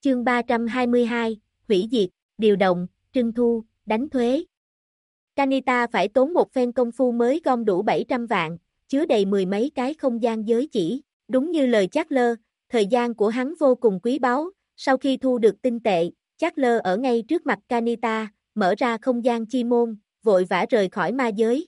Chương 322, hủy diệt, điều động, trưng thu, đánh thuế. Kanita phải tốn một phen công phu mới gom đủ 700 vạn, chứa đầy mười mấy cái không gian giới chỉ. Đúng như lời Charles, thời gian của hắn vô cùng quý báu. Sau khi thu được tinh tệ, Charles ở ngay trước mặt Kanita, mở ra không gian chi môn, vội vã rời khỏi ma giới.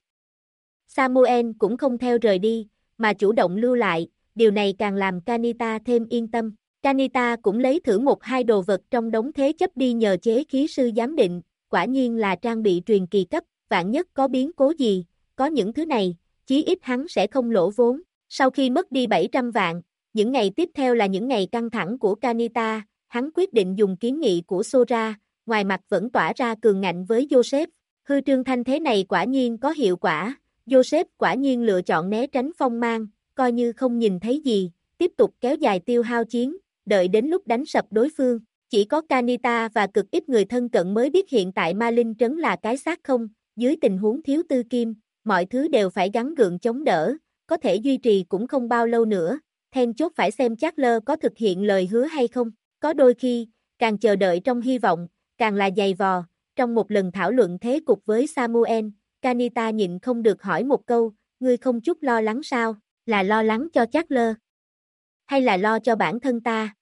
Samuel cũng không theo rời đi, mà chủ động lưu lại, điều này càng làm Kanita thêm yên tâm. Kanita cũng lấy thử một hai đồ vật trong đống thế chấp đi nhờ chế khí sư giám định, quả nhiên là trang bị truyền kỳ cấp, vạn nhất có biến cố gì, có những thứ này, chí ít hắn sẽ không lỗ vốn. Sau khi mất đi 700 vạn, những ngày tiếp theo là những ngày căng thẳng của Kanita, hắn quyết định dùng kiến nghị của Sora, ngoài mặt vẫn tỏa ra cường ngạnh với Joseph. Hư trương thanh thế này quả nhiên có hiệu quả, Joseph quả nhiên lựa chọn né tránh phong mang, coi như không nhìn thấy gì, tiếp tục kéo dài tiêu hao chiến, đợi đến lúc đánh sập đối phương. Chỉ có Kanita và cực ít người thân cận mới biết hiện tại ma linh trấn là cái xác không, dưới tình huống thiếu tư kim, mọi thứ đều phải gắng gượng chống đỡ, có thể duy trì cũng không bao lâu nữa, then chốt phải xem Charles có thực hiện lời hứa hay không. Có đôi khi, càng chờ đợi trong hy vọng, càng là dày vò. Trong một lần thảo luận thế cục với Samuel, Kanita nhịn không được hỏi một câu, ngươi không chút lo lắng sao, là lo lắng cho Charles, hay là lo cho bản thân ta?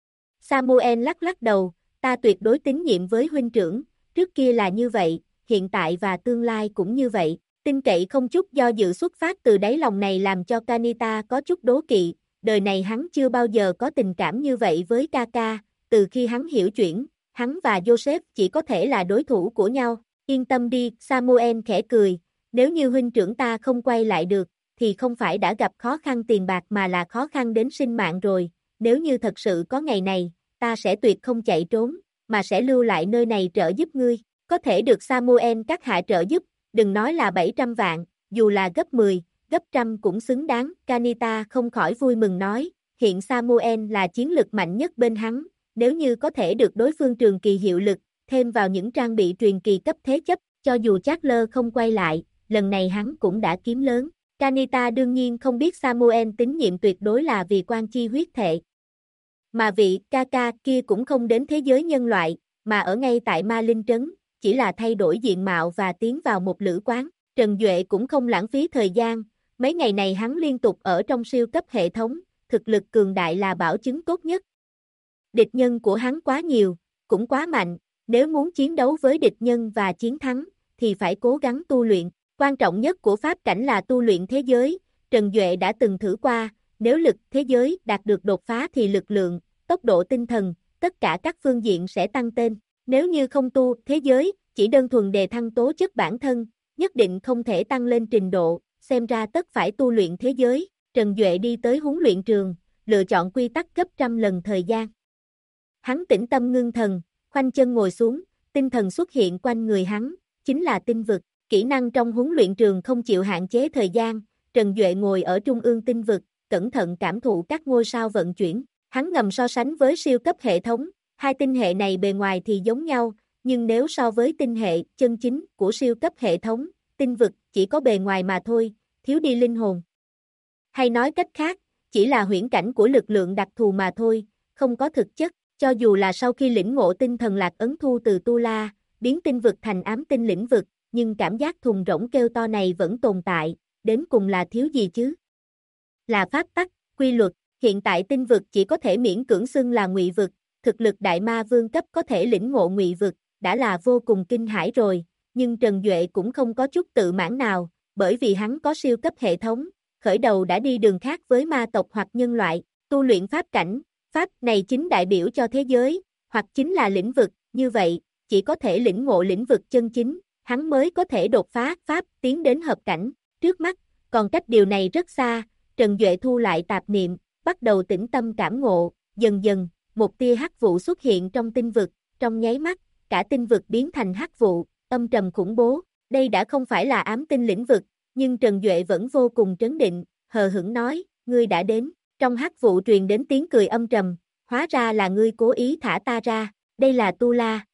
Samuel lắc lắc đầu, ta tuyệt đối tín nhiệm với huynh trưởng, trước kia là như vậy, hiện tại và tương lai cũng như vậy. Tin cậy không chút do dự xuất phát từ đáy lòng này làm cho Kanita có chút đố kỵ, đời này hắn chưa bao giờ có tình cảm như vậy với Kaka, từ khi hắn hiểu chuyện, hắn và Joseph chỉ có thể là đối thủ của nhau. Yên tâm đi, Samuel khẽ cười, nếu như huynh trưởng ta không quay lại được, thì không phải đã gặp khó khăn tiền bạc mà là khó khăn đến sinh mạng rồi, nếu như thật sự có ngày này, ta sẽ tuyệt không chạy trốn, mà sẽ lưu lại nơi này trợ giúp ngươi. Có thể được Samuel các hạ trợ giúp, đừng nói là 700 vạn, dù là gấp 10, gấp trăm cũng xứng đáng. Kanita không khỏi vui mừng nói, hiện Samuel là chiến lực mạnh nhất bên hắn, nếu như có thể được đối phương trường kỳ hiệu lực, thêm vào những trang bị truyền kỳ cấp thế chấp, cho dù Charles không quay lại, lần này hắn cũng đã kiếm lớn. Kanita đương nhiên không biết Samuel tín nhiệm tuyệt đối là vì quan chi huyết thệ. Mà vị Kaka kia cũng không đến thế giới nhân loại, mà ở ngay tại ma linh trấn, chỉ là thay đổi diện mạo và tiến vào một lữ quán. Trần Duệ cũng không lãng phí thời gian, mấy ngày này hắn liên tục ở trong siêu cấp hệ thống, thực lực cường đại là bảo chứng tốt nhất. Địch nhân của hắn quá nhiều, cũng quá mạnh, nếu muốn chiến đấu với địch nhân và chiến thắng, thì phải cố gắng tu luyện. Quan trọng nhất của pháp cảnh là tu luyện thế giới, Trần Duệ đã từng thử qua, nếu lực thế giới đạt được đột phá thì lực lượng, tốc độ tinh thần, tất cả các phương diện sẽ tăng tên. Nếu như không tu thế giới, chỉ đơn thuần đề thăng tố chất bản thân, nhất định không thể tăng lên trình độ, xem ra tất phải tu luyện thế giới. Trần Duệ đi tới huấn luyện trường, lựa chọn quy tắc gấp trăm lần thời gian. Hắn tĩnh tâm ngưng thần, khoanh chân ngồi xuống, tinh thần xuất hiện quanh người hắn, chính là tinh vực. Kỹ năng trong huấn luyện trường không chịu hạn chế thời gian, Trần Duệ ngồi ở trung ương tinh vực, cẩn thận cảm thụ các ngôi sao vận chuyển. Hắn ngầm so sánh với siêu cấp hệ thống, hai tinh hệ này bề ngoài thì giống nhau, nhưng nếu so với tinh hệ chân chính của siêu cấp hệ thống, tinh vực chỉ có bề ngoài mà thôi, thiếu đi linh hồn. Hay nói cách khác, chỉ là huyễn cảnh của lực lượng đặc thù mà thôi, không có thực chất, cho dù là sau khi lĩnh ngộ tinh thần lạc ấn thu từ Tu La, biến tinh vực thành ám tinh lĩnh vực, nhưng cảm giác thùng rỗng kêu to này vẫn tồn tại, đến cùng là thiếu gì chứ? Là pháp tắc, quy luật, hiện tại tinh vực chỉ có thể miễn cưỡng xưng là ngụy vực, thực lực đại ma vương cấp có thể lĩnh ngộ ngụy vực, đã là vô cùng kinh hãi rồi, nhưng Trần Duệ cũng không có chút tự mãn nào, bởi vì hắn có siêu cấp hệ thống, khởi đầu đã đi đường khác với ma tộc hoặc nhân loại, tu luyện pháp cảnh, pháp này chính đại biểu cho thế giới, hoặc chính là lĩnh vực, như vậy, chỉ có thể lĩnh ngộ lĩnh vực chân chính, hắn mới có thể đột phá pháp tiến đến hợp cảnh. Trước mắt, còn cách điều này rất xa, Trần Duệ thu lại tạp niệm, bắt đầu tĩnh tâm cảm ngộ, dần dần, một tia hắc vụ xuất hiện trong tinh vực, trong nháy mắt, cả tinh vực biến thành hắc vụ, âm trầm khủng bố. Đây đã không phải là ám tinh lĩnh vực, nhưng Trần Duệ vẫn vô cùng trấn định, hờ hững nói, ngươi đã đến. Trong hắc vụ truyền đến tiếng cười âm trầm, hóa ra là ngươi cố ý thả ta ra, đây là Tu La.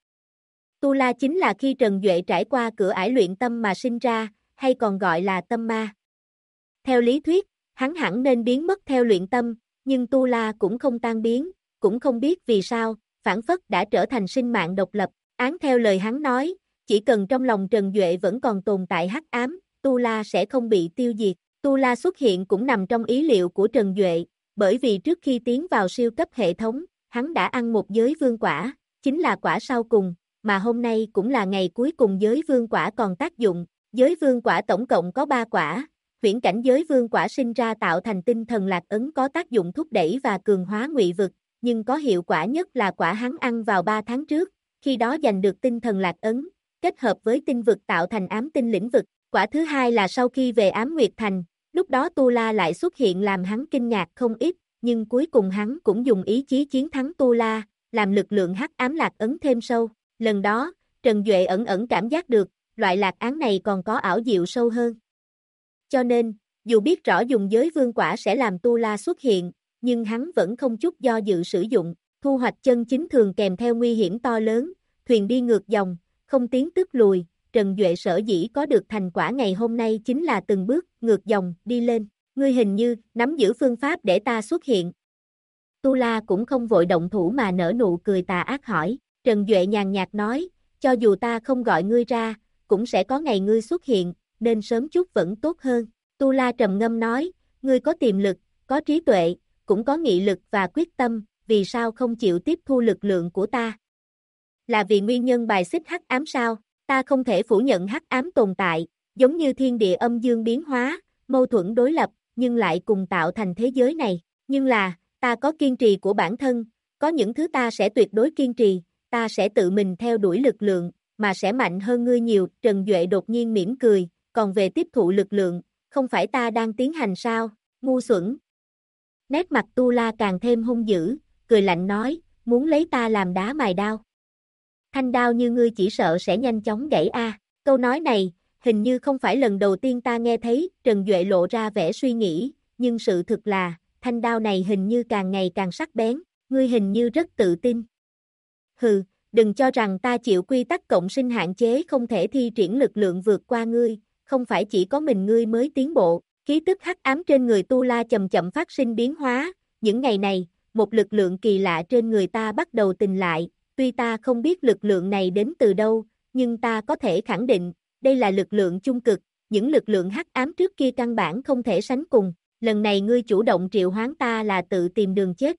Tu La chính là khi Trần Duệ trải qua cửa ải luyện tâm mà sinh ra, hay còn gọi là tâm ma. Theo lý thuyết, hắn hẳn nên biến mất theo luyện tâm, nhưng Tu La cũng không tan biến, cũng không biết vì sao, phảng phất đã trở thành sinh mạng độc lập. Án theo lời hắn nói, chỉ cần trong lòng Trần Duệ vẫn còn tồn tại hắc ám, Tu La sẽ không bị tiêu diệt. Tu La xuất hiện cũng nằm trong ý liệu của Trần Duệ, bởi vì trước khi tiến vào siêu cấp hệ thống, hắn đã ăn một giới vương quả, chính là quả sau cùng, mà hôm nay cũng là ngày cuối cùng giới vương quả còn tác dụng. Giới vương quả tổng cộng có 3 quả, huyễn cảnh giới vương quả sinh ra tạo thành tinh thần lạc ấn có tác dụng thúc đẩy và cường hóa ngụy vực, nhưng có hiệu quả nhất là quả hắn ăn vào 3 tháng trước, khi đó giành được tinh thần lạc ấn, kết hợp với tinh vực tạo thành ám tinh lĩnh vực. Quả thứ hai là sau khi về Ám Nguyệt Thành, lúc đó Tu La lại xuất hiện làm hắn kinh ngạc không ít, nhưng cuối cùng hắn cũng dùng ý chí chiến thắng Tu La, làm lực lượng hắc ám lạc ấn thêm sâu. Lần đó, Trần Duệ ẩn ẩn cảm giác được, loại lạc án này còn có ảo diệu sâu hơn. Cho nên, dù biết rõ dùng giới vương quả sẽ làm Tu La xuất hiện, nhưng hắn vẫn không chút do dự sử dụng. Thu hoạch chân chính thường kèm theo nguy hiểm to lớn, thuyền đi ngược dòng, không tiến tức lùi. Trần Duệ sở dĩ có được thành quả ngày hôm nay chính là từng bước ngược dòng đi lên. Ngươi hình như nắm giữ phương pháp để ta xuất hiện. Tu La cũng không vội động thủ mà nở nụ cười tà ác hỏi. Trần Duệ nhàn nhạt nói, cho dù ta không gọi ngươi ra, cũng sẽ có ngày ngươi xuất hiện, nên sớm chút vẫn tốt hơn. Tu La trầm ngâm nói, ngươi có tiềm lực, có trí tuệ, cũng có nghị lực và quyết tâm, vì sao không chịu tiếp thu lực lượng của ta? Là vì nguyên nhân bài xích hắc ám sao? Ta không thể phủ nhận hắc ám tồn tại, giống như thiên địa âm dương biến hóa, mâu thuẫn đối lập, nhưng lại cùng tạo thành thế giới này. Nhưng là, ta có kiên trì của bản thân, có những thứ ta sẽ tuyệt đối kiên trì, ta sẽ tự mình theo đuổi lực lượng, mà sẽ mạnh hơn ngươi nhiều. Trần Duệ đột nhiên mỉm cười, còn về tiếp thụ lực lượng, không phải ta đang tiến hành sao? Ngu xuẩn. Nét mặt Tu La càng thêm hung dữ, cười lạnh nói, muốn lấy ta làm đá mài đao. Thanh đao như ngươi chỉ sợ sẽ nhanh chóng gãy a. Câu nói này, hình như không phải lần đầu tiên ta nghe thấy. Trần Duệ lộ ra vẻ suy nghĩ, nhưng sự thực là, thanh đao này hình như càng ngày càng sắc bén, ngươi hình như rất tự tin. Hừ, đừng cho rằng ta chịu quy tắc cộng sinh hạn chế không thể thi triển lực lượng vượt qua ngươi, không phải chỉ có mình ngươi mới tiến bộ. Khí tức hắc ám trên người Tu La chậm chậm phát sinh biến hóa, những ngày này, một lực lượng kỳ lạ trên người ta bắt đầu tỉnh lại. Tuy ta không biết lực lượng này đến từ đâu, nhưng ta có thể khẳng định, đây là lực lượng chung cực, những lực lượng hắc ám trước kia căn bản không thể sánh cùng. Lần này ngươi chủ động triệu hoán ta là tự tìm đường chết.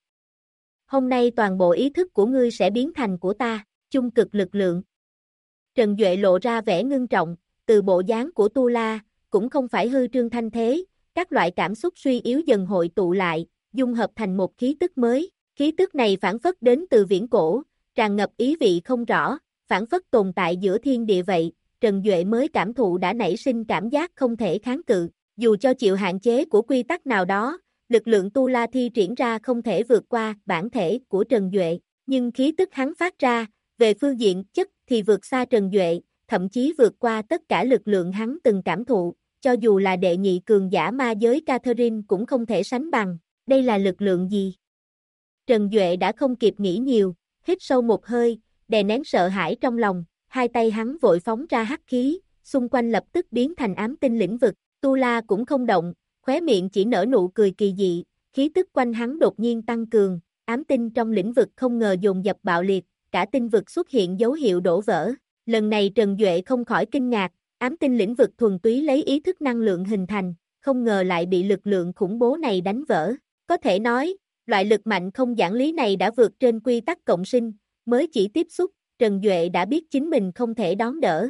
Hôm nay toàn bộ ý thức của ngươi sẽ biến thành của ta, chung cực lực lượng. Trần Duệ lộ ra vẻ ngưng trọng, từ bộ dáng của Tu La, cũng không phải hư trương thanh thế, các loại cảm xúc suy yếu dần hội tụ lại, dung hợp thành một khí tức mới. Khí tức này phản phất đến từ viễn cổ, tràn ngập ý vị không rõ, phản phất tồn tại giữa thiên địa vậy. Trần Duệ mới cảm thụ đã nảy sinh cảm giác không thể kháng cự, dù cho chịu hạn chế của quy tắc nào đó, lực lượng Tu La thi triển ra không thể vượt qua bản thể của Trần Duệ, nhưng khí tức hắn phát ra, về phương diện chất thì vượt xa Trần Duệ, thậm chí vượt qua tất cả lực lượng hắn từng cảm thụ, cho dù là đệ nhị cường giả ma giới Catherine cũng không thể sánh bằng. Đây là lực lượng gì? Trần Duệ đã không kịp nghĩ nhiều, hít sâu một hơi, đè nén sợ hãi trong lòng, hai tay hắn vội phóng ra hắc khí, xung quanh lập tức biến thành ám tinh lĩnh vực. Tu La cũng không động, khóe miệng chỉ nở nụ cười kỳ dị, khí tức quanh hắn đột nhiên tăng cường, ám tinh trong lĩnh vực không ngờ dồn dập bạo liệt, cả tinh vực xuất hiện dấu hiệu đổ vỡ. Lần này Trần Duệ không khỏi kinh ngạc, ám tinh lĩnh vực thuần túy lấy ý thức năng lượng hình thành, không ngờ lại bị lực lượng khủng bố này đánh vỡ. Có thể nói, loại lực mạnh không giảng lý này đã vượt trên quy tắc cộng sinh, mới chỉ tiếp xúc, Trần Duệ đã biết chính mình không thể đón đỡ.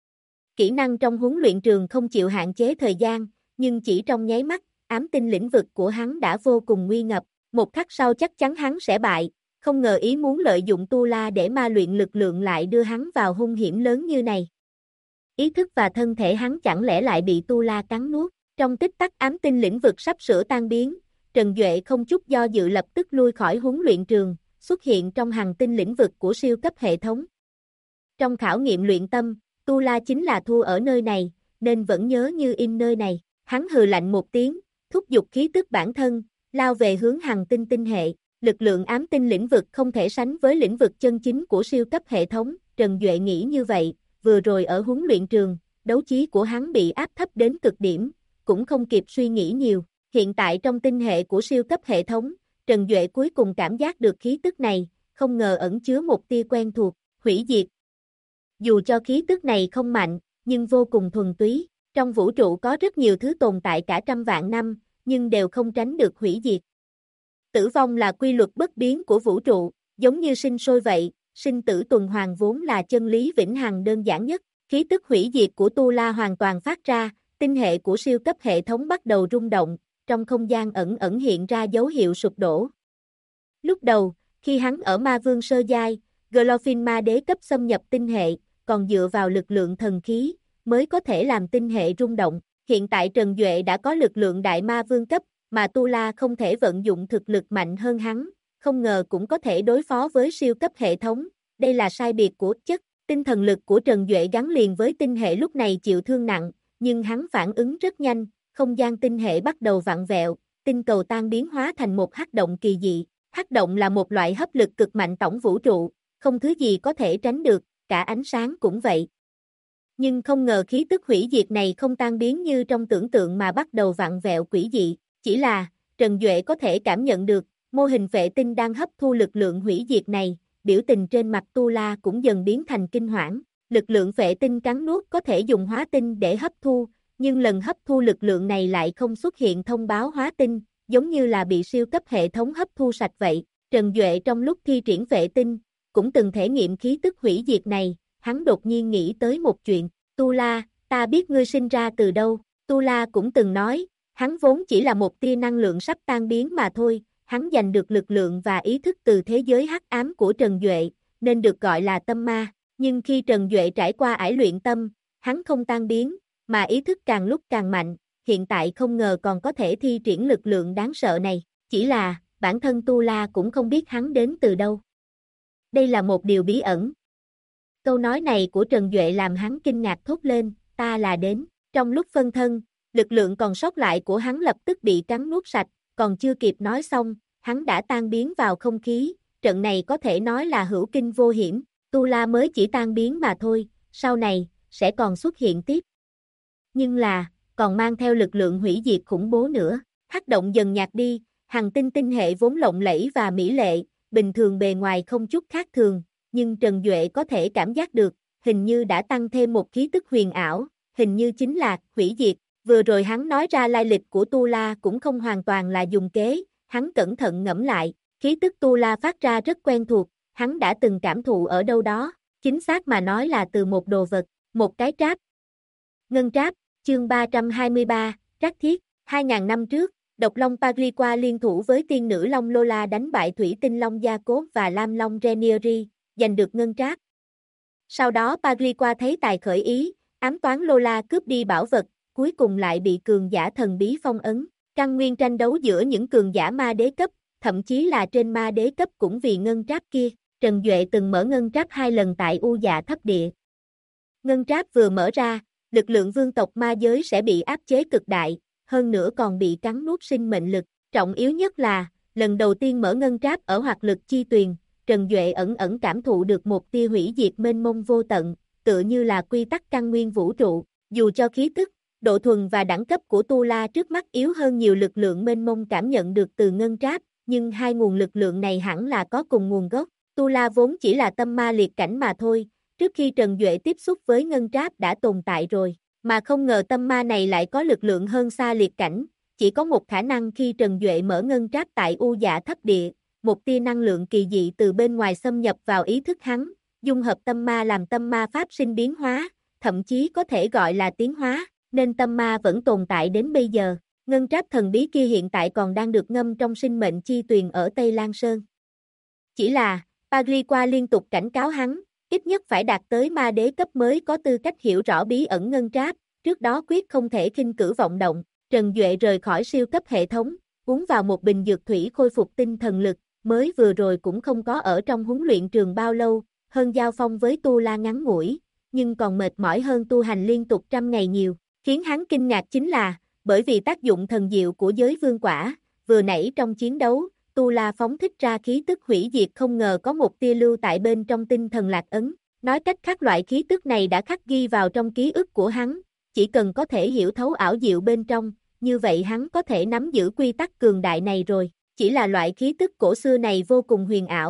Kỹ năng trong huấn luyện trường không chịu hạn chế thời gian, nhưng chỉ trong nháy mắt, ám tinh lĩnh vực của hắn đã vô cùng nguy ngập, một khắc sau chắc chắn hắn sẽ bại, không ngờ ý muốn lợi dụng Tu La để ma luyện lực lượng lại đưa hắn vào hung hiểm lớn như này. Ý thức và thân thể hắn chẳng lẽ lại bị Tu La cắn nuốt, trong tích tắc ám tinh lĩnh vực sắp sửa tan biến, Trần Duệ không chút do dự lập tức lui khỏi huấn luyện trường, xuất hiện trong hành tinh lĩnh vực của siêu cấp hệ thống. Trong khảo nghiệm luyện tâm, Tu La chính là thua ở nơi này, nên vẫn nhớ như in nơi này. Hắn hừ lạnh một tiếng, thúc giục khí tức bản thân, lao về hướng hành tinh tinh hệ. Lực lượng ám tinh lĩnh vực không thể sánh với lĩnh vực chân chính của siêu cấp hệ thống. Trần Duệ nghĩ như vậy, vừa rồi ở huấn luyện trường, đấu trí của hắn bị áp thấp đến cực điểm, cũng không kịp suy nghĩ nhiều. Hiện tại trong tinh hệ của siêu cấp hệ thống, Trần Duệ cuối cùng cảm giác được khí tức này, không ngờ ẩn chứa một tia quen thuộc, hủy diệt. Dù cho khí tức này không mạnh, nhưng vô cùng thuần túy, trong vũ trụ có rất nhiều thứ tồn tại cả trăm vạn năm, nhưng đều không tránh được hủy diệt. Tử vong là quy luật bất biến của vũ trụ, giống như sinh sôi vậy, sinh tử tuần hoàn vốn là chân lý vĩnh hằng đơn giản nhất. Khí tức hủy diệt của Tu La hoàn toàn phát ra, tinh hệ của siêu cấp hệ thống bắt đầu rung động, trong không gian ẩn ẩn hiện ra dấu hiệu sụp đổ. Lúc đầu, khi hắn ở ma vương sơ giai, Glorfin ma đế cấp xâm nhập tinh hệ, còn dựa vào lực lượng thần khí, mới có thể làm tinh hệ rung động. Hiện tại Trần Duệ đã có lực lượng đại ma vương cấp, mà Tu La không thể vận dụng thực lực mạnh hơn hắn, không ngờ cũng có thể đối phó với siêu cấp hệ thống. Đây là sai biệt của chất. Tinh thần lực của Trần Duệ gắn liền với tinh hệ lúc này chịu thương nặng, nhưng hắn phản ứng rất nhanh, không gian tinh hệ bắt đầu vặn vẹo, tinh cầu tan biến hóa thành một hắc động kỳ dị. Hắc động là một loại hấp lực cực mạnh tổng vũ trụ, không thứ gì có thể tránh được, cả ánh sáng cũng vậy. Nhưng không ngờ khí tức hủy diệt này không tan biến như trong tưởng tượng mà bắt đầu vặn vẹo quỷ dị, chỉ là, Trần Duệ có thể cảm nhận được, mô hình vệ tinh đang hấp thu lực lượng hủy diệt này. Biểu tình trên mặt Tu La cũng dần biến thành kinh hoảng, lực lượng vệ tinh cắn nuốt có thể dùng hóa tinh để hấp thu, nhưng lần hấp thu lực lượng này lại không xuất hiện thông báo hóa tinh, giống như là bị siêu cấp hệ thống hấp thu sạch vậy. Trần Duệ trong lúc thi triển vệ tinh, cũng từng thể nghiệm khí tức hủy diệt này, hắn đột nhiên nghĩ tới một chuyện, Tu La, ta biết ngươi sinh ra từ đâu, Tu La cũng từng nói, hắn vốn chỉ là một tia năng lượng sắp tan biến mà thôi. Hắn giành được lực lượng và ý thức từ thế giới hắc ám của Trần Duệ, nên được gọi là tâm ma. Nhưng khi Trần Duệ trải qua ải luyện tâm, hắn không tan biến, mà ý thức càng lúc càng mạnh, hiện tại không ngờ còn có thể thi triển lực lượng đáng sợ này. Chỉ là, bản thân Tu La cũng không biết hắn đến từ đâu. Đây là một điều bí ẩn. Câu nói này của Trần Duệ làm hắn kinh ngạc thốt lên, ta là đến. Trong lúc phân thân, lực lượng còn sót lại của hắn lập tức bị cắn nuốt sạch. Còn chưa kịp nói xong, hắn đã tan biến vào không khí, trận này có thể nói là hữu kinh vô hiểm, Tu La mới chỉ tan biến mà thôi, sau này, sẽ còn xuất hiện tiếp. Nhưng là, còn mang theo lực lượng hủy diệt khủng bố nữa, hắc động dần nhạt đi, hành tinh tinh hệ vốn lộng lẫy và mỹ lệ, bình thường bề ngoài không chút khác thường, nhưng Trần Duệ có thể cảm giác được, hình như đã tăng thêm một khí tức huyền ảo, hình như chính là hủy diệt. Vừa rồi hắn nói ra lai lịch của Tu La cũng không hoàn toàn là dùng kế, hắn cẩn thận ngẫm lại, khí tức Tu La phát ra rất quen thuộc, hắn đã từng cảm thụ ở đâu đó, chính xác mà nói là từ một đồ vật, một cái tráp. Ngân tráp, chương 323, Trác Thiết, 2000 năm trước, Độc Long Pagriqua liên thủ với tiên nữ Long Lola đánh bại Thủy Tinh Long Gia Cốt và Lam Long Renieri, giành được ngân tráp. Sau đó Pagriqua thấy tài khởi ý, ám toán Lola cướp đi bảo vật, cuối cùng lại bị cường giả thần bí phong ấn. Căn nguyên tranh đấu giữa những cường giả ma đế cấp, thậm chí là trên ma đế cấp cũng vì ngân tráp kia. Trần Duệ từng mở ngân tráp 2 lần tại U Dạ Thấp Địa. Ngân tráp vừa mở ra, lực lượng vương tộc ma giới sẽ bị áp chế cực đại, hơn nữa còn bị cắn nuốt sinh mệnh lực. Trọng yếu nhất là, lần đầu tiên mở ngân tráp ở hoạt lực chi tuyền, Trần Duệ ẩn ẩn cảm thụ được một tia hủy diệt mênh mông vô tận, tựa như là quy tắc căn nguyên vũ trụ. Dù cho khí tức, độ thuần và đẳng cấp của Tu La trước mắt yếu hơn nhiều lực lượng mênh mông cảm nhận được từ ngân tráp, nhưng hai nguồn lực lượng này hẳn là có cùng nguồn gốc. Tu La vốn chỉ là tâm ma liệt cảnh mà thôi, trước khi Trần Duệ tiếp xúc với ngân tráp đã tồn tại rồi, mà không ngờ tâm ma này lại có lực lượng hơn xa liệt cảnh, chỉ có một khả năng khi Trần Duệ mở ngân tráp tại U Dạ Thấp Địa, một tia năng lượng kỳ dị từ bên ngoài xâm nhập vào ý thức hắn, dung hợp tâm ma làm tâm ma pháp sinh biến hóa, thậm chí có thể gọi là tiến hóa, nên tâm ma vẫn tồn tại đến bây giờ. Ngân tráp thần bí kia hiện tại còn đang được ngâm trong sinh mệnh chi tuyền ở Tây Lan Sơn. Chỉ là, Pagriqua liên tục cảnh cáo hắn, ít nhất phải đạt tới ma đế cấp mới có tư cách hiểu rõ bí ẩn ngân tráp, trước đó quyết không thể khinh cử vọng động. Trần Duệ rời khỏi siêu cấp hệ thống, uống vào một bình dược thủy khôi phục tinh thần lực, mới vừa rồi cũng không có ở trong huấn luyện trường bao lâu, hơn giao phong với Tu La ngắn ngủi, nhưng còn mệt mỏi hơn tu hành liên tục trăm ngày nhiều. Khiến hắn kinh ngạc chính là, bởi vì tác dụng thần diệu của giới vương quả, vừa nãy trong chiến đấu, Tu La phóng thích ra khí tức hủy diệt không ngờ có một tia lưu tại bên trong tinh thần lạc ấn. Nói cách khác loại khí tức này đã khắc ghi vào trong ký ức của hắn, chỉ cần có thể hiểu thấu ảo diệu bên trong, như vậy hắn có thể nắm giữ quy tắc cường đại này rồi. Chỉ là loại khí tức cổ xưa này vô cùng huyền ảo,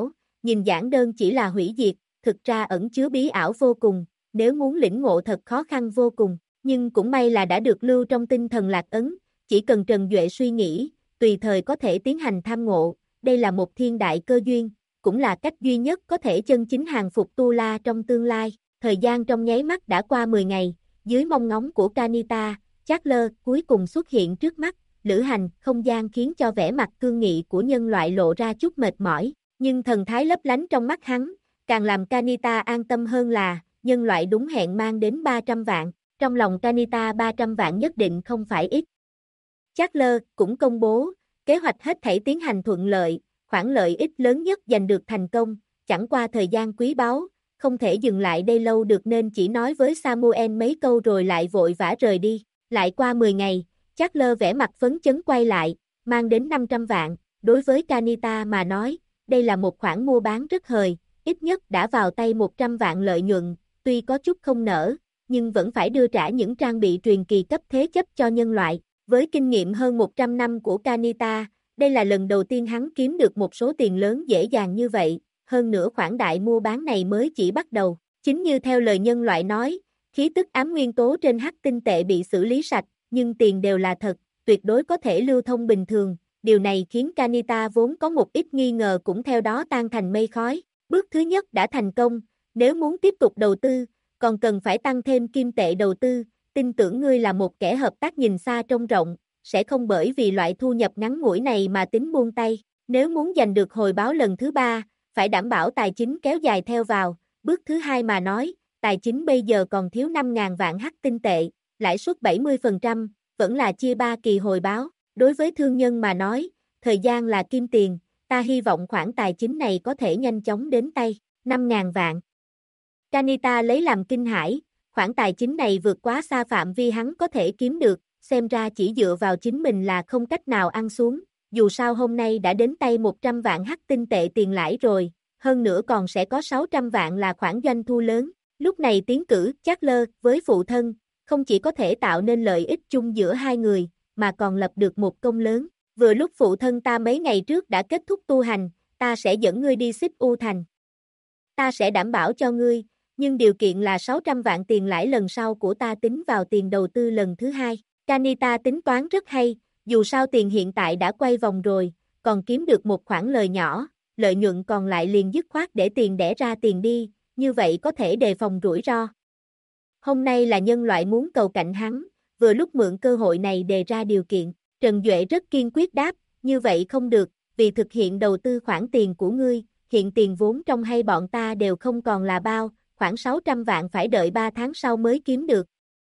nhìn giản đơn chỉ là hủy diệt, thực ra ẩn chứa bí ảo vô cùng, nếu muốn lĩnh ngộ thật khó khăn vô cùng, nhưng cũng may là đã được lưu trong tinh thần lạc ấn, chỉ cần Trần Duệ suy nghĩ, tùy thời có thể tiến hành tham ngộ, đây là một thiên đại cơ duyên, cũng là cách duy nhất có thể chân chính hàng phục Tu La trong tương lai. Thời gian trong nháy mắt đã qua 10 ngày, dưới mong ngóng của Kanita, Charles cuối cùng xuất hiện trước mắt, lữ hành không gian khiến cho vẻ mặt cương nghị của nhân loại lộ ra chút mệt mỏi, nhưng thần thái lấp lánh trong mắt hắn, càng làm Kanita an tâm hơn là, nhân loại đúng hẹn mang đến 300 vạn, trong lòng Kanita 300 vạn nhất định không phải ít. Charles cũng công bố, kế hoạch hết thảy tiến hành thuận lợi, khoản lợi ích lớn nhất giành được thành công, chẳng qua thời gian quý báu, không thể dừng lại đây lâu được nên chỉ nói với Samuel mấy câu rồi lại vội vã rời đi. Lại qua 10 ngày, Charles vẻ mặt phấn chấn quay lại, mang đến 500 vạn, đối với Kanita mà nói, đây là một khoản mua bán rất hời, ít nhất đã vào tay 100 vạn lợi nhuận, tuy có chút không nỡ, nhưng vẫn phải đưa trả những trang bị truyền kỳ cấp thế chấp cho nhân loại. Với kinh nghiệm hơn 100 năm của Kanita, đây là lần đầu tiên hắn kiếm được một số tiền lớn dễ dàng như vậy, hơn nữa khoản đại mua bán này mới chỉ bắt đầu. Chính như theo lời nhân loại nói, khí tức ám nguyên tố trên hắc tinh tệ bị xử lý sạch, nhưng tiền đều là thật, tuyệt đối có thể lưu thông bình thường. Điều này khiến Kanita vốn có một ít nghi ngờ cũng theo đó tan thành mây khói. Bước thứ nhất đã thành công, nếu muốn tiếp tục đầu tư, còn cần phải tăng thêm kim tệ đầu tư, tin tưởng ngươi là một kẻ hợp tác nhìn xa trông rộng, sẽ không bởi vì loại thu nhập ngắn ngủi này mà tính buông tay. Nếu muốn giành được hồi báo lần thứ 3, phải đảm bảo tài chính kéo dài theo vào. Bước thứ 2 mà nói, tài chính bây giờ còn thiếu 5.000 vạn hắc tinh tệ, lãi suất 70%, vẫn là chia 3 kỳ hồi báo. Đối với thương nhân mà nói, thời gian là kim tiền, ta hy vọng khoản tài chính này có thể nhanh chóng đến tay. 5.000 vạn. Kanita lấy làm kinh hãi, khoản tài chính này vượt quá xa phạm vi hắn có thể kiếm được, xem ra chỉ dựa vào chính mình là không cách nào ăn xuống, dù sao hôm nay đã đến tay 100 vạn hắc tinh tệ tiền lãi rồi, hơn nữa còn sẽ có 600 vạn là khoản doanh thu lớn. Lúc này tiến cử Charles với phụ thân, không chỉ có thể tạo nên lợi ích chung giữa hai người, mà còn lập được một công lớn. Vừa lúc phụ thân ta mấy ngày trước đã kết thúc tu hành, ta sẽ dẫn ngươi đi Xích U Thành. Ta sẽ đảm bảo cho ngươi, nhưng điều kiện là 600 vạn tiền lãi lần sau của ta tính vào tiền đầu tư lần thứ 2. Kanita tính toán rất hay, dù sao tiền hiện tại đã quay vòng rồi, còn kiếm được một khoản lời nhỏ, lợi nhuận còn lại liền dứt khoát để tiền đẻ ra tiền đi, như vậy có thể đề phòng rủi ro. Hôm nay là nhân loại muốn cầu cạnh hắn, vừa lúc mượn cơ hội này đề ra điều kiện, Trần Duệ rất kiên quyết đáp, như vậy không được, vì thực hiện đầu tư khoản tiền của ngươi, hiện tiền vốn trong hay bọn ta đều không còn là bao, khoảng 600 vạn phải đợi 3 tháng sau mới kiếm được.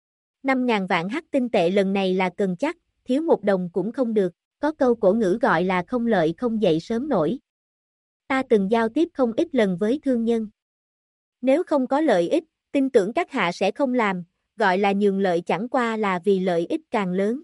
5.000 vạn hắc tinh tệ lần này là cần chắc, thiếu một đồng cũng không được, có câu cổ ngữ gọi là không lợi không dậy sớm nổi. Ta từng giao tiếp không ít lần với thương nhân. Nếu không có lợi ích, tin tưởng các hạ sẽ không làm, gọi là nhường lợi chẳng qua là vì lợi ích càng lớn.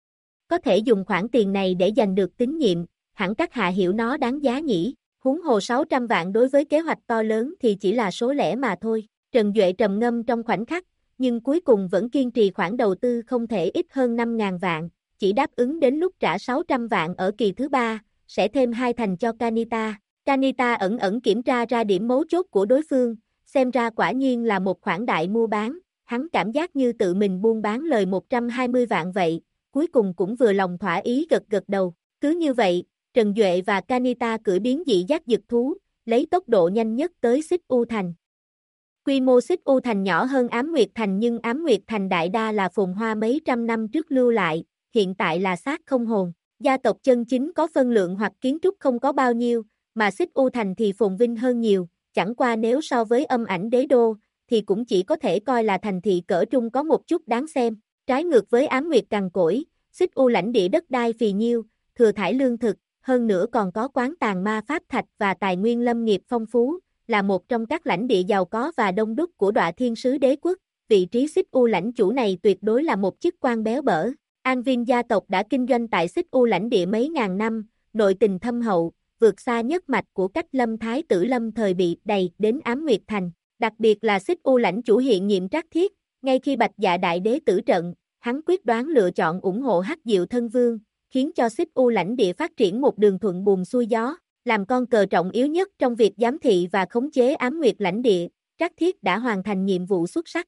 Có thể dùng khoản tiền này để giành được tín nhiệm, hẳn các hạ hiểu nó đáng giá nhỉ, huống hồ 600 vạn đối với kế hoạch to lớn thì chỉ là số lẻ mà thôi. Trần Duệ trầm ngâm trong khoảnh khắc, nhưng cuối cùng vẫn kiên trì khoản đầu tư không thể ít hơn 5.000 vạn, chỉ đáp ứng đến lúc trả 600 vạn ở kỳ thứ 3, sẽ thêm 2 thành cho Kanita. Kanita ẩn ẩn kiểm tra ra điểm mấu chốt của đối phương, xem ra quả nhiên là một khoản đại mua bán, hắn cảm giác như tự mình buôn bán lời 120 vạn vậy, cuối cùng cũng vừa lòng thỏa ý gật gật đầu. Cứ như vậy, Trần Duệ và Kanita cưỡi biến dị dắt dực thú, lấy tốc độ nhanh nhất tới Xích U Thành. Quy mô Xích U Thành nhỏ hơn Ám Nguyệt Thành nhưng Ám Nguyệt Thành đại đa là phồn hoa mấy trăm năm trước lưu lại, hiện tại là xác không hồn. Gia tộc chân chính có phân lượng hoặc kiến trúc không có bao nhiêu, mà Xích U Thành thì phồn vinh hơn nhiều, chẳng qua nếu so với Âm Ảnh Đế Đô, thì cũng chỉ có thể coi là thành thị cỡ trung có một chút đáng xem. Trái ngược với Ám Nguyệt cằn cỗi, Xích U lãnh địa đất đai phì nhiêu, thừa thải lương thực, hơn nữa còn có quán tàng ma pháp thạch và tài nguyên lâm nghiệp phong phú, là một trong các lãnh địa giàu có và đông đúc của Đọa Thiên Sứ Đế Quốc. Vị trí Xích U lãnh chủ này tuyệt đối là một chức quan béo bở. An Viên gia tộc đã kinh doanh tại Xích U lãnh địa mấy ngàn năm, nội tình thâm hậu, vượt xa nhất mạch của Cách Lâm Thái tử Lâm thời bị đầy đến Ám Nguyệt Thành. Đặc biệt là Xích U lãnh chủ hiện nhiệm Trác Thiết, ngay khi Bạch Dạ Đại Đế tử trận, hắn quyết đoán lựa chọn ủng hộ Hắc Diệu Thân Vương, khiến cho Xích U lãnh địa phát triển một đường thuận buồm xuôi gió. Làm con cờ trọng yếu nhất trong việc giám thị và khống chế ám nguyệt lãnh địa, Trác Thiết đã hoàn thành nhiệm vụ xuất sắc.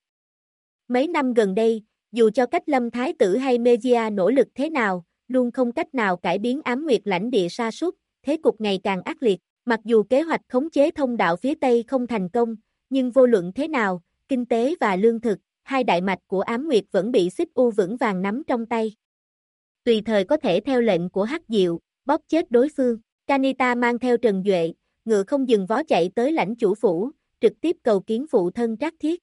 Mấy năm gần đây, dù cho cách Lâm Thái Tử hay Megia nỗ lực thế nào, luôn không cách nào cải biến ám nguyệt lãnh địa sa sút, thế cục ngày càng ác liệt. Mặc dù kế hoạch khống chế thông đạo phía Tây không thành công, nhưng vô luận thế nào, kinh tế và lương thực, hai đại mạch của ám nguyệt vẫn bị Xích U vững vàng nắm trong tay. Tùy thời có thể theo lệnh của Hắc Diệu, bóp chết đối phương. Kanita mang theo Trần Duệ, ngựa không dừng vó chạy tới lãnh chủ phủ, trực tiếp cầu kiến phụ thân Trác Thiết.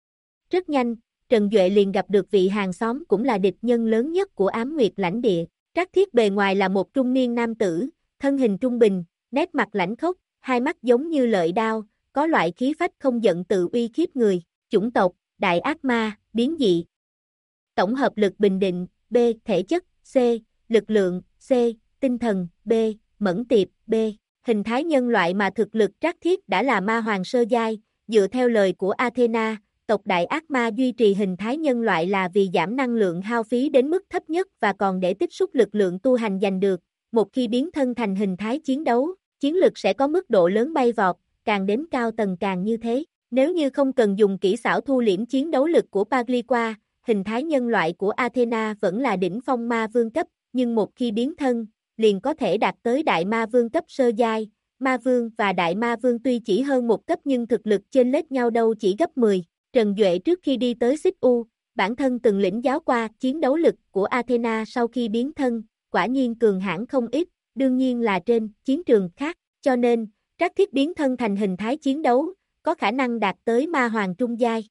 Rất nhanh, Trần Duệ liền gặp được vị hàng xóm cũng là địch nhân lớn nhất của ám nguyệt lãnh địa. Trác Thiết bề ngoài là một trung niên nam tử, thân hình trung bình, nét mặt lãnh khốc, hai mắt giống như lợi đao, có loại khí phách không giận tự uy khiếp người. Chủng tộc, đại ác ma, biến dị. Tổng hợp lực bình định, B. Thể chất, C. Lực lượng, C. Tinh thần, B. Mẫn tiệp, B. Hình thái nhân loại mà thực lực Trác Thiết đã là ma hoàng sơ giai, dựa theo lời của Athena, tộc đại ác ma duy trì hình thái nhân loại là vì giảm năng lượng hao phí đến mức thấp nhất và còn để tích xúc lực lượng tu hành giành được. Một khi biến thân thành hình thái chiến đấu, chiến lực sẽ có mức độ lớn bay vọt, càng đến cao tầng càng như thế. Nếu như không cần dùng kỹ xảo thu liễm chiến đấu lực của Pagliqua, hình thái nhân loại của Athena vẫn là đỉnh phong ma vương cấp, nhưng một khi biến thân, liền có thể đạt tới đại ma vương cấp sơ giai. Ma vương và đại ma vương tuy chỉ hơn một cấp nhưng thực lực chênh lệch nhau đâu chỉ gấp 10. Trần Duệ trước khi đi tới Xích U, bản thân từng lĩnh giáo qua chiến đấu lực của Athena sau khi biến thân, quả nhiên cường hãn không ít, đương nhiên là trên chiến trường khác, cho nên, Trác Thiết biến thân thành hình thái chiến đấu, có khả năng đạt tới ma hoàng trung giai.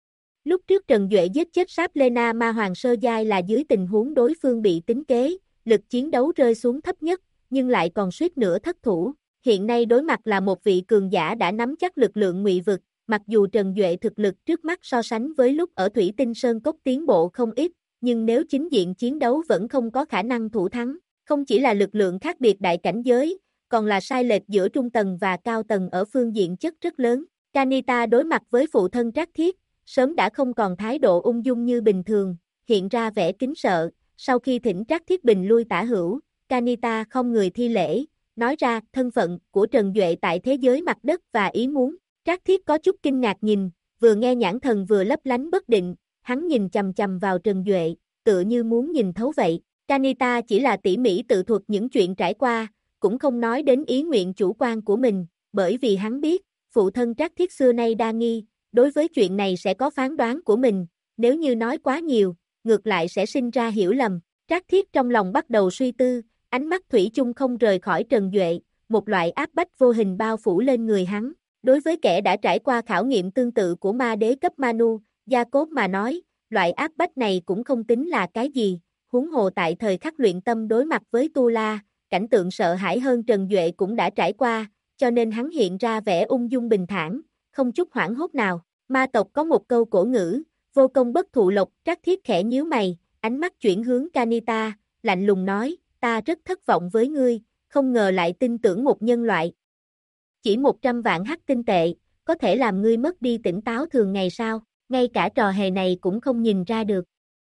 Lúc trước Trần Duệ giết chết Sáp Lena ma hoàng sơ giai là dưới tình huống đối phương bị tính kế, lực chiến đấu rơi xuống thấp nhất, nhưng lại còn suýt nữa thất thủ. Hiện nay đối mặt là một vị cường giả đã nắm chắc lực lượng ngụy vực, mặc dù Trần Duệ thực lực trước mắt so sánh với lúc ở Thủy Tinh Sơn Cốc tiến bộ không ít, nhưng nếu chính diện chiến đấu vẫn không có khả năng thủ thắng, không chỉ là lực lượng khác biệt đại cảnh giới, còn là sai lệch giữa trung tầng và cao tầng ở phương diện chất rất lớn. Kanita đối mặt với phụ thân Trác Thiết, sớm đã không còn thái độ ung dung như bình thường, hiện ra vẻ kính sợ. Sau khi thỉnh Trác Thiết bình lui tả hữu, Kanita không người thi lễ, nói ra thân phận của Trần Duệ tại thế giới mặt đất và ý muốn. Trác Thiết có chút kinh ngạc nhìn, vừa nghe nhãn thần vừa lấp lánh bất định, hắn nhìn chầm chầm vào Trần Duệ, tựa như muốn nhìn thấu vậy. Kanita chỉ là tỉ mỉ tự thuật những chuyện trải qua, cũng không nói đến ý nguyện chủ quan của mình, bởi vì hắn biết, phụ thân Trác Thiết xưa nay đa nghi, đối với chuyện này sẽ có phán đoán của mình, nếu như nói quá nhiều, ngược lại sẽ sinh ra hiểu lầm. Trác Thiết trong lòng bắt đầu suy tư, ánh mắt thủy chung không rời khỏi Trần Duệ, một loại áp bách vô hình bao phủ lên người hắn. Đối với kẻ đã trải qua khảo nghiệm tương tự của ma đế cấp Manu, Jacob mà nói, loại áp bách này cũng không tính là cái gì, huống hồ tại thời khắc luyện tâm đối mặt với Tu La, cảnh tượng sợ hãi hơn Trần Duệ cũng đã trải qua, cho nên hắn hiện ra vẻ ung dung bình thản, không chút hoảng hốt nào. Ma tộc có một câu cổ ngữ, vô công bất thụ lộc. Trác Thiết khẽ nhíu mày, ánh mắt chuyển hướng Kanita, lạnh lùng nói, ta rất thất vọng với ngươi, không ngờ lại tin tưởng một nhân loại. Chỉ 100 vạn hắc tinh tệ, có thể làm ngươi mất đi tỉnh táo thường ngày sao, ngay cả trò hề này cũng không nhìn ra được.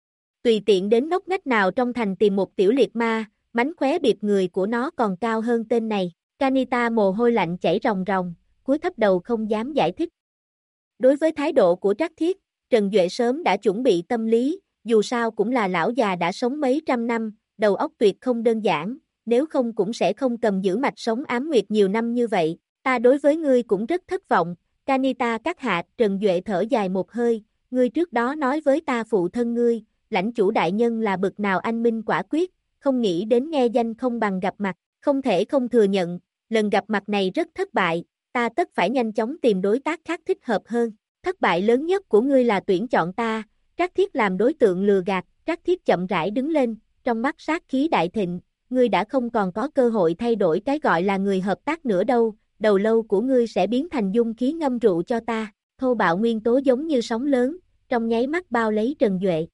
Tùy tiện đến ngóc ngách nào trong thành tìm một tiểu liệt ma, mánh khóe biệt người của nó còn cao hơn tên này. Kanita mồ hôi lạnh chảy ròng ròng, cúi thấp đầu không dám giải thích. Đối với thái độ của Trác Thiết, Trần Duệ sớm đã chuẩn bị tâm lý, dù sao cũng là lão già đã sống mấy trăm năm, đầu óc tuyệt không đơn giản, nếu không cũng sẽ không cầm giữ mạch sống ám nguyệt nhiều năm như vậy. Ta đối với ngươi cũng rất thất vọng. Kanita cắt hạ. Trần Duệ thở dài một hơi, ngươi trước đó nói với ta phụ thân ngươi, lãnh chủ đại nhân là bậc nào anh minh quả quyết, không nghĩ đến nghe danh không bằng gặp mặt, không thể không thừa nhận, lần gặp mặt này rất thất bại, ta tất phải nhanh chóng tìm đối tác khác thích hợp hơn. Thất bại lớn nhất của ngươi là tuyển chọn ta. Trác Thiết làm đối tượng lừa gạt. Trác Thiết chậm rãi đứng lên, trong mắt sát khí đại thịnh, ngươi đã không còn có cơ hội thay đổi cái gọi là người hợp tác nữa đâu, đầu lâu của ngươi sẽ biến thành dung khí ngâm rượu cho ta. Thô bạo nguyên tố giống như sóng lớn, trong nháy mắt bao lấy Trần Duệ.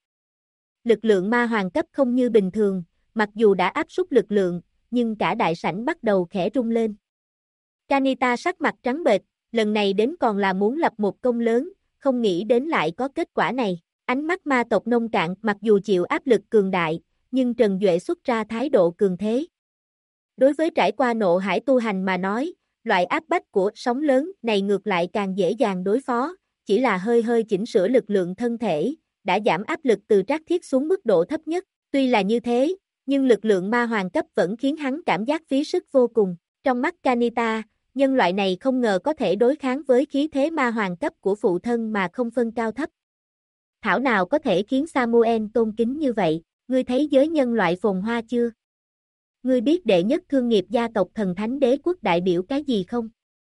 Lực lượng ma hoàng cấp không như bình thường, mặc dù đã áp suất lực lượng, nhưng cả đại sảnh bắt đầu khẽ rung lên. Kanita sắc mặt trắng bệch, lần này đến còn là muốn lập một công lớn, không nghĩ đến lại có kết quả này. Ánh mắt ma tộc nông cạn, mặc dù chịu áp lực cường đại, nhưng Trần Duệ xuất ra thái độ cường thế. Đối với trải qua nộ hải tu hành mà nói, loại áp bách của sóng lớn này ngược lại càng dễ dàng đối phó, chỉ là hơi hơi chỉnh sửa lực lượng thân thể, đã giảm áp lực từ Trác Thiết xuống mức độ thấp nhất. Tuy là như thế, nhưng lực lượng ma hoàng cấp vẫn khiến hắn cảm giác phí sức vô cùng. Trong mắt Kanita, nhân loại này không ngờ có thể đối kháng với khí thế ma hoàng cấp của phụ thân mà không phân cao thấp. Thảo nào có thể khiến Samuel tôn kính như vậy, ngươi thấy giới nhân loại phồn hoa chưa? Ngươi biết đệ nhất thương nghiệp gia tộc thần thánh đế quốc đại biểu cái gì không?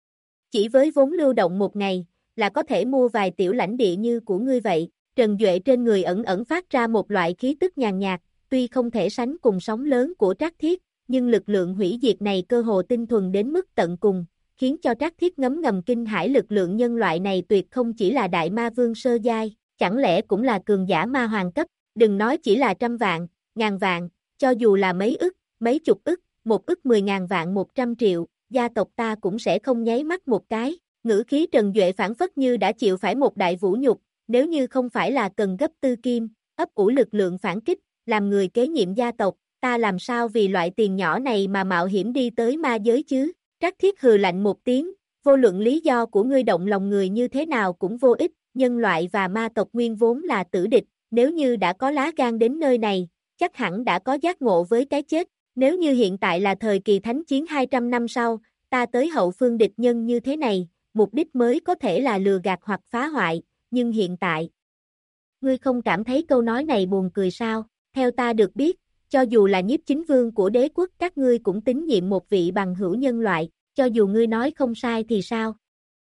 Chỉ với vốn lưu động một ngày, là có thể mua vài tiểu lãnh địa như của ngươi vậy. Trần Duệ trên người ẩn ẩn phát ra một loại khí tức nhàn nhạt, tuy không thể sánh cùng sóng lớn của Trác Thiết, nhưng lực lượng hủy diệt này cơ hồ tinh thuần đến mức tận cùng, khiến cho Trác Thiết ngấm ngầm kinh hãi. Lực lượng nhân loại này tuyệt không chỉ là đại ma vương sơ giai, chẳng lẽ cũng là cường giả ma hoàng cấp, đừng nói chỉ là trăm vạn, ngàn vạn, cho dù là mấy ức, mấy chục ức, 1 ức 10.000 vạn 100 triệu, gia tộc ta cũng sẽ không nháy mắt một cái. Ngữ khí Trần Duệ phản phất như đã chịu phải một đại vũ nhục, nếu như không phải là cần gấp tư kim, ấp ủ lực lượng phản kích, làm người kế nhiệm gia tộc, ta làm sao vì loại tiền nhỏ này mà mạo hiểm đi tới ma giới chứ? Trác Thiết hừ lạnh một tiếng, vô luận lý do của ngươi động lòng người như thế nào cũng vô ích, nhân loại và ma tộc nguyên vốn là tử địch, nếu như đã có lá gan đến nơi này, chắc hẳn đã có giác ngộ với cái chết. Nếu như hiện tại là thời kỳ thánh chiến 200 năm sau, ta tới hậu phương địch nhân như thế này, mục đích mới có thể là lừa gạt hoặc phá hoại, nhưng hiện tại, ngươi không cảm thấy câu nói này buồn cười sao? Theo ta được biết, cho dù là nhiếp chính vương của đế quốc các ngươi cũng tín nhiệm một vị bằng hữu nhân loại, cho dù ngươi nói không sai thì sao?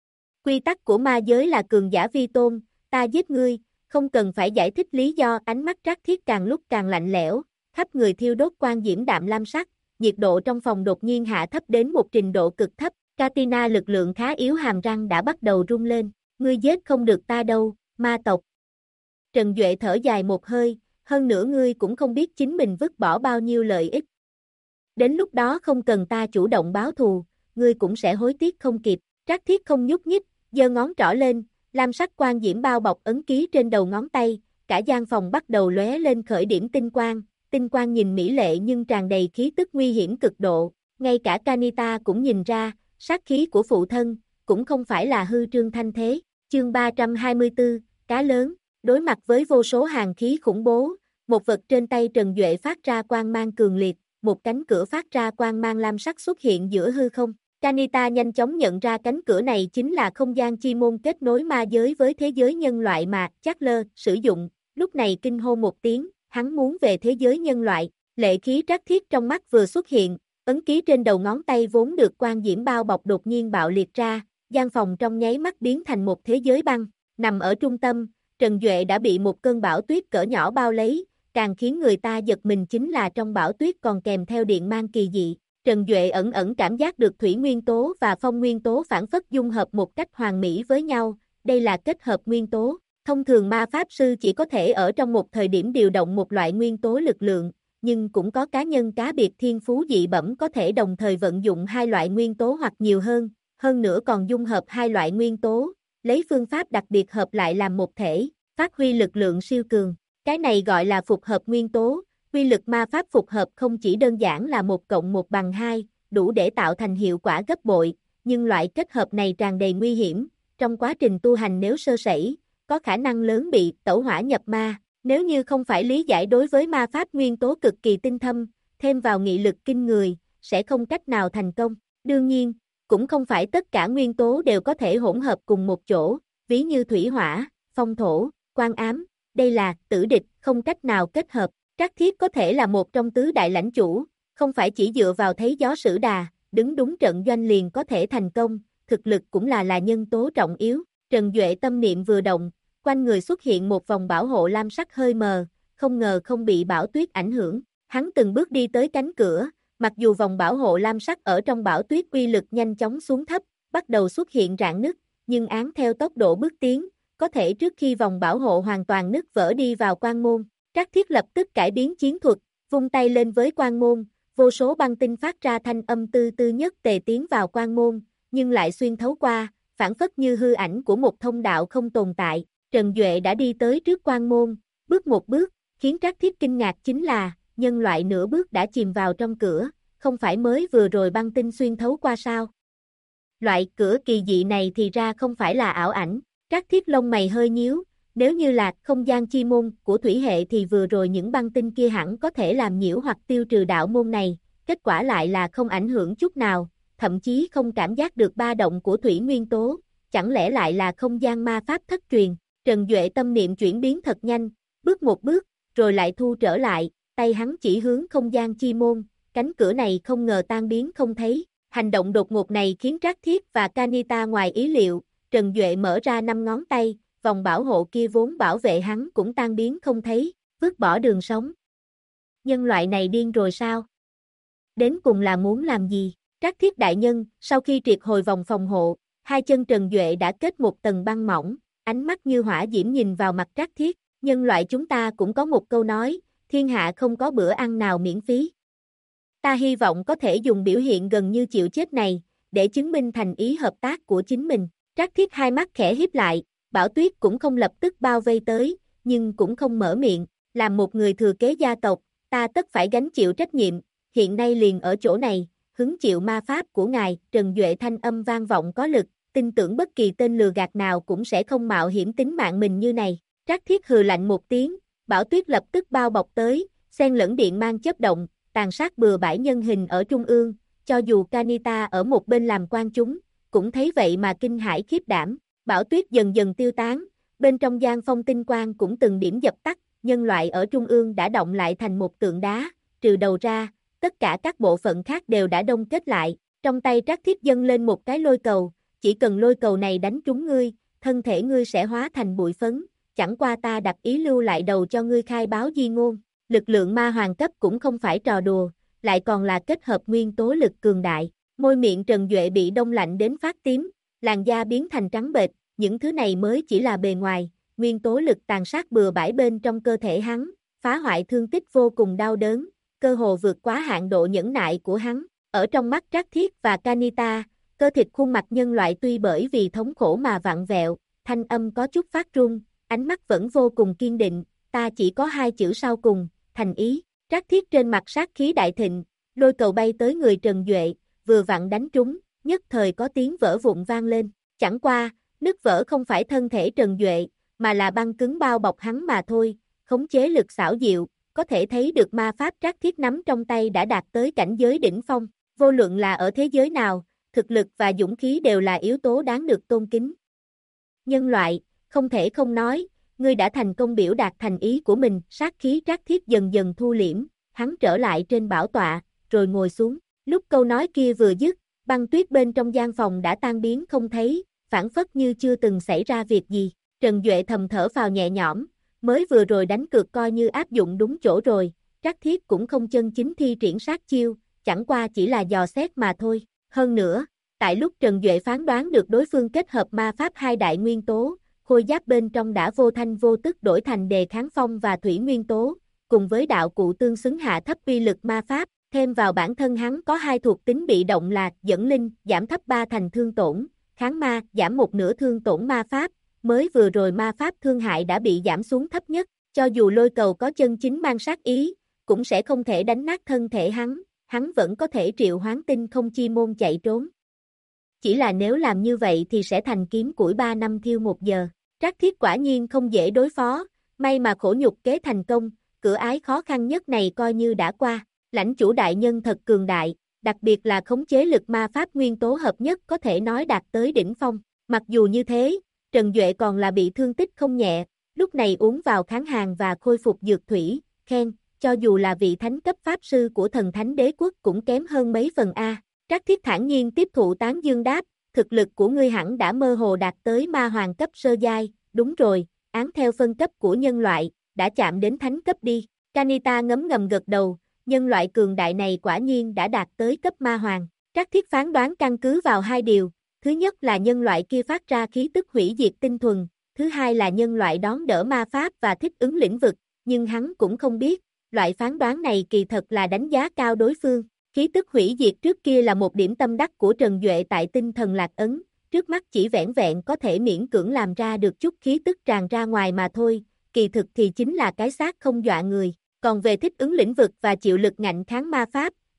Quy tắc của ma giới là cường giả vi tôn, ta giết ngươi, không cần phải giải thích lý do. Ánh mắt Trác Thiết càng lúc càng lạnh lẽo, khắp người thiêu đốt quang diễm đạm lam sắc, nhiệt độ trong phòng đột nhiên hạ thấp đến một trình độ cực thấp. Katina lực lượng khá yếu, hàm răng đã bắt đầu rung lên, ngươi giết không được ta đâu, ma tộc. Trần Duệ thở dài một hơi, hơn nữa ngươi cũng không biết chính mình vứt bỏ bao nhiêu lợi ích. Đến lúc đó không cần ta chủ động báo thù, ngươi cũng sẽ hối tiếc không kịp. Trác Thiết không nhúc nhích, giơ ngón trỏ lên, lam sắc quang diễm bao bọc ấn ký trên đầu ngón tay, cả gian phòng bắt đầu lóe lên khởi điểm tinh quang nhìn mỹ lệ nhưng tràn đầy khí tức nguy hiểm cực độ, ngay cả Kanita cũng nhìn ra, sát khí của phụ thân, cũng không phải là hư trương thanh thế. Chương 324, cá lớn, đối mặt với vô số hàn khí khủng bố, một vật trên tay Trần Duệ phát ra quang mang cường liệt, một cánh cửa phát ra quang mang lam sắc xuất hiện giữa hư không. Kanita nhanh chóng nhận ra cánh cửa này chính là không gian chi môn kết nối ma giới với thế giới nhân loại mà Chatler sử dụng, lúc này kinh hô một tiếng, hắn muốn về thế giới nhân loại. Lệ khí Trác Thiết trong mắt vừa xuất hiện, ấn ký trên đầu ngón tay vốn được quang diễm bao bọc đột nhiên bạo liệt ra, gian phòng trong nháy mắt biến thành một thế giới băng. Nằm ở trung tâm, Trần Duệ đã bị một cơn bão tuyết cỡ nhỏ bao lấy, càng khiến người ta giật mình chính là trong bão tuyết còn kèm theo điện mang kỳ dị. Trần Duệ ẩn ẩn cảm giác được thủy nguyên tố và phong nguyên tố phản phất dung hợp một cách hoàn mỹ với nhau, đây là kết hợp nguyên tố. Thông thường ma pháp sư chỉ có thể ở trong một thời điểm điều động một loại nguyên tố lực lượng, nhưng cũng có cá nhân cá biệt thiên phú dị bẩm có thể đồng thời vận dụng hai loại nguyên tố hoặc nhiều hơn nữa còn dung hợp hai loại nguyên tố, lấy phương pháp đặc biệt hợp lại làm một thể, phát huy lực lượng siêu cường. Cái này gọi là phục hợp nguyên tố. Quy lực ma pháp phục hợp không chỉ đơn giản là 1+1=2, đủ để tạo thành hiệu quả gấp bội, nhưng loại kết hợp này tràn đầy nguy hiểm, trong quá trình tu hành nếu sơ sẩy, có khả năng lớn bị tẩu hỏa nhập ma. Nếu như không phải lý giải đối với ma pháp nguyên tố cực kỳ tinh thâm, thêm vào nghị lực kinh người, sẽ không cách nào thành công. Đương nhiên, cũng không phải tất cả nguyên tố đều có thể hỗn hợp cùng một chỗ, ví như thủy hỏa, phong thổ, quang ám, đây là tử địch, không cách nào kết hợp. Trác Thiết có thể là một trong tứ đại lãnh chủ, không phải chỉ dựa vào thấy gió sử đà, đứng đúng trận doanh liền có thể thành công, thực lực cũng là nhân tố trọng yếu. Trần Duệ tâm niệm vừa động, quanh người xuất hiện một vòng bảo hộ lam sắc hơi mờ, không ngờ không bị bão tuyết ảnh hưởng. Hắn từng bước đi tới cánh cửa, mặc dù vòng bảo hộ lam sắc ở trong bão tuyết uy lực nhanh chóng xuống thấp, bắt đầu xuất hiện rạn nứt, nhưng án theo tốc độ bước tiến, có thể trước khi vòng bảo hộ hoàn toàn nứt vỡ đi vào quan môn. Trác Thiết lập tức cải biến chiến thuật, vung tay lên với quan môn, vô số băng tinh phát ra thanh âm tư tư nhất tề tiến vào quan môn, nhưng lại xuyên thấu qua, phản phất như hư ảnh của một thông đạo không tồn tại. Trần Duệ đã đi tới trước quan môn, bước một bước, khiến Trác Thiết kinh ngạc chính là, nhân loại nửa bước đã chìm vào trong cửa, không phải mới vừa rồi băng tinh xuyên thấu qua sao? Loại cửa kỳ dị này thì ra không phải là ảo ảnh, Trác Thiết lông mày hơi nhíu, nếu như là không gian chi môn của thủy hệ thì vừa rồi những băng tinh kia hẳn có thể làm nhiễu hoặc tiêu trừ đạo môn này, kết quả lại là không ảnh hưởng chút nào, thậm chí không cảm giác được ba động của thủy nguyên tố, chẳng lẽ lại là không gian ma pháp thất truyền. Trần Duệ tâm niệm chuyển biến thật nhanh, bước một bước, rồi lại thu trở lại, tay hắn chỉ hướng không gian chi môn, cánh cửa này không ngờ tan biến không thấy. Hành động đột ngột này khiến Trác Thiết và Kanita ngoài ý liệu, Trần Duệ mở ra 5 ngón tay, vòng bảo hộ kia vốn bảo vệ hắn cũng tan biến không thấy, vứt bỏ đường sống. Nhân loại này điên rồi sao? Đến cùng là muốn làm gì? Trác Thiết đại nhân, sau khi triệt hồi vòng phòng hộ, hai chân Trần Duệ đã kết một tầng băng mỏng, ánh mắt như hỏa diễm nhìn vào mặt Trác Thiết, nhân loại chúng ta cũng có một câu nói, thiên hạ không có bữa ăn nào miễn phí. Ta hy vọng có thể dùng biểu hiện gần như chịu chết này, để chứng minh thành ý hợp tác của chính mình. Trác Thiết hai mắt khẽ híp lại, Bảo Tuyết cũng không lập tức bao vây tới, nhưng cũng không mở miệng, làm một người thừa kế gia tộc, ta tất phải gánh chịu trách nhiệm, hiện nay liền ở chỗ này, hứng chịu ma pháp của ngài. Trần Duệ thanh âm vang vọng có lực, tin tưởng bất kỳ tên lừa gạt nào cũng sẽ không mạo hiểm tính mạng mình như này. Trác Thiết hừ lạnh một tiếng, Bảo Tuyết lập tức bao bọc tới, xen lẫn điện mang chớp động, tàn sát bừa bãi nhân hình ở trung ương, cho dù Kanita ở một bên làm quan chúng, cũng thấy vậy mà kinh hãi khiếp đảm. Bảo Tuyết dần dần tiêu tán, bên trong gian phong tinh quang cũng từng điểm dập tắt, nhân loại ở trung ương đã động lại thành một tượng đá, trừ đầu ra, tất cả các bộ phận khác đều đã đông kết lại, trong tay Trác Thiết dâng lên một cái lôi cầu, chỉ cần lôi cầu này đánh trúng ngươi, thân thể ngươi sẽ hóa thành bụi phấn, chẳng qua ta đặt ý lưu lại đầu cho ngươi khai báo di ngôn. Lực lượng ma hoàng cấp cũng không phải trò đùa, lại còn là kết hợp nguyên tố lực cường đại. Môi miệng Trần Duệ bị đông lạnh đến phát tím, làn da biến thành trắng bệch, những thứ này mới chỉ là bề ngoài, nguyên tố lực tàn sát bừa bãi bên trong cơ thể hắn, phá hoại thương tích vô cùng đau đớn, cơ hồ vượt quá hạn độ nhẫn nại của hắn. Ở trong mắt Trác Thiết và Kanita, cơ thịt khuôn mặt nhân loại tuy bởi vì thống khổ mà vặn vẹo, thanh âm có chút phát run, ánh mắt vẫn vô cùng kiên định, ta chỉ có hai chữ sau cùng, thành ý. Trác Thiết trên mặt sát khí đại thịnh, lôi cầu bay tới người Trần Duệ, vừa vặn đánh trúng, nhất thời có tiếng vỡ vụn vang lên, chẳng qua, nứt vỡ không phải thân thể Trần Duệ, mà là băng cứng bao bọc hắn mà thôi, khống chế lực xảo diệu, có thể thấy được ma pháp Trác Thiết nắm trong tay đã đạt tới cảnh giới đỉnh phong, vô luận là ở thế giới nào, thực lực và dũng khí đều là yếu tố đáng được tôn kính. Nhân loại, không thể không nói, ngươi đã thành công biểu đạt thành ý của mình, sát khí Trác Thiết dần dần thu liễm, hắn trở lại trên bảo tọa, rồi ngồi xuống, lúc câu nói kia vừa dứt, băng tuyết bên trong gian phòng đã tan biến không thấy, phản phất như chưa từng xảy ra việc gì. Trần Duệ thầm thở phào nhẹ nhõm, mới vừa rồi đánh cược coi như áp dụng đúng chỗ rồi, Trác Thiết cũng không chân chính thi triển sát chiêu, chẳng qua chỉ là dò xét mà thôi. Hơn nữa, tại lúc Trần Duệ phán đoán được đối phương kết hợp ma pháp hai đại nguyên tố, khôi giáp bên trong đã vô thanh vô tức đổi thành đề kháng phong và thủy nguyên tố, cùng với đạo cụ tương xứng hạ thấp uy lực ma pháp, thêm vào bản thân hắn có hai thuộc tính bị động là dẫn linh, giảm thấp 3 thành thương tổn, kháng ma, giảm 1/2 thương tổn ma pháp, mới vừa rồi ma pháp thương hại đã bị giảm xuống thấp nhất, cho dù lôi cầu có chân chính mang sát ý, cũng sẽ không thể đánh nát thân thể hắn vẫn có thể triệu hoán tinh không chi môn chạy trốn. Chỉ là nếu làm như vậy thì sẽ thành kiếm củi 3 năm thiêu 1 giờ. Trác Thiết quả nhiên không dễ đối phó, may mà khổ nhục kế thành công, cửa ái khó khăn nhất này coi như đã qua. Lãnh chủ đại nhân thật cường đại, đặc biệt là khống chế lực ma pháp nguyên tố hợp nhất có thể nói đạt tới đỉnh phong. Mặc dù như thế, Trần Duệ còn là bị thương tích không nhẹ, lúc này uống vào kháng hàn và khôi phục dược thủy, khen, cho dù là vị thánh cấp pháp sư của thần thánh đế quốc cũng kém hơn mấy phần A. Trác Thiết thản nhiên tiếp thụ tán dương đáp, thực lực của ngươi hẳn đã mơ hồ đạt tới ma hoàng cấp sơ giai, đúng rồi, án theo phân cấp của nhân loại, đã chạm đến thánh cấp đi. Kanita ngấm ngầm gật đầu, nhân loại cường đại này quả nhiên đã đạt tới cấp ma hoàng. Trác Thiết phán đoán căn cứ vào hai điều, thứ nhất là nhân loại kia phát ra khí tức hủy diệt tinh thuần, thứ hai là nhân loại đón đỡ ma pháp và thích ứng lĩnh vực, nhưng hắn cũng không biết, loại phán đoán này kỳ thật là đánh giá cao đối phương. Khí tức hủy diệt trước kia là một điểm tâm đắc của Trần Duệ tại tinh thần lạc ấn, trước mắt chỉ vẻn vẹn có thể miễn cưỡng làm ra được chút khí tức tràn ra ngoài mà thôi, kỳ thực thì chính là cái xác không dọa người. Còn về thích ứng lĩnh vực và chịu lực ngạnh kháng ma pháp,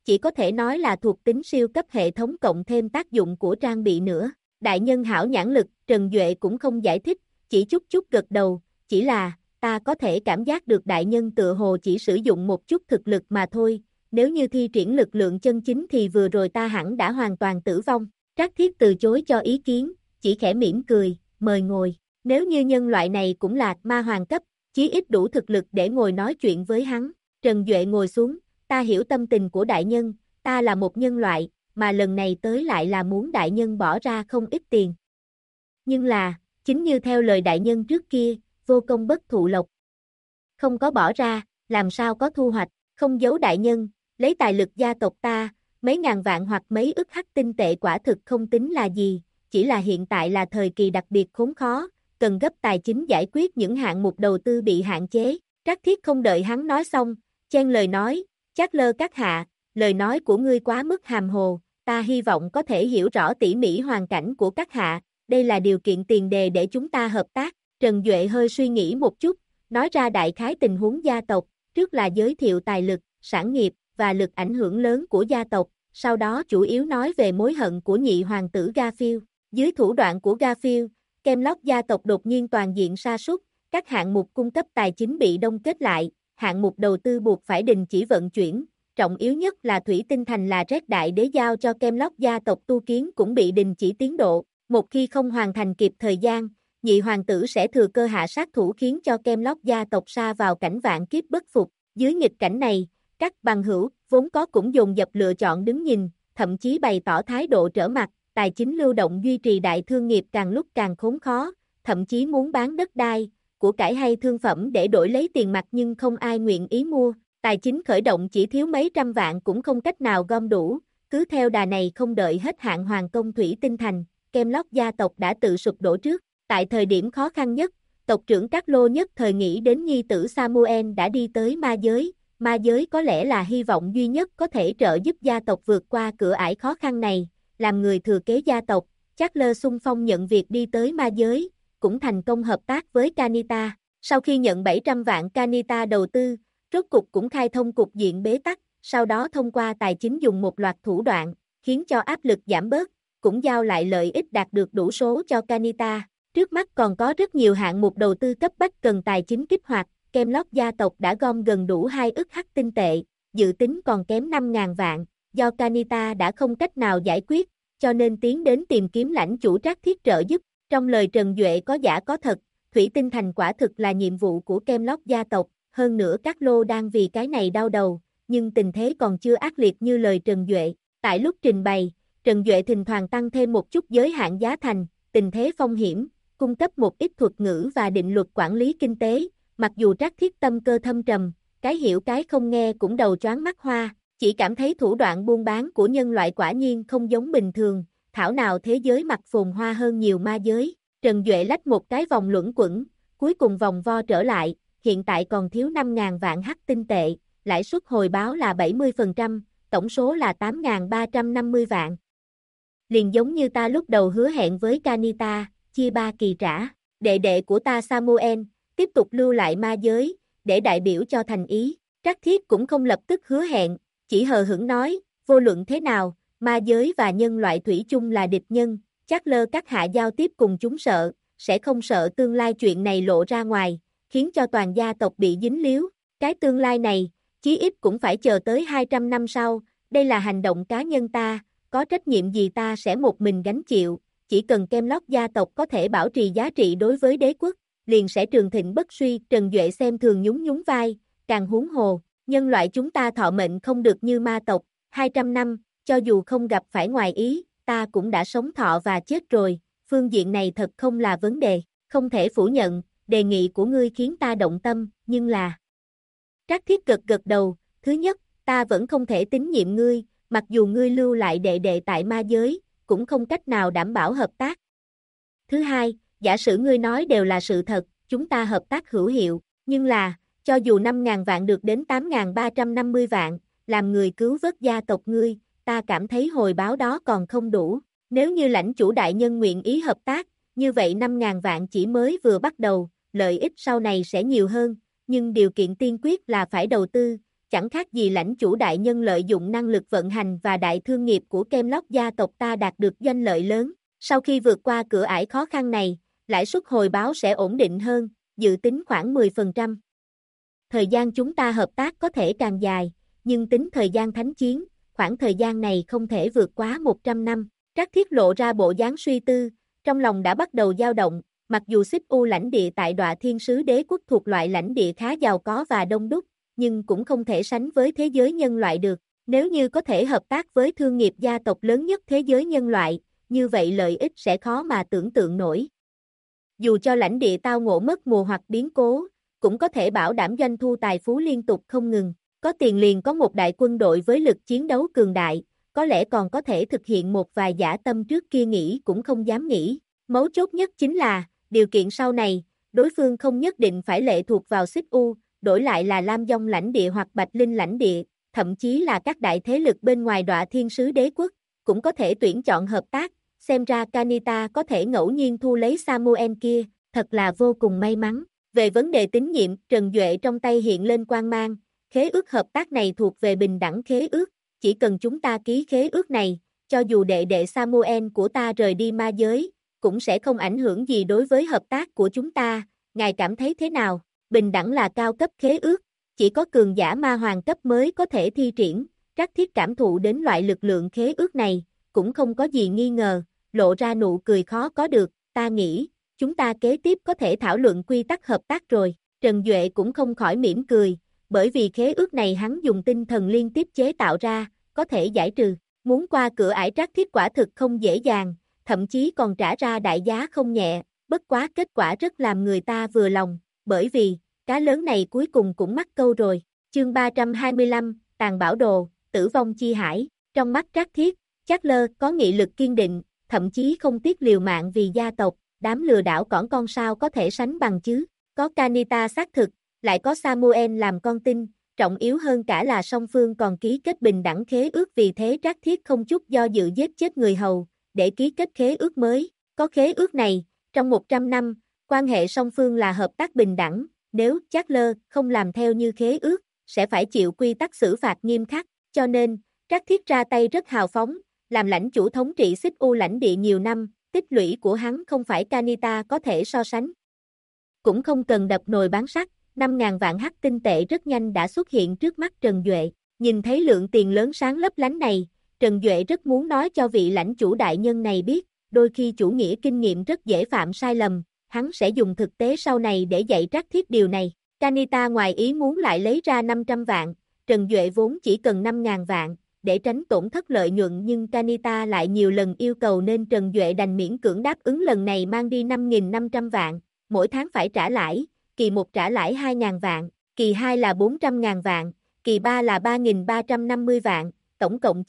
chỉ có thể nói là thuộc tính siêu cấp hệ thống cộng thêm tác dụng của trang bị nữa. Đại nhân hảo nhãn lực, Trần Duệ cũng không giải thích, chỉ chút chút gật đầu, chỉ là, ta có thể cảm giác được đại nhân tựa hồ chỉ sử dụng một chút thực lực mà thôi, nếu như thi triển lực lượng chân chính thì vừa rồi ta hẳn đã hoàn toàn tử vong. Trác Thiết từ chối cho ý kiến, chỉ khẽ mỉm cười, mời ngồi. Nếu như nhân loại này cũng là ma hoàng cấp, chí ít đủ thực lực để ngồi nói chuyện với hắn. Trần Duệ ngồi xuống, ta hiểu tâm tình của đại nhân, ta là một nhân loại, mà lần này tới lại là muốn đại nhân bỏ ra không ít tiền. Nhưng là, chính như theo lời đại nhân trước kia, vô công bất thụ lộc. Không có bỏ ra, làm sao có thu hoạch, không giấu đại nhân, lấy tài lực gia tộc ta, mấy ngàn vạn hoặc mấy ức hắc tinh tệ quả thực không tính là gì, chỉ là hiện tại là thời kỳ đặc biệt khốn khó, cần gấp tài chính giải quyết những hạng mục đầu tư bị hạn chế. Trác Thiết không đợi hắn nói xong, chen lời nói, Trác Lơ các hạ, lời nói của ngươi quá mức hàm hồ, ta hy vọng có thể hiểu rõ tỉ mỉ hoàn cảnh của các hạ, đây là điều kiện tiền đề để chúng ta hợp tác. Trần Duệ hơi suy nghĩ một chút, nói ra đại khái tình huống gia tộc, trước là giới thiệu tài lực, sản nghiệp, và lực ảnh hưởng lớn của gia tộc, sau đó chủ yếu nói về mối hận của nhị hoàng tử Garfield. Dưới thủ đoạn của Garfield, Kemlock gia tộc đột nhiên toàn diện sa sút, các hạng mục cung cấp tài chính bị đông kết lại, hạng mục đầu tư buộc phải đình chỉ vận chuyển, trọng yếu nhất là Thủy Tinh Thành là Red Đại Đế giao cho Kemlock gia tộc tu kiến cũng bị đình chỉ tiến độ, một khi không hoàn thành kịp thời gian, nhị hoàng tử sẽ thừa cơ hạ sát thủ khiến cho Kemlock gia tộc sa vào cảnh vạn kiếp bất phục. Dưới nghịch cảnh này, các bằng hữu vốn có cũng dồn dập lựa chọn đứng nhìn, thậm chí bày tỏ thái độ trở mặt, tài chính lưu động duy trì đại thương nghiệp càng lúc càng khốn khó, thậm chí muốn bán đất đai, của cải hay thương phẩm để đổi lấy tiền mặt nhưng không ai nguyện ý mua, tài chính khởi động chỉ thiếu mấy trăm vạn cũng không cách nào gom đủ, cứ theo đà này không đợi hết hạn hoàn công Thủy Tinh Thành, Kemlock gia tộc đã tự sụp đổ trước. Tại thời điểm khó khăn nhất, tộc trưởng Các Lô nhất thời nghĩ đến nhi tử Samuel đã đi tới ma giới có lẽ là hy vọng duy nhất có thể trợ giúp gia tộc vượt qua cửa ải khó khăn này, làm người thừa kế gia tộc, Trác Lơ xung phong nhận việc đi tới ma giới, cũng thành công hợp tác với Kanita. Sau khi nhận 700 vạn Kanita đầu tư, rốt cục cũng khai thông cục diện bế tắc, sau đó thông qua tài chính dùng một loạt thủ đoạn, khiến cho áp lực giảm bớt, cũng giao lại lợi ích đạt được đủ số cho Kanita. Trước mắt còn có rất nhiều hạng mục đầu tư cấp bách cần tài chính kích hoạt, Kemlock gia tộc đã gom gần đủ 2 ức hắc tinh tệ, dự tính còn kém 5.000 vạn, do Kanita đã không cách nào giải quyết, cho nên tiến đến tìm kiếm lãnh chủ Trác Thiết trợ giúp. Trong lời Trần Duệ có giả có thật, Thủy Tinh Thành quả thực là nhiệm vụ của Kemlock gia tộc, hơn nữa các lô đang vì cái này đau đầu, nhưng tình thế còn chưa ác liệt như lời Trần Duệ. Tại lúc trình bày, Trần Duệ thỉnh thoảng tăng thêm một chút giới hạn giá thành, tình thế phong hiểm, cung cấp một ít thuật ngữ và định luật quản lý kinh tế, mặc dù Trác Thiết tâm cơ thâm trầm, cái hiểu cái không nghe cũng đầu choáng mắt hoa, chỉ cảm thấy thủ đoạn buôn bán của nhân loại quả nhiên không giống bình thường, thảo nào thế giới mặt phồn hoa hơn nhiều ma giới. Trần Duệ lách một cái vòng luẩn quẩn, cuối cùng vòng vo trở lại, hiện tại còn thiếu 5.000 vạn hắc tinh tệ, lãi suất hồi báo là 70%, tổng số là 8.350 vạn. Liền giống như ta lúc đầu hứa hẹn với Kanita, chia 3 kỳ trả, đệ đệ của ta Samuel, tiếp tục lưu lại ma giới, để đại biểu cho thành ý. Trác Thiết cũng không lập tức hứa hẹn, chỉ hờ hững nói, vô luận thế nào, ma giới và nhân loại thủy chung là địch nhân, Trác Lơ các hạ giao tiếp cùng chúng sợ, sẽ không sợ tương lai chuyện này lộ ra ngoài, khiến cho toàn gia tộc bị dính líu, cái tương lai này, chí ít cũng phải chờ tới 200 năm sau, đây là hành động cá nhân ta, có trách nhiệm gì ta sẽ một mình gánh chịu, chỉ cần Kemlock gia tộc có thể bảo trì giá trị đối với đế quốc, liền sẽ trường thịnh bất suy. Trần Duệ xem thường nhún nhún vai, càng huống hồ, nhân loại chúng ta thọ mệnh không được như ma tộc, 200 năm, cho dù không gặp phải ngoài ý, ta cũng đã sống thọ và chết rồi, phương diện này thật không là vấn đề, không thể phủ nhận, đề nghị của ngươi khiến ta động tâm, nhưng là... Trác Thiết gật gật đầu, thứ nhất, ta vẫn không thể tín nhiệm ngươi, mặc dù ngươi lưu lại đệ đệ tại ma giới, cũng không cách nào đảm bảo hợp tác. Thứ hai, giả sử ngươi nói đều là sự thật, chúng ta hợp tác hữu hiệu, nhưng là, cho dù 5.000 vạn được đến 8.350 vạn, làm người cứu vớt gia tộc ngươi, ta cảm thấy hồi báo đó còn không đủ. Nếu như lãnh chủ đại nhân nguyện ý hợp tác, như vậy 5.000 vạn chỉ mới vừa bắt đầu, lợi ích sau này sẽ nhiều hơn, nhưng điều kiện tiên quyết là phải đầu tư, chẳng khác gì lãnh chủ đại nhân lợi dụng năng lực vận hành và đại thương nghiệp của Kemlock gia tộc ta đạt được doanh lợi lớn. Sau khi vượt qua cửa ải khó khăn này, lãi suất hồi báo sẽ ổn định hơn, dự tính khoảng 10%. Thời gian chúng ta hợp tác có thể càng dài, nhưng tính thời gian thánh chiến, khoảng thời gian này không thể vượt quá 100 năm. Trác Thiết lộ ra bộ dáng suy tư, trong lòng đã bắt đầu dao động, mặc dù xích u lãnh địa tại Đoạ Thiên Sứ Đế quốc thuộc loại lãnh địa khá giàu có và đông đúc, nhưng cũng không thể sánh với thế giới nhân loại được. Nếu như có thể hợp tác với thương nghiệp gia tộc lớn nhất thế giới nhân loại, như vậy lợi ích sẽ khó mà tưởng tượng nổi. Dù cho lãnh địa tao ngộ mất mùa hoặc biến cố, cũng có thể bảo đảm doanh thu tài phú liên tục không ngừng. Có tiền liền có một đại quân đội với lực chiến đấu cường đại, có lẽ còn có thể thực hiện một vài dã tâm trước kia nghĩ cũng không dám nghĩ. Mấu chốt nhất chính là, điều kiện sau này, đối phương không nhất định phải lệ thuộc vào xích u, đổi lại là Lam Dông lãnh địa hoặc Bạch Linh lãnh địa, thậm chí là các đại thế lực bên ngoài Đoạ Thiên Sứ Đế quốc, cũng có thể tuyển chọn hợp tác. Xem ra Kanita có thể ngẫu nhiên thu lấy Samuel kia, thật là vô cùng may mắn. Về vấn đề tín nhiệm, Trần Duệ trong tay hiện lên quang mang, khế ước hợp tác này thuộc về bình đẳng khế ước, chỉ cần chúng ta ký khế ước này, cho dù đệ đệ Samuel của ta rời đi ma giới, cũng sẽ không ảnh hưởng gì đối với hợp tác của chúng ta, ngài cảm thấy thế nào? Bình đẳng là cao cấp khế ước, chỉ có cường giả ma hoàng cấp mới có thể thi triển, Trác Thiết cảm thụ đến loại lực lượng khế ước này, cũng không có gì nghi ngờ, lộ ra nụ cười khó có được, ta nghĩ, chúng ta kế tiếp có thể thảo luận quy tắc hợp tác rồi. Trần Duệ cũng không khỏi mỉm cười, bởi vì khế ước này hắn dùng tinh thần liên tiếp chế tạo ra, có thể giải trừ. Muốn qua cửa ải Trác Thiết quả thực không dễ dàng, thậm chí còn trả ra đại giá không nhẹ, bất quá kết quả rất làm người ta vừa lòng, bởi vì, cá lớn này cuối cùng cũng mắc câu rồi. Chương 325, Tàn Bảo Đồ, Tử Vong Chi Hải. Trong mắt Trác Thiết, Chakler có nghị lực kiên định, thậm chí không tiếc liều mạng vì gia tộc, đám lừa đảo cỏn con sao có thể sánh bằng chứ. Có Kanita xác thực, lại có Samuel làm con tin, trọng yếu hơn cả là song phương còn ký kết bình đẳng khế ước, vì thế Trác Thiết không chút do dự giết chết người hầu, để ký kết khế ước mới. Có khế ước này, trong 100 năm, quan hệ song phương là hợp tác bình đẳng, nếu Chakler không làm theo như khế ước, sẽ phải chịu quy tắc xử phạt nghiêm khắc, cho nên, Trác Thiết ra tay rất hào phóng, làm lãnh chủ thống trị xích u lãnh địa nhiều năm, tích lũy của hắn không phải Kanita có thể so sánh. Cũng không cần đập nồi bán sắt, 5.000 vạn hắc tinh tệ rất nhanh đã xuất hiện trước mắt Trần Duệ. Nhìn thấy lượng tiền lớn sáng lấp lánh này, Trần Duệ rất muốn nói cho vị lãnh chủ đại nhân này biết, đôi khi chủ nghĩa kinh nghiệm rất dễ phạm sai lầm, hắn sẽ dùng thực tế sau này để dạy Trác Thiết điều này. Kanita ngoài ý muốn lại lấy ra 500 vạn, Trần Duệ vốn chỉ cần 5.000 vạn, để tránh tổn thất lợi nhuận, nhưng Kanita lại nhiều lần yêu cầu nên Trần Duệ đành miễn cưỡng đáp ứng, lần này mang đi 5.500 vạn, mỗi tháng phải trả lãi, kỳ 1 trả lãi 2.000 vạn, kỳ 2 là 400.000 vạn, kỳ 3 là 3.350 vạn, tổng cộng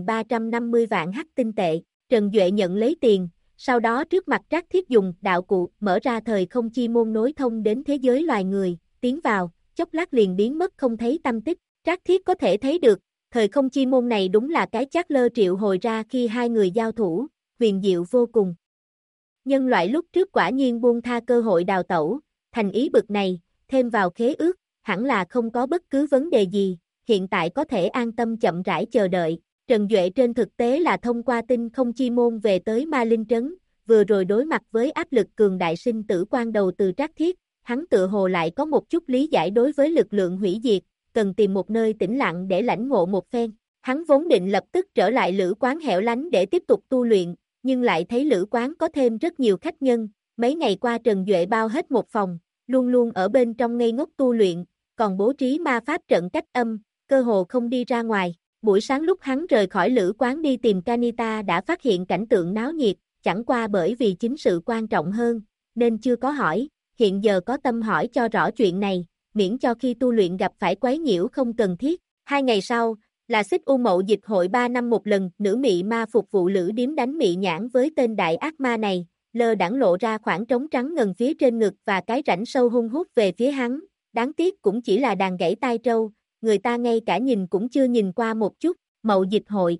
9.350 vạn hắc tinh tệ. Trần Duệ nhận lấy tiền, sau đó trước mặt Trác Thiết dùng đạo cụ mở ra thời không chi môn nối thông đến thế giới loài người, tiến vào, chốc lát liền biến mất không thấy tăm tích. Trác Thiết có thể thấy được, thời không chi môn này đúng là cái Chakler triệu hồi ra khi hai người giao thủ, huyền diệu vô cùng. Nhân loại lúc trước quả nhiên buông tha cơ hội đào tẩu, thành ý bực này, thêm vào khế ước, hẳn là không có bất cứ vấn đề gì, hiện tại có thể an tâm chậm rãi chờ đợi. Trần Duệ trên thực tế là thông qua tinh không chi môn về tới Ma Linh Trấn, vừa rồi đối mặt với áp lực cường đại sinh tử quan đầu từ Trác Thiết, hắn tự hồ lại có một chút lý giải đối với lực lượng hủy diệt, cần tìm một nơi tĩnh lặng để lãnh ngộ một phen. Hắn vốn định lập tức trở lại lữ quán hẻo lánh để tiếp tục tu luyện, nhưng lại thấy lữ quán có thêm rất nhiều khách nhân, mấy ngày qua Trần Duệ bao hết một phòng, luôn luôn ở bên trong ngây ngốc tu luyện, còn bố trí ma pháp trận cách âm, cơ hồ không đi ra ngoài. Buổi sáng lúc hắn rời khỏi lữ quán đi tìm Kanita đã phát hiện cảnh tượng náo nhiệt, chẳng qua bởi vì chính sự quan trọng hơn, nên chưa có hỏi, hiện giờ có tâm hỏi cho rõ chuyện này, miễn cho khi tu luyện gặp phải quấy nhiễu không cần thiết. 2 ngày sau, là xích u mậu dịch hội 3 năm một lần, nữ mị ma phục vụ lữ điếm đánh mị nhãn với tên đại ác ma này, lơ đãng lộ ra khoảng trống trắng ngần phía trên ngực và cái rãnh sâu hun hút về phía hắn, đáng tiếc cũng chỉ là đàn gãy tai trâu, người ta ngay cả nhìn cũng chưa nhìn qua một chút. Mậu dịch hội.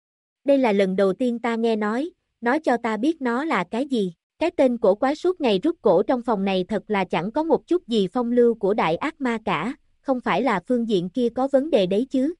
Đây là lần đầu tiên ta nghe nói cho ta biết nó là cái gì. Cái tên cổ quái suốt ngày rút cổ trong phòng này thật là chẳng có một chút gì phong lưu của đại ác ma cả, không phải là phương diện kia có vấn đề đấy chứ.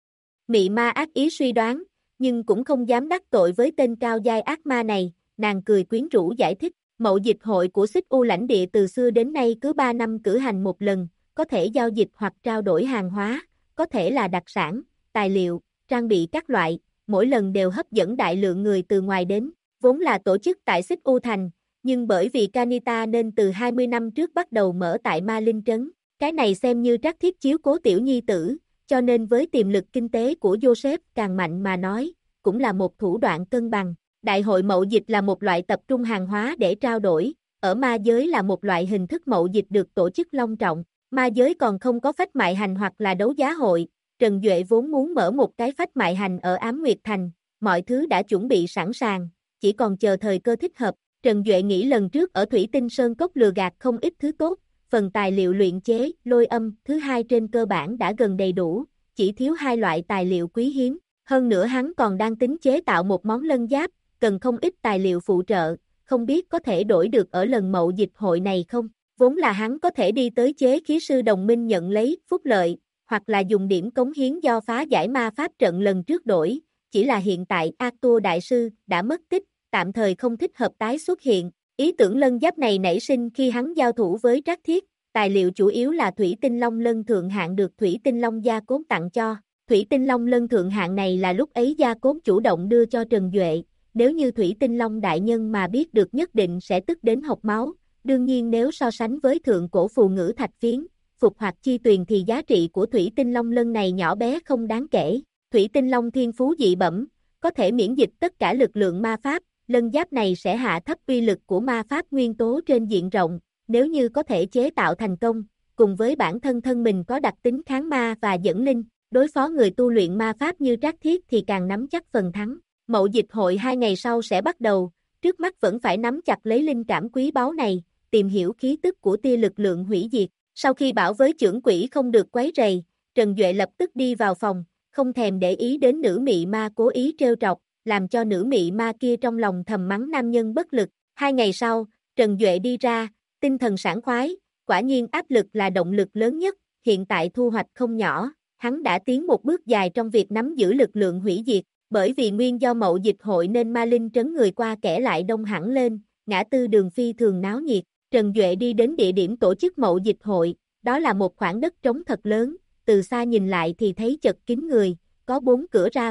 Mị ma ác ý suy đoán, nhưng cũng không dám đắc tội với tên cao giai ác ma này, nàng cười quyến rũ giải thích, mậu dịch hội của Xích U lãnh địa từ xưa đến nay cứ 3 năm cử hành một lần, có thể giao dịch hoặc trao đổi hàng hóa, có thể là đặc sản, tài liệu, trang bị các loại, mỗi lần đều hấp dẫn đại lượng người từ ngoài đến, vốn là tổ chức tại Xích U Thành, nhưng bởi vì Kanita nên từ 20 năm trước bắt đầu mở tại Ma Linh Trấn, cái này xem như trắc thiết chiếu cố tiểu nhi tử, cho nên với tiềm lực kinh tế của Joseph càng mạnh mà nói, cũng là một thủ đoạn cân bằng. Đại hội mậu dịch là một loại tập trung hàng hóa để trao đổi, ở ma giới là một loại hình thức mậu dịch được tổ chức long trọng, ma giới còn không có phách mại hành hoặc là đấu giá hội, Trần Duệ vốn muốn mở một cái phách mại hành ở Ám Nguyệt Thành, mọi thứ đã chuẩn bị sẵn sàng, chỉ còn chờ thời cơ thích hợp. Trần Duệ nghĩ lần trước ở Thủy Tinh Sơn Cốc lừa gạt không ít thứ tốt, phần tài liệu luyện chế, lôi âm, thứ hai trên cơ bản đã gần đầy đủ, chỉ thiếu hai loại tài liệu quý hiếm, hơn nữa hắn còn đang tính chế tạo một món lân giáp, cần không ít tài liệu phụ trợ, không biết có thể đổi được ở lần mậu dịch hội này không, vốn là hắn có thể đi tới chế khí sư đồng minh nhận lấy phúc lợi, hoặc là dùng điểm cống hiến do phá giải ma pháp trận lần trước đổi, chỉ là hiện tại Arthur Đại Sư đã mất tích, tạm thời không thích hợp tái xuất hiện. Ý tưởng lân giáp này nảy sinh khi hắn giao thủ với Trác Thiết, tài liệu chủ yếu là Thủy Tinh Long lân thượng hạng được Thủy Tinh Long gia cốt tặng cho. Thủy Tinh Long lân thượng hạng này là lúc ấy gia cốt chủ động đưa cho Trần Duệ, nếu như Thủy Tinh Long đại nhân mà biết được nhất định sẽ tức đến hộc máu, đương nhiên nếu so sánh với thượng cổ phù ngữ thạch phiến, phục hoặc chi tuyền thì giá trị của Thủy Tinh Long lân này nhỏ bé không đáng kể. Thủy Tinh Long thiên phú dị bẩm, có thể miễn dịch tất cả lực lượng ma pháp, lân giáp này sẽ hạ thấp uy lực của ma pháp nguyên tố trên diện rộng, nếu như có thể chế tạo thành công, cùng với bản thân thân mình có đặc tính kháng ma và dẫn linh, đối phó người tu luyện ma pháp như Trác Thiết thì càng nắm chắc phần thắng. Mậu dịch hội 2 ngày sau sẽ bắt đầu, trước mắt vẫn phải nắm chặt lấy linh cảm quý báu này, tìm hiểu khí tức của tia lực lượng hủy diệt. Sau khi bảo với trưởng quỹ không được quấy rầy, Trần Duệ lập tức đi vào phòng, không thèm để ý đến nữ mị ma cố ý trêu trọc, làm cho nữ mị ma kia trong lòng thầm mắng nam nhân bất lực. 2 ngày sau, Trần Duệ đi ra, tinh thần sảng khoái, quả nhiên áp lực là động lực lớn nhất, hiện tại thu hoạch không nhỏ, hắn đã tiến một bước dài trong việc nắm giữ lực lượng hủy diệt, bởi vì nguyên do mậu dịch hội nên Ma Linh trấn người qua kẻ lại đông hẳn lên, ngã tư đường phi thường náo nhiệt. Trần Duệ đi đến địa điểm tổ chức mậu dịch hội, đó là một khoảng đất trống thật lớn, từ xa nhìn lại thì thấy chật kín người, có 4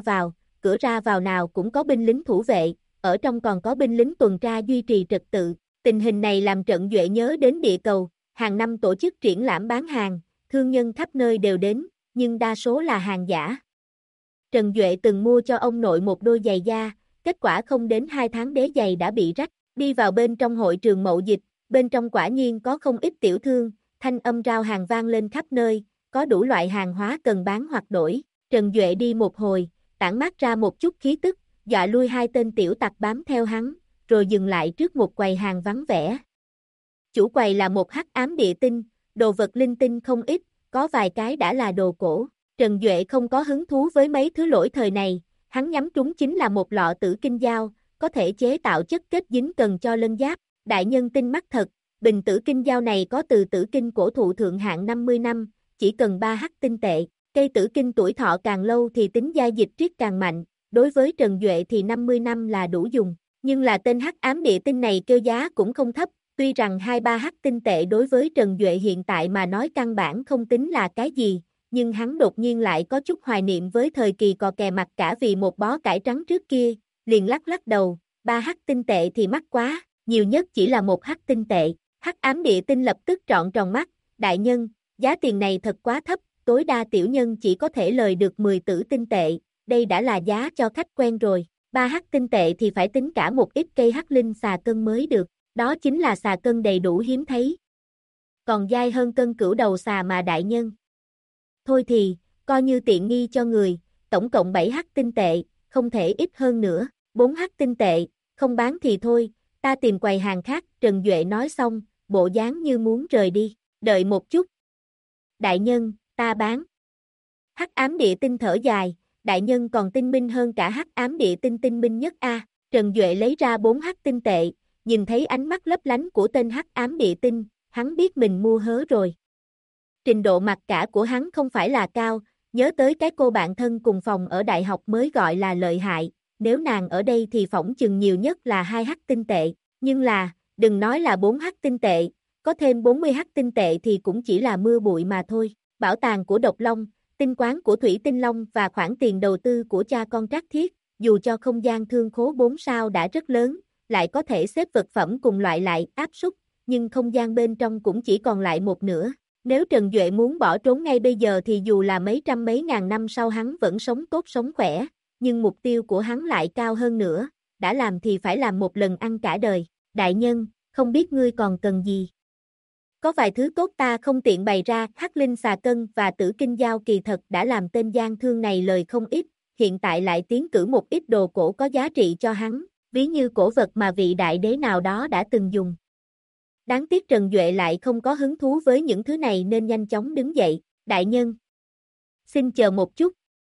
cửa ra vào nào cũng có binh lính thủ vệ, ở trong còn có binh lính tuần tra duy trì trật tự. Tình hình này làm Trần Duệ nhớ đến địa cầu, hàng năm tổ chức triển lãm bán hàng, thương nhân khắp nơi đều đến, nhưng đa số là hàng giả. Trần Duệ từng mua cho ông nội một đôi giày da, kết quả không đến 2 tháng đế giày đã bị rách, đi vào bên trong hội trường mậu dịch, bên trong quả nhiên có không ít tiểu thương, thanh âm rao hàng vang lên khắp nơi, có đủ loại hàng hóa cần bán hoặc đổi. Trần Duệ đi một hồi, tản mát ra một chút khí tức, dọa lui 2 tên tiểu tặc bám theo hắn, rồi dừng lại trước một quầy hàng vắng vẻ. Chủ quầy là một hắc ám địa tinh, đồ vật linh tinh không ít, có vài cái đã là đồ cổ. Trần Duệ không có hứng thú với mấy thứ lỗi thời này, hắn nhắm trúng chính là một lọ tử kinh dao, có thể chế tạo chất kết dính cần cho lân giáp. Đại nhân tinh mắt thật, bình tử kinh dao này có từ tử kinh cổ thụ thượng hạng 50 năm, chỉ cần 3 hắc tinh tệ. Cây tử kinh tuổi thọ càng lâu thì tính gia dịch triết càng mạnh, đối với Trần Duệ thì 50 năm là đủ dùng, nhưng là tên hắc ám địa tinh này kêu giá cũng không thấp, tuy rằng 2-3 hắc tinh tệ đối với Trần Duệ hiện tại mà nói căn bản không tính là cái gì, nhưng hắn đột nhiên lại có chút hoài niệm với thời kỳ cò kè mặt cả vì một bó cải trắng trước kia, liền lắc lắc đầu, 3 hắc tinh tệ thì mắc quá, nhiều nhất chỉ là 1 hắc tinh tệ. Hắc ám địa tinh lập tức trọn tròn mắt, đại nhân, giá tiền này thật quá thấp, tối đa tiểu nhân chỉ có thể lời được 10 tử tinh tệ, đây đã là giá cho khách quen rồi, 3 hắc tinh tệ thì phải tính cả một ít cây hắc linh xà cân mới được, đó chính là xà cân đầy đủ hiếm thấy. Còn dai hơn cân cửu đầu xà mà đại nhân. Thôi thì, coi như tiện nghi cho người, tổng cộng 7 hắc tinh tệ, không thể ít hơn nữa, 4 hắc tinh tệ, không bán thì thôi, ta tìm quầy hàng khác, Trần Duệ nói xong, bộ dáng như muốn rời đi, đợi một chút. Đại nhân, ta bán. Hắc ám địa tinh thở dài, đại nhân còn tinh minh hơn cả hắc ám địa tinh tinh minh nhất a. Trần Duệ lấy ra 4 hắc tinh tệ, nhìn thấy ánh mắt lấp lánh của tên hắc ám địa tinh, hắn biết mình mua hớ rồi. Trình độ mặc cả của hắn không phải là cao, nhớ tới cái cô bạn thân cùng phòng ở đại học mới gọi là lợi hại, nếu nàng ở đây thì phỏng chừng nhiều nhất là 2 hắc tinh tệ, nhưng là, đừng nói là 4 hắc tinh tệ, có thêm 40 hắc tinh tệ thì cũng chỉ là mưa bụi mà thôi. Bảo tàng của Độc Long, tinh quán của Thủy Tinh Long và khoản tiền đầu tư của cha con Trác Thiết, dù cho không gian thương khố 4 sao đã rất lớn, lại có thể xếp vật phẩm cùng loại lại áp suất, nhưng không gian bên trong cũng chỉ còn lại một nửa. Nếu Trần Duệ muốn bỏ trốn ngay bây giờ thì dù là mấy trăm mấy ngàn năm sau hắn vẫn sống tốt sống khỏe, nhưng mục tiêu của hắn lại cao hơn nữa, đã làm thì phải làm một lần ăn cả đời. Đại nhân, không biết ngươi còn cần gì? Có vài thứ tốt ta không tiện bày ra, Hắc Linh Xà Cân và Tử Kinh Giao kỳ thật đã làm tên gian thương này lời không ít, hiện tại lại tiến cử một ít đồ cổ có giá trị cho hắn, ví như cổ vật mà vị đại đế nào đó đã từng dùng. Đáng tiếc Trần Duệ lại không có hứng thú với những thứ này nên nhanh chóng đứng dậy, đại nhân. Xin chờ một chút.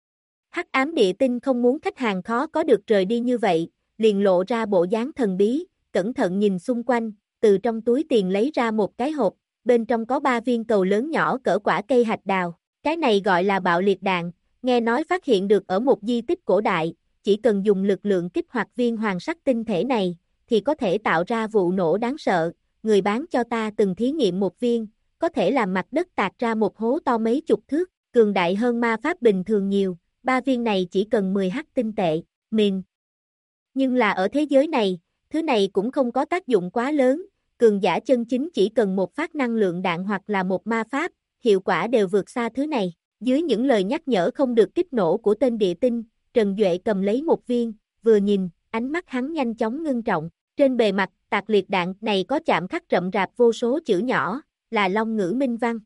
Hắc ám địa tinh không muốn khách hàng khó có được rời đi như vậy, liền lộ ra bộ dáng thần bí, cẩn thận nhìn xung quanh, từ trong túi tiền lấy ra một cái hộp, bên trong có 3 viên cầu lớn nhỏ cỡ quả cây hạch đào, cái này gọi là bạo liệt đạn, nghe nói phát hiện được ở một di tích cổ đại, chỉ cần dùng lực lượng kích hoạt viên hoàng sắc tinh thể này, thì có thể tạo ra vụ nổ đáng sợ, người bán cho ta từng thí nghiệm một viên, có thể làm mặt đất tạc ra một hố to mấy chục thước, cường đại hơn ma pháp bình thường nhiều, 3 viên này chỉ cần 10 hắc tinh tệ, mình. Nhưng là ở thế giới này, thứ này cũng không có tác dụng quá lớn, cường giả chân chính chỉ cần một phát năng lượng đạn hoặc là một ma pháp, hiệu quả đều vượt xa thứ này. Dưới những lời nhắc nhở không được kích nổ của tên địa tinh, Trần Duệ cầm lấy một viên, vừa nhìn, ánh mắt hắn nhanh chóng ngưng trọng. Trên bề mặt, tạc liệt đạn này có chạm khắc rậm rạp vô số chữ nhỏ, là Long ngữ minh văn.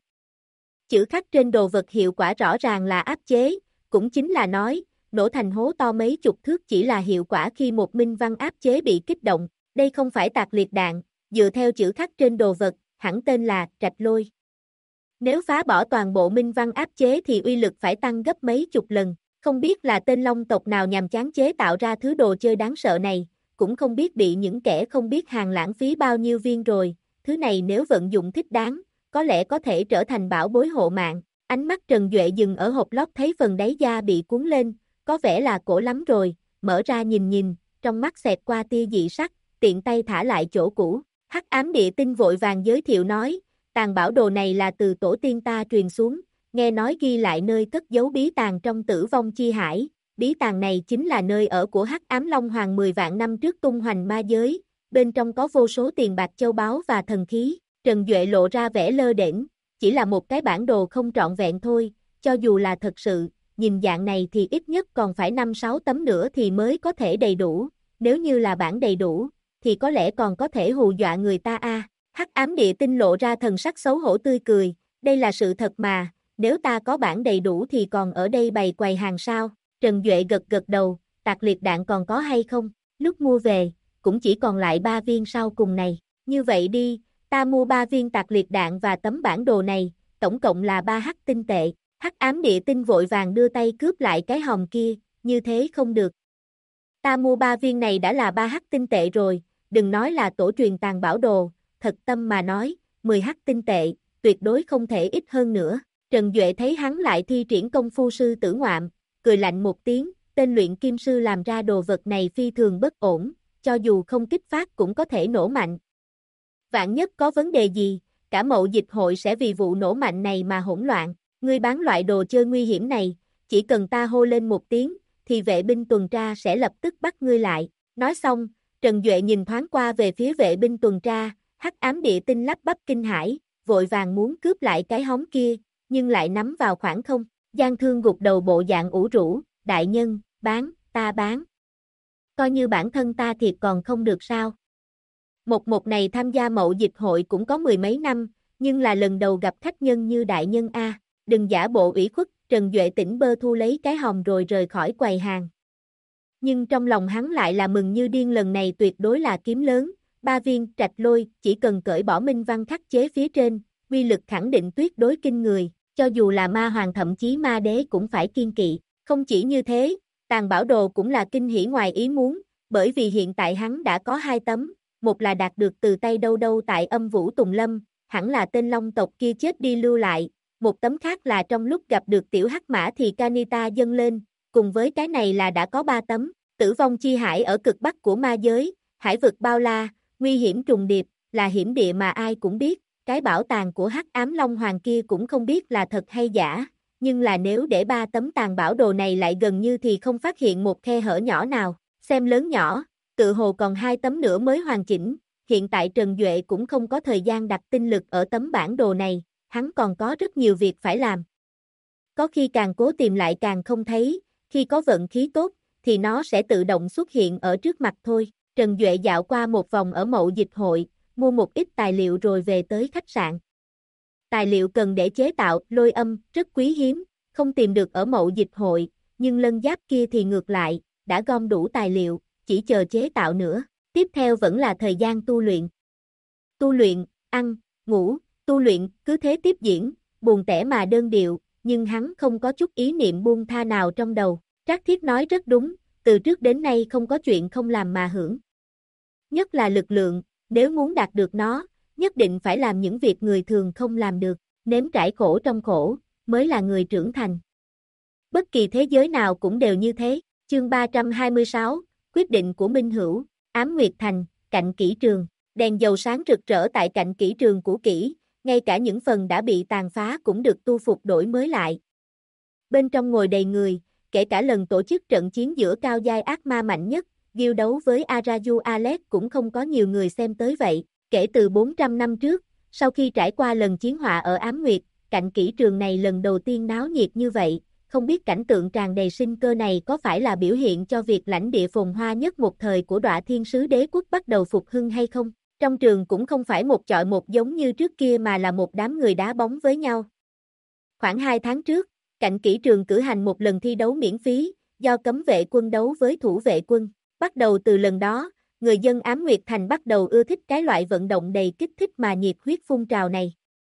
Chữ khắc trên đồ vật hiệu quả rõ ràng là áp chế, cũng chính là nói, nổ thành hố to mấy chục thước chỉ là hiệu quả khi một minh văn áp chế bị kích động. Đây không phải tạc liệt đạn, dựa theo chữ khắc trên đồ vật, hẳn tên là Trạch Lôi. Nếu phá bỏ toàn bộ minh văn áp chế thì uy lực phải tăng gấp mấy chục lần. Không biết là tên Long tộc nào nhằm chán chế tạo ra thứ đồ chơi đáng sợ này, cũng không biết bị những kẻ không biết hàng lãng phí bao nhiêu viên rồi, thứ này nếu vận dụng thích đáng, có lẽ có thể trở thành bảo bối hộ mạng. Ánh mắt Trần Duệ dừng ở hộp lót thấy phần đáy da bị cuốn lên, có vẻ là cổ lắm rồi, mở ra nhìn nhìn, trong mắt xẹt qua tia dị sắc, tiện tay thả lại chỗ cũ. Hắc ám địa tinh vội vàng giới thiệu nói, tàng bảo đồ này là từ tổ tiên ta truyền xuống, nghe nói ghi lại nơi cất giấu bí tàng trong Tử Vong Chi Hải. Bí tàng này chính là nơi ở của Hắc Ám Long Hoàng 10 vạn năm trước tung hoành ma giới, bên trong có vô số tiền bạc châu báu và thần khí. Trần Duệ lộ ra vẻ lơ đễnh, chỉ là một cái bản đồ không trọn vẹn thôi, cho dù là thật sự, nhìn dạng này thì ít nhất còn phải 5-6 tấm nữa thì mới có thể đầy đủ, nếu như là bản đầy đủ, thì có lẽ còn có thể hù dọa người ta a. Hắc ám địa tinh lộ ra thần sắc xấu hổ tươi cười, đây là sự thật mà, nếu ta có bản đầy đủ thì còn ở đây bày quầy hàng sao? Trần Duệ gật gật đầu, tạc liệt đạn còn có hay không? Lúc mua về, cũng chỉ còn lại 3 viên sau cùng này. Như vậy đi, ta mua 3 viên tạc liệt đạn và tấm bản đồ này, tổng cộng là 3 hắc tinh tệ. Hắc ám địa tinh vội vàng đưa tay cướp lại cái hòm kia, như thế không được. Ta mua 3 viên này đã là 3 hắc tinh tệ rồi, đừng nói là tổ truyền tàng bảo đồ, thật tâm mà nói, 10 hắc tinh tệ, tuyệt đối không thể ít hơn nữa. Trần Duệ thấy hắn lại thi triển công phu sư tử ngoạm, cười lạnh một tiếng, tên luyện kim sư làm ra đồ vật này phi thường bất ổn, cho dù không kích phát cũng có thể nổ mạnh. Vạn nhất có vấn đề gì, cả mậu dịch hội sẽ vì vụ nổ mạnh này mà hỗn loạn. Ngươi bán loại đồ chơi nguy hiểm này, chỉ cần ta hô lên một tiếng, thì vệ binh tuần tra sẽ lập tức bắt ngươi lại. Nói xong, Trần Duệ nhìn thoáng qua về phía vệ binh tuần tra, hắc ám địa tinh lắp bắp kinh hãi, vội vàng muốn cướp lại cái hóng kia, nhưng lại nắm vào khoảng không. Giang Thương gục đầu bộ dạng ủ rũ, đại nhân, ta bán. Coi như bản thân ta thiệt còn không được sao. Một này tham gia mậu dịch hội cũng có 10 mấy năm, nhưng là lần đầu gặp khách nhân như đại nhân A, đừng giả bộ ủy khuất, Trần Duệ tỉnh bơ thu lấy cái hòm rồi rời khỏi quầy hàng. Nhưng trong lòng hắn lại là mừng như điên, lần này tuyệt đối là kiếm lớn, 3 viên Trạch Lôi, chỉ cần cởi bỏ minh văn khắc chế phía trên, uy lực khẳng định tuyệt đối kinh người. Cho dù là ma hoàng thậm chí ma đế cũng phải kiên kỵ. Không chỉ như thế, tàng bảo đồ cũng là kinh hỉ ngoài ý muốn, bởi vì hiện tại hắn đã có 2 tấm, một là đạt được từ tay đâu đâu tại Âm Vũ Tùng Lâm, hẳn là tên Long tộc kia chết đi lưu lại, một tấm khác là trong lúc gặp được tiểu hắc mã thì Kanita dâng lên, cùng với cái này là đã có 3 tấm. Tử vong chi hải ở cực bắc của ma giới, hải vực bao la, nguy hiểm trùng điệp, là hiểm địa mà ai cũng biết, cái bảo tàng của Hắc Ám Long Hoàng kia cũng không biết là thật hay giả, nhưng là nếu để 3 tấm tàng bảo đồ này lại gần như thì không phát hiện một khe hở nhỏ nào, xem lớn nhỏ, tự hồ còn 2 tấm nữa mới hoàn chỉnh, hiện tại Trần Duệ cũng không có thời gian đặt tinh lực ở tấm bản đồ này, hắn còn có rất nhiều việc phải làm. Có khi càng cố tìm lại càng không thấy, khi có vận khí tốt, thì nó sẽ tự động xuất hiện ở trước mặt thôi. Trần Duệ dạo qua một vòng ở mậu dịch hội, mua một ít tài liệu rồi về tới khách sạn. Tài liệu cần để chế tạo lôi âm rất quý hiếm, không tìm được ở mậu dịch hội, nhưng lân giáp kia thì ngược lại, đã gom đủ tài liệu, chỉ chờ chế tạo nữa. Tiếp theo vẫn là thời gian tu luyện. Tu luyện, ăn, ngủ, tu luyện, cứ thế tiếp diễn, buồn tẻ mà đơn điệu, nhưng hắn không có chút ý niệm buông tha nào trong đầu. Trác Thiết nói rất đúng, từ trước đến nay không có chuyện không làm mà hưởng. Nhất là lực lượng, nếu muốn đạt được nó, nhất định phải làm những việc người thường không làm được, nếm trải khổ trong khổ, mới là người trưởng thành. Bất kỳ thế giới nào cũng đều như thế. Chương 326, quyết định của Minh Hữu, Ám Nguyệt Thành, cạnh kỹ trường, đèn dầu sáng rực rỡ tại cạnh kỹ trường cũ kỹ, ngay cả những phần đã bị tàn phá cũng được tu phục đổi mới lại. Bên trong ngồi đầy người, kể cả lần tổ chức trận chiến giữa cao giai ác ma mạnh nhất, Guild đấu với Araju Alex cũng không có nhiều người xem tới vậy, kể từ 400 năm trước, sau khi trải qua lần chiến họa ở Ám Nguyệt, cạnh kỹ trường này lần đầu tiên náo nhiệt như vậy, không biết cảnh tượng tràn đầy sinh cơ này có phải là biểu hiện cho việc lãnh địa phồn hoa nhất một thời của Đọa Thiên Sứ Đế Quốc bắt đầu phục hưng hay không? Trong trường cũng không phải một chọi một giống như trước kia mà là một đám người đá bóng với nhau. Khoảng 2 tháng trước, cạnh kỹ trường cử hành một lần thi đấu miễn phí, do cấm vệ quân đấu với thủ vệ quân. Bắt đầu từ lần đó, người dân Ám Nguyệt Thành bắt đầu ưa thích cái loại vận động đầy kích thích mà nhiệt huyết phun trào này.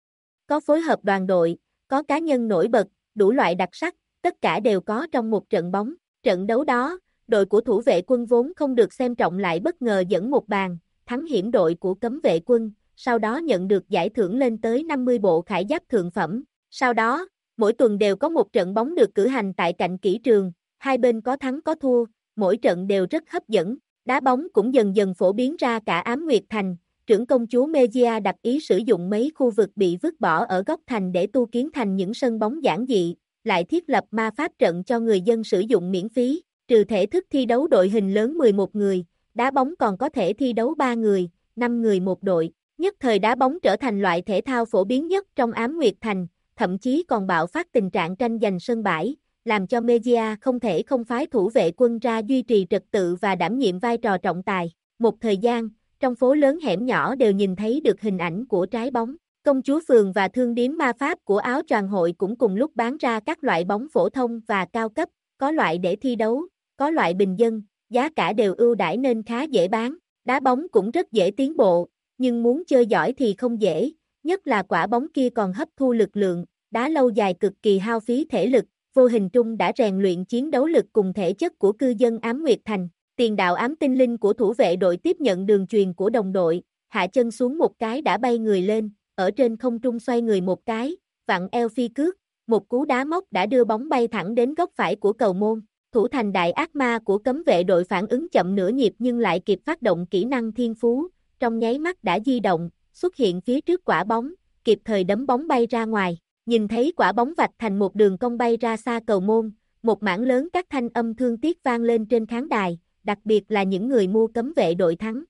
Có phối hợp đoàn đội, có cá nhân nổi bật, đủ loại đặc sắc, tất cả đều có trong một trận bóng. Trận đấu đó, đội của thủ vệ quân vốn không được xem trọng lại bất ngờ dẫn một bàn, thắng hiểm đội của cấm vệ quân, sau đó nhận được giải thưởng lên tới 50 bộ khải giáp thượng phẩm. Sau đó, mỗi tuần đều có một trận bóng được cử hành tại cạnh kỹ trường, hai bên có thắng có thua, mỗi trận đều rất hấp dẫn. Đá bóng cũng dần dần phổ biến ra cả Ám Nguyệt Thành, trưởng công chúa Megia đặc ý sử dụng mấy khu vực bị vứt bỏ ở góc thành để tu kiến thành những sân bóng giản dị, lại thiết lập ma pháp trận cho người dân sử dụng miễn phí, trừ thể thức thi đấu đội hình lớn 11 người, đá bóng còn có thể thi đấu 3 người, 5 người một đội. Nhất thời đá bóng trở thành loại thể thao phổ biến nhất trong Ám Nguyệt Thành, thậm chí còn bạo phát tình trạng tranh giành sân bãi, làm cho Megia không thể không phái thủ vệ quân ra duy trì trật tự và đảm nhiệm vai trò trọng tài. Một thời gian, trong phố lớn hẻm nhỏ đều nhìn thấy được hình ảnh của trái bóng. Công chúa phường và thương điếm ma pháp của áo choàng hội cũng cùng lúc bán ra các loại bóng phổ thông và cao cấp, có loại để thi đấu, có loại bình dân, giá cả đều ưu đãi nên khá dễ bán. Đá bóng cũng rất dễ tiến bộ, nhưng muốn chơi giỏi thì không dễ, nhất là quả bóng kia còn hấp thu lực lượng, đá lâu dài cực kỳ hao phí thể lực, vô hình trung đã rèn luyện chiến đấu lực cùng thể chất của cư dân Ám Nguyệt Thành. Tiền đạo ám tinh linh của thủ vệ đội tiếp nhận đường truyền của đồng đội, hạ chân xuống một cái đã bay người lên, ở trên không trung xoay người một cái, vặn eo phi cước, một cú đá móc đã đưa bóng bay thẳng đến góc phải của cầu môn. Thủ thành đại ác ma của cấm vệ đội phản ứng chậm nửa nhịp nhưng lại kịp phát động kỹ năng thiên phú, trong nháy mắt đã di động, xuất hiện phía trước quả bóng, kịp thời đấm bóng bay ra ngoài. Nhìn thấy quả bóng vạch thành một đường cong bay ra xa cầu môn, một mảng lớn các thanh âm thương tiếc vang lên trên khán đài, đặc biệt là những người mua cấm vệ đội thắng.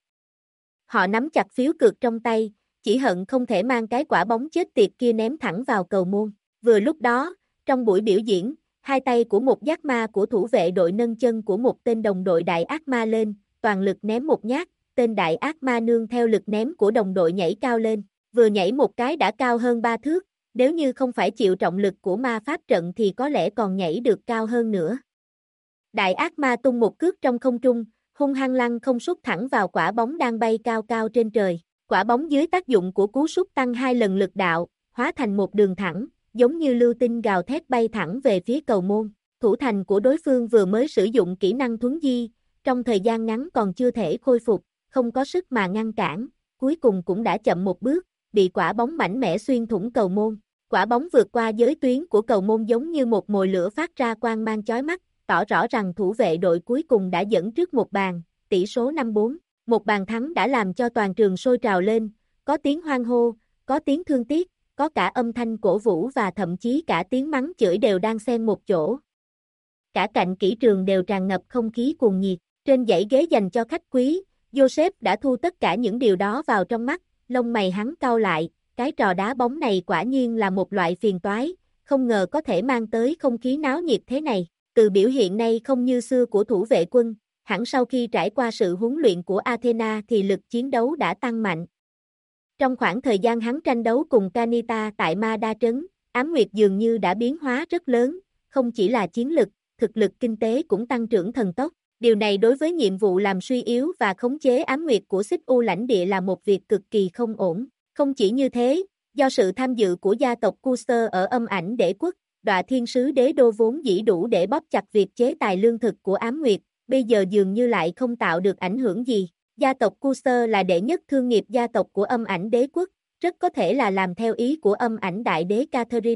Họ nắm chặt phiếu cược trong tay, chỉ hận không thể mang cái quả bóng chết tiệt kia ném thẳng vào cầu môn. Vừa lúc đó, trong buổi biểu diễn, hai tay của một giác ma của thủ vệ đội nâng chân của một tên đồng đội đại ác ma lên, toàn lực ném một nhát, tên đại ác ma nương theo lực ném của đồng đội nhảy cao lên, vừa nhảy một cái đã cao hơn 3 thước, nếu như không phải chịu trọng lực của ma pháp trận thì có lẽ còn nhảy được cao hơn nữa. Đại ác ma tung một cước trong không trung, hung hăng lăn không sút thẳng vào quả bóng đang bay cao cao trên trời. Quả bóng dưới tác dụng của cú sút tăng 2 lần lực đạo, hóa thành một đường thẳng, giống như lưu tinh gào thét bay thẳng về phía cầu môn. Thủ thành của đối phương vừa mới sử dụng kỹ năng thuấn di, trong thời gian ngắn còn chưa thể khôi phục, không có sức mà ngăn cản, cuối cùng cũng đã chậm một bước, bị quả bóng mạnh mẽ xuyên thủng cầu môn. Quả bóng vượt qua giới tuyến của cầu môn giống như một mồi lửa phát ra quang mang chói mắt, tỏ rõ rằng thủ vệ đội cuối cùng đã dẫn trước một bàn, tỷ số 5-4. Một bàn thắng đã làm cho toàn trường sôi trào lên, có tiếng hoan hô, có tiếng thương tiếc, có cả âm thanh cổ vũ và thậm chí cả tiếng mắng chửi đều đang xen một chỗ. Cả cạnh kỹ trường đều tràn ngập không khí cuồng nhiệt. Trên dãy ghế dành cho khách quý, Joseph đã thu tất cả những điều đó vào trong mắt, lông mày hắn cau lại, cái trò đá bóng này quả nhiên là một loại phiền toái, không ngờ có thể mang tới không khí náo nhiệt thế này. Từ biểu hiện này không như xưa của thủ vệ quân, hẳn sau khi trải qua sự huấn luyện của Athena thì lực chiến đấu đã tăng mạnh. Trong khoảng thời gian hắn tranh đấu cùng Kanita tại Ma Đa Trấn, Ám Nguyệt dường như đã biến hóa rất lớn, không chỉ là chiến lực, thực lực kinh tế cũng tăng trưởng thần tốc. Điều này đối với nhiệm vụ làm suy yếu và khống chế Ám Nguyệt của Xích U lãnh địa là một việc cực kỳ không ổn. Không chỉ như thế, do sự tham dự của gia tộc Custer ở Âm Ảnh Đế quốc, Đọa Thiên Sứ Đế Đô vốn dĩ đủ để bóp chặt việc chế tài lương thực của Ám Nguyệt, bây giờ dường như lại không tạo được ảnh hưởng gì. Gia tộc Custer là đệ nhất thương nghiệp gia tộc của Âm Ảnh Đế quốc, rất có thể là làm theo ý của Âm Ảnh Đại Đế Catherine.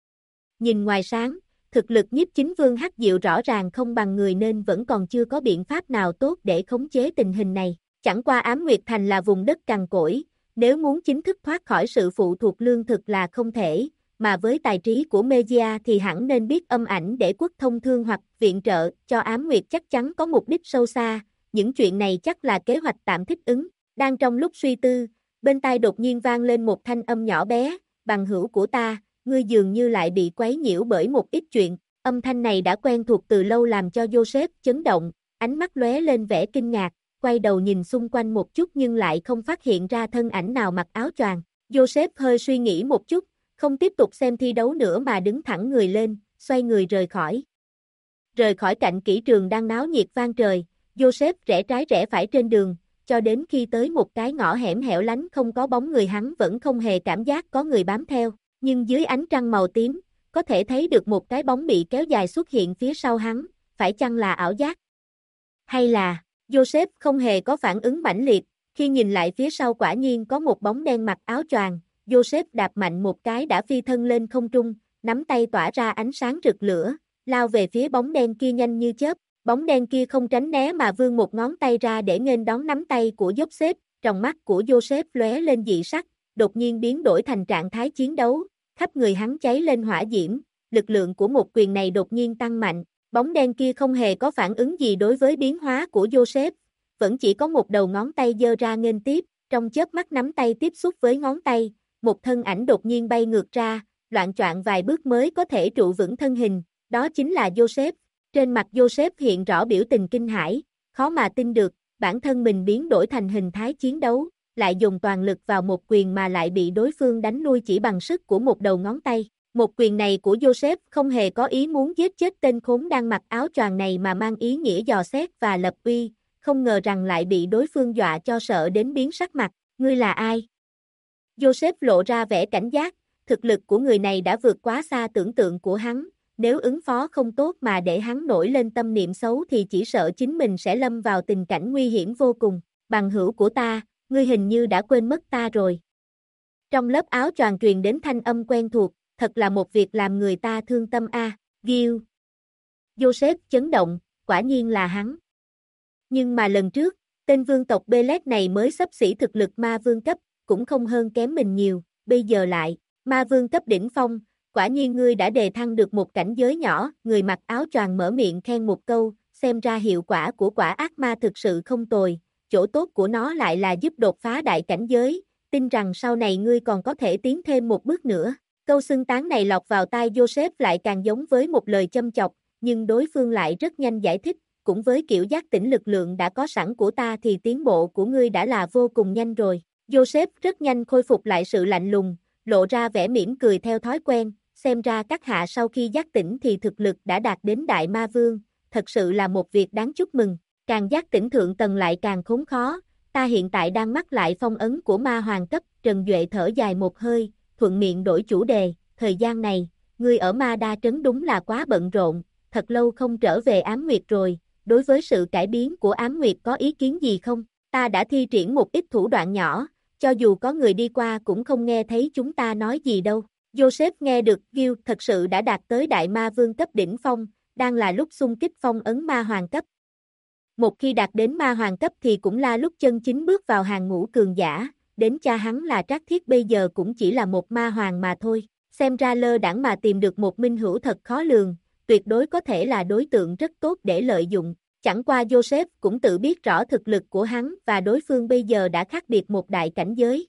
Nhìn ngoài sáng, thực lực nhiếp chính vương Hắc Diệu rõ ràng không bằng người nên vẫn còn chưa có biện pháp nào tốt để khống chế tình hình này. Chẳng qua Ám Nguyệt Thành là vùng đất cằn cỗi, nếu muốn chính thức thoát khỏi sự phụ thuộc lương thực là không thể, mà với tài trí của Megia thì hẳn nên biết Âm Ảnh Đế quốc thông thương hoặc viện trợ cho Ám Nguyệt chắc chắn có mục đích sâu xa, những chuyện này chắc là kế hoạch tạm thích ứng. Đang trong lúc suy tư, bên tai đột nhiên vang lên một thanh âm nhỏ bé, bằng hữu của ta, ngươi dường như lại bị quấy nhiễu bởi một ít chuyện. Âm thanh này đã quen thuộc từ lâu làm cho Joseph chấn động, ánh mắt lóe lên vẻ kinh ngạc, quay đầu nhìn xung quanh một chút nhưng lại không phát hiện ra thân ảnh nào mặc áo choàng. Joseph hơi suy nghĩ một chút, không tiếp tục xem thi đấu nữa mà đứng thẳng người lên, xoay người rời khỏi. Rời khỏi cạnh kỹ trường đang náo nhiệt vang trời, Joseph rẽ trái rẽ phải trên đường, cho đến khi tới một cái ngõ hẻm hẻo lánh không có bóng người hắn vẫn không hề cảm giác có người bám theo, nhưng dưới ánh trăng màu tím, có thể thấy được một cái bóng bị kéo dài xuất hiện phía sau hắn, phải chăng là ảo giác? Hay là, Joseph không hề có phản ứng mãnh liệt, khi nhìn lại phía sau quả nhiên có một bóng đen mặc áo choàng, Joseph đạp mạnh một cái đã phi thân lên không trung, nắm tay tỏa ra ánh sáng rực lửa, lao về phía bóng đen kia nhanh như chớp, bóng đen kia không tránh né mà vươn một ngón tay ra để nghênh đón nắm tay của Joseph, trong mắt của Joseph lóe lên dị sắc, đột nhiên biến đổi thành trạng thái chiến đấu, khắp người hắn cháy lên hỏa diễm, lực lượng của một quyền này đột nhiên tăng mạnh, bóng đen kia không hề có phản ứng gì đối với biến hóa của Joseph, vẫn chỉ có một đầu ngón tay giơ ra nghênh tiếp, trong chớp mắt nắm tay tiếp xúc với ngón tay, một thân ảnh đột nhiên bay ngược ra, loạng choạng vài bước mới có thể trụ vững thân hình, đó chính là Joseph. Trên mặt Joseph hiện rõ biểu tình kinh hãi, khó mà tin được, bản thân mình biến đổi thành hình thái chiến đấu, lại dùng toàn lực vào một quyền mà lại bị đối phương đánh lui chỉ bằng sức của một đầu ngón tay. Một quyền này của Joseph không hề có ý muốn giết chết tên khốn đang mặc áo choàng này mà mang ý nghĩa dò xét và lập uy, không ngờ rằng lại bị đối phương dọa cho sợ đến biến sắc mặt. Ngươi là ai? Joseph lộ ra vẻ cảnh giác, thực lực của người này đã vượt quá xa tưởng tượng của hắn, nếu ứng phó không tốt mà để hắn nổi lên tâm niệm xấu thì chỉ sợ chính mình sẽ lâm vào tình cảnh nguy hiểm vô cùng. Bằng hữu của ta, ngươi hình như đã quên mất ta rồi. Trong lớp áo choàng truyền đến thanh âm quen thuộc, thật là một việc làm người ta thương tâm a. Gil. Joseph chấn động, quả nhiên là hắn. Nhưng mà lần trước, tên vương tộc Belet này mới xấp xỉ thực lực ma vương cấp, cũng không hơn kém mình nhiều, bây giờ lại, ma vương cấp đỉnh phong, quả nhiên ngươi đã đề thăng được một cảnh giới nhỏ, người mặc áo choàng mở miệng khen một câu, xem ra hiệu quả của quả ác ma thực sự không tồi, chỗ tốt của nó lại là giúp đột phá đại cảnh giới, tin rằng sau này ngươi còn có thể tiến thêm một bước nữa. Câu xưng tán này lọt vào tai Joseph lại càng giống với một lời châm chọc, nhưng đối phương lại rất nhanh giải thích, cũng với kiểu giác tỉnh lực lượng đã có sẵn của ta thì tiến bộ của ngươi đã là vô cùng nhanh rồi. Joseph rất nhanh khôi phục lại sự lạnh lùng, lộ ra vẻ mỉm cười theo thói quen, xem ra các hạ sau khi giác tỉnh thì thực lực đã đạt đến đại ma vương, thật sự là một việc đáng chúc mừng, càng giác tỉnh thượng tầng lại càng khốn khó, ta hiện tại đang mắc lại phong ấn của ma hoàng cấp. Trần Duệ thở dài một hơi, thuận miệng đổi chủ đề, thời gian này, ngươi ở Ma Đa Trấn đúng là quá bận rộn, thật lâu không trở về Ám Nguyệt rồi, đối với sự cải biến của Ám Nguyệt có ý kiến gì không? Ta đã thi triển một ít thủ đoạn nhỏ, cho dù có người đi qua cũng không nghe thấy chúng ta nói gì đâu. Joseph nghe được Gil thật sự đã đạt tới đại ma vương cấp đỉnh phong, đang là lúc xung kích phong ấn ma hoàng cấp. Một khi đạt đến ma hoàng cấp thì cũng là lúc chân chính bước vào hàng ngũ cường giả, đến cha hắn là Trác Thiết bây giờ cũng chỉ là một ma hoàng mà thôi. Xem ra lơ đãng mà tìm được một minh hữu thật khó lường, tuyệt đối có thể là đối tượng rất tốt để lợi dụng. Chẳng qua Joseph cũng tự biết rõ thực lực của hắn và đối phương bây giờ đã khác biệt một đại cảnh giới.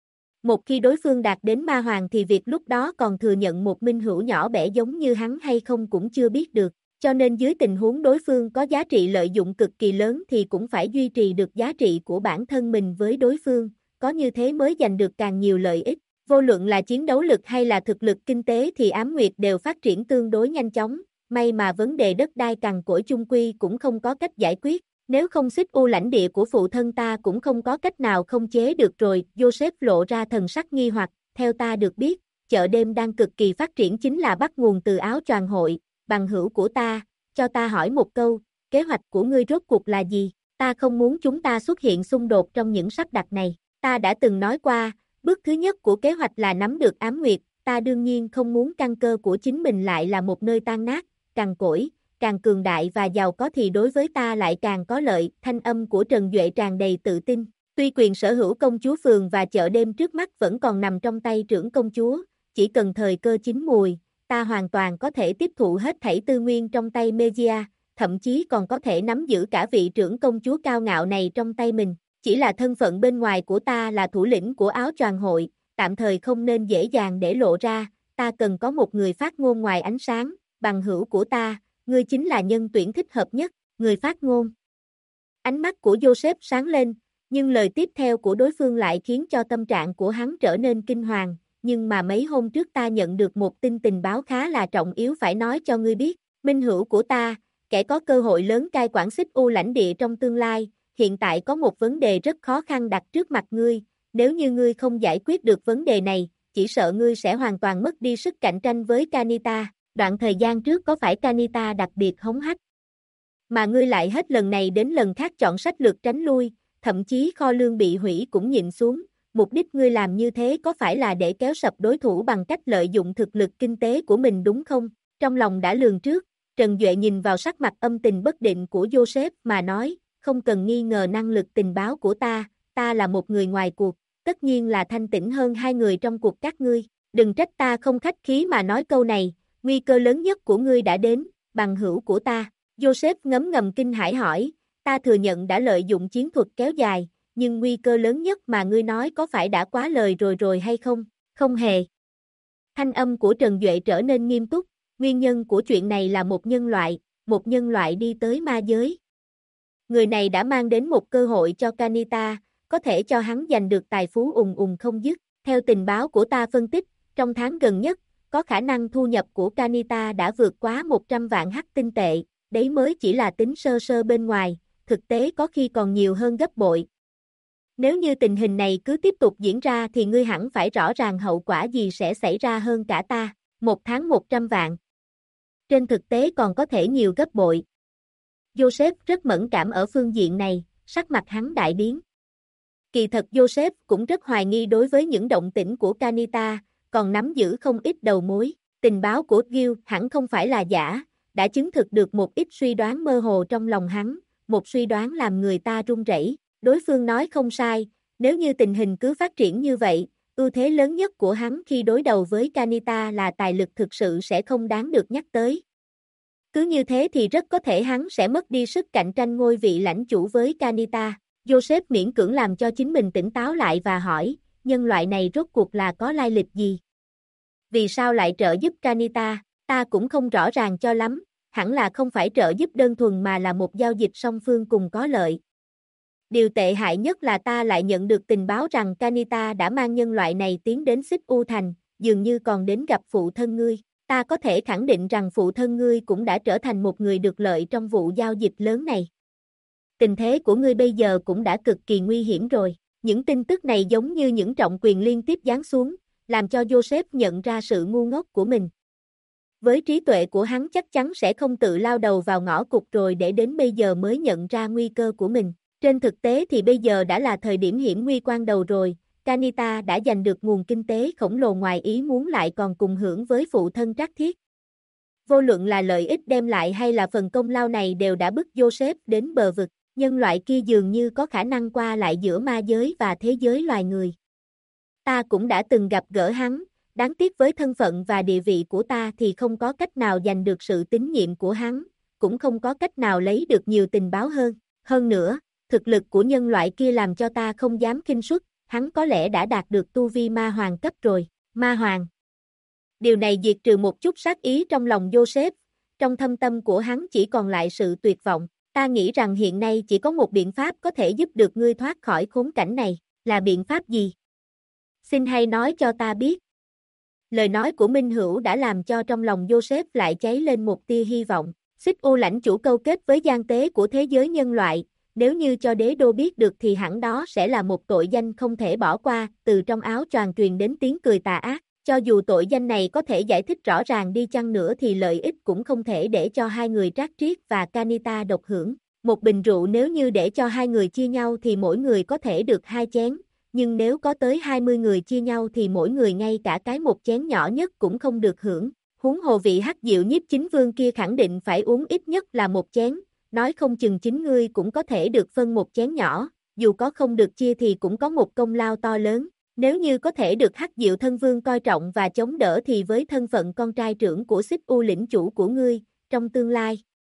Một khi đối phương đạt đến ma hoàng thì việc lúc đó còn thừa nhận một minh hữu nhỏ bé giống như hắn hay không cũng chưa biết được. Cho nên dưới tình huống đối phương có giá trị lợi dụng cực kỳ lớn thì cũng phải duy trì được giá trị của bản thân mình với đối phương, có như thế mới giành được càng nhiều lợi ích. Vô luận là chiến đấu lực hay là thực lực kinh tế thì Ám Nguyệt đều phát triển tương đối nhanh chóng, may mà vấn đề đất đai cằn cỗi chung quy cũng không có cách giải quyết, nếu không Xích U lãnh địa của phụ thân ta cũng không có cách nào không chế được rồi. Joseph lộ ra thần sắc nghi hoặc, theo ta được biết, chợ đêm đang cực kỳ phát triển chính là bắt nguồn từ áo choàng hội. Bằng hữu của ta, cho ta hỏi một câu, kế hoạch của ngươi rốt cuộc là gì? Ta không muốn chúng ta xuất hiện xung đột trong những sắp đặt này. Ta đã từng nói qua, bước thứ nhất của kế hoạch là nắm được Ám Nguyệt, ta đương nhiên không muốn căn cơ của chính mình lại là một nơi tan nát, cằn cỗi, càng cường đại và giàu có thì đối với ta lại càng có lợi. Thanh âm của Trần Duệ tràn đầy tự tin. Tuy quyền sở hữu công chúa phường và chợ đêm trước mắt vẫn còn nằm trong tay trưởng công chúa, chỉ cần thời cơ chín mùi, ta hoàn toàn có thể tiếp thụ hết thảy tư nguyên trong tay Megia, thậm chí còn có thể nắm giữ cả vị trưởng công chúa cao ngạo này trong tay mình. Chỉ là thân phận bên ngoài của ta là thủ lĩnh của áo choàng hội, tạm thời không nên dễ dàng để lộ ra, ta cần có một người phát ngôn ngoài ánh sáng, bằng hữu của ta, ngươi chính là nhân tuyển thích hợp nhất, người phát ngôn. Ánh mắt của Joseph sáng lên, nhưng lời tiếp theo của đối phương lại khiến cho tâm trạng của hắn trở nên kinh hoàng, nhưng mà mấy hôm trước ta nhận được một tin tình báo khá là trọng yếu phải nói cho ngươi biết, minh hữu của ta, kẻ có cơ hội lớn cai quản Xích U lãnh địa trong tương lai, hiện tại có một vấn đề rất khó khăn đặt trước mặt ngươi, nếu như ngươi không giải quyết được vấn đề này, chỉ sợ ngươi sẽ hoàn toàn mất đi sức cạnh tranh với Kanita. Đoạn thời gian trước có phải Kanita đặc biệt hống hách, mà ngươi lại hết lần này đến lần khác chọn sách lược tránh lui, thậm chí kho lương bị hủy cũng nhịn xuống, mục đích ngươi làm như thế có phải là để kéo sập đối thủ bằng cách lợi dụng thực lực kinh tế của mình đúng không? Trong lòng đã lường trước, Trần Duệ nhìn vào sắc mặt âm tình bất định của Joseph mà nói, không cần nghi ngờ năng lực tình báo của ta là một người ngoài cuộc, tất nhiên là thanh tĩnh hơn hai người trong cuộc các ngươi, đừng trách ta không khách khí mà nói câu này, nguy cơ lớn nhất của ngươi đã đến, bằng hữu của ta. Joseph ngấm ngầm kinh hãi hỏi, ta thừa nhận đã lợi dụng chiến thuật kéo dài, nhưng nguy cơ lớn nhất mà ngươi nói có phải đã quá lời rồi hay không? Không hề. Thanh âm của Trần Duệ trở nên nghiêm túc, nguyên nhân của chuyện này là một nhân loại đi tới ma giới. Người này đã mang đến một cơ hội cho Kanita, có thể cho hắn giành được tài phú ùng không dứt. Theo tình báo của ta phân tích, trong tháng gần nhất, có khả năng thu nhập của Kanita đã vượt quá 100 vạn hắc tinh tệ, đấy mới chỉ là tính sơ sơ bên ngoài, thực tế có khi còn nhiều hơn gấp bội. Nếu như tình hình này cứ tiếp tục diễn ra thì ngươi hẳn phải rõ ràng hậu quả gì sẽ xảy ra hơn cả ta, một tháng 100 vạn. Trên thực tế còn có thể nhiều gấp bội. Joseph rất mẫn cảm ở phương diện này, sắc mặt hắn đại biến. Kỳ thật Joseph cũng rất hoài nghi đối với những động tĩnh của Kanita, còn nắm giữ không ít đầu mối. Tình báo của Gil hẳn không phải là giả, đã chứng thực được một ít suy đoán mơ hồ trong lòng hắn, một suy đoán làm người ta run rẩy. Đối phương nói không sai, nếu như tình hình cứ phát triển như vậy, ưu thế lớn nhất của hắn khi đối đầu với Kanita là tài lực thực sự sẽ không đáng được nhắc tới. Cứ như thế thì rất có thể hắn sẽ mất đi sức cạnh tranh ngôi vị lãnh chủ với Kanita. Joseph miễn cưỡng làm cho chính mình tỉnh táo lại và hỏi, nhân loại này rốt cuộc là có lai lịch gì? Vì sao lại trợ giúp Kanita? Ta cũng không rõ ràng cho lắm, hẳn là không phải trợ giúp đơn thuần mà là một giao dịch song phương cùng có lợi. Điều tệ hại nhất là ta lại nhận được tình báo rằng Kanita đã mang nhân loại này tiến đến Xích U Thành, dường như còn đến gặp phụ thân ngươi. Ta có thể khẳng định rằng phụ thân ngươi cũng đã trở thành một người được lợi trong vụ giao dịch lớn này. Tình thế của ngươi bây giờ cũng đã cực kỳ nguy hiểm rồi. Những tin tức này giống như những trọng quyền liên tiếp giáng xuống, làm cho Joseph nhận ra sự ngu ngốc của mình. Với trí tuệ của hắn chắc chắn sẽ không tự lao đầu vào ngõ cụt rồi để đến bây giờ mới nhận ra nguy cơ của mình. Trên thực tế thì bây giờ đã là thời điểm hiểm nguy quan đầu rồi, Kanita đã giành được nguồn kinh tế khổng lồ ngoài ý muốn lại còn cùng hưởng với phụ thân Trác Thiết. Vô luận là lợi ích đem lại hay là phần công lao này đều đã bức Joseph đến bờ vực, nhân loại kia dường như có khả năng qua lại giữa ma giới và thế giới loài người. Ta cũng đã từng gặp gỡ hắn, đáng tiếc với thân phận và địa vị của ta thì không có cách nào giành được sự tín nhiệm của hắn, cũng không có cách nào lấy được nhiều tình báo hơn. Hơn nữa, thực lực của nhân loại kia làm cho ta không dám khinh suất, hắn có lẽ đã đạt được tu vi ma hoàng cấp rồi. Ma hoàng. Điều này diệt trừ một chút sát ý trong lòng Joseph, trong thâm tâm của hắn chỉ còn lại sự tuyệt vọng. Ta nghĩ rằng hiện nay chỉ có một biện pháp có thể giúp được ngươi thoát khỏi khốn cảnh này, là biện pháp gì? Xin hãy nói cho ta biết. Lời nói của Minh Hữu đã làm cho trong lòng Joseph lại cháy lên một tia hy vọng. Xích U lãnh chủ câu kết với gian tế của thế giới nhân loại, nếu như cho đế đô biết được thì hẳn đó sẽ là một tội danh không thể bỏ qua. Từ trong áo choàng truyền đến tiếng cười tà ác. Cho dù tội danh này có thể giải thích rõ ràng đi chăng nữa thì lợi ích cũng không thể để cho hai người Trác Triết và Kanita độc hưởng. Một bình rượu nếu như để cho hai người chia nhau thì mỗi người có thể được 2 chén, nhưng nếu có tới 20 người chia nhau thì mỗi người ngay cả cái một chén nhỏ nhất cũng không được hưởng. Huống hồ vị Hắc Diệu Nhiếp Chính Vương kia khẳng định phải uống ít nhất là 1 chén, nói không chừng chính ngươi cũng có thể được phân 1 chén nhỏ, dù có không được chia thì cũng có một công lao to lớn. Nếu như có thể được Hắc Diệu Thân Vương coi trọng và chống đỡ thì với thân phận con trai trưởng của Xích U lĩnh chủ của ngươi, trong tương lai.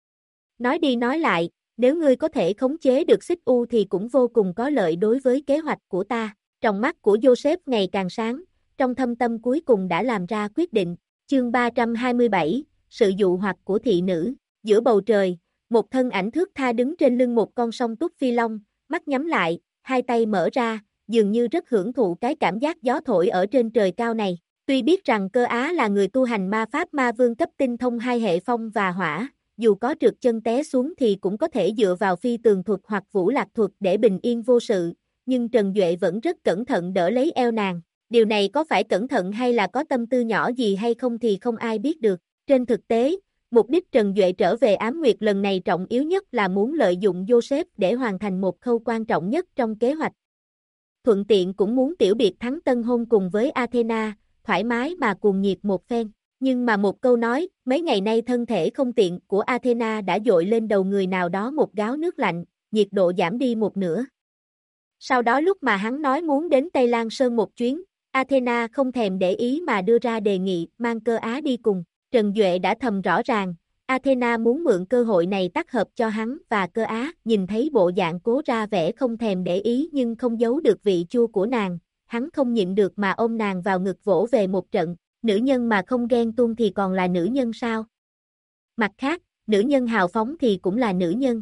Nói đi nói lại, nếu ngươi có thể khống chế được Xích U thì cũng vô cùng có lợi đối với kế hoạch của ta. Trong mắt của Joseph ngày càng sáng, trong thâm tâm cuối cùng đã làm ra quyết định. Chương 327, sự dụ hoặc của thị nữ. Giữa bầu trời, một thân ảnh thướt tha đứng trên lưng một con song túc phi long, mắt nhắm lại, hai tay mở ra, dường như rất hưởng thụ cái cảm giác gió thổi ở trên trời cao này. Tuy biết rằng Cơ Á là người tu hành ma pháp ma vương cấp tinh thông 2 hệ phong và hỏa, dù có trượt chân té xuống thì cũng có thể dựa vào phi tường thuật hoặc vũ lạc thuật để bình yên vô sự, nhưng Trần Duệ vẫn rất cẩn thận đỡ lấy eo nàng. Điều này có phải cẩn thận hay là có tâm tư nhỏ gì hay không thì không ai biết được. Trên thực tế, mục đích Trần Duệ trở về Ám Nguyệt lần này trọng yếu nhất là muốn lợi dụng Joseph để hoàn thành một khâu quan trọng nhất trong kế hoạch. Thuận tiện cũng muốn tiểu biệt thắng tân hôn cùng với Athena, thoải mái mà cuồng nhiệt một phen. Nhưng mà một câu nói, mấy ngày nay thân thể không tiện của Athena đã dội lên đầu người nào đó một gáo nước lạnh, nhiệt độ giảm đi một nửa. Sau đó lúc mà hắn nói muốn đến Tây Lan Sơn một chuyến, Athena không thèm để ý mà đưa ra đề nghị mang Cơ Á đi cùng. Trần Duệ đã thầm rõ ràng, Athena muốn mượn cơ hội này tác hợp cho hắn và Cơ Á. Nhìn thấy bộ dạng cố ra vẻ không thèm để ý nhưng không giấu được vị chua của nàng, hắn không nhịn được mà ôm nàng vào ngực vỗ về một trận. Nữ nhân mà không ghen tuông thì còn là nữ nhân sao? Mặt khác, nữ nhân hào phóng thì cũng là nữ nhân.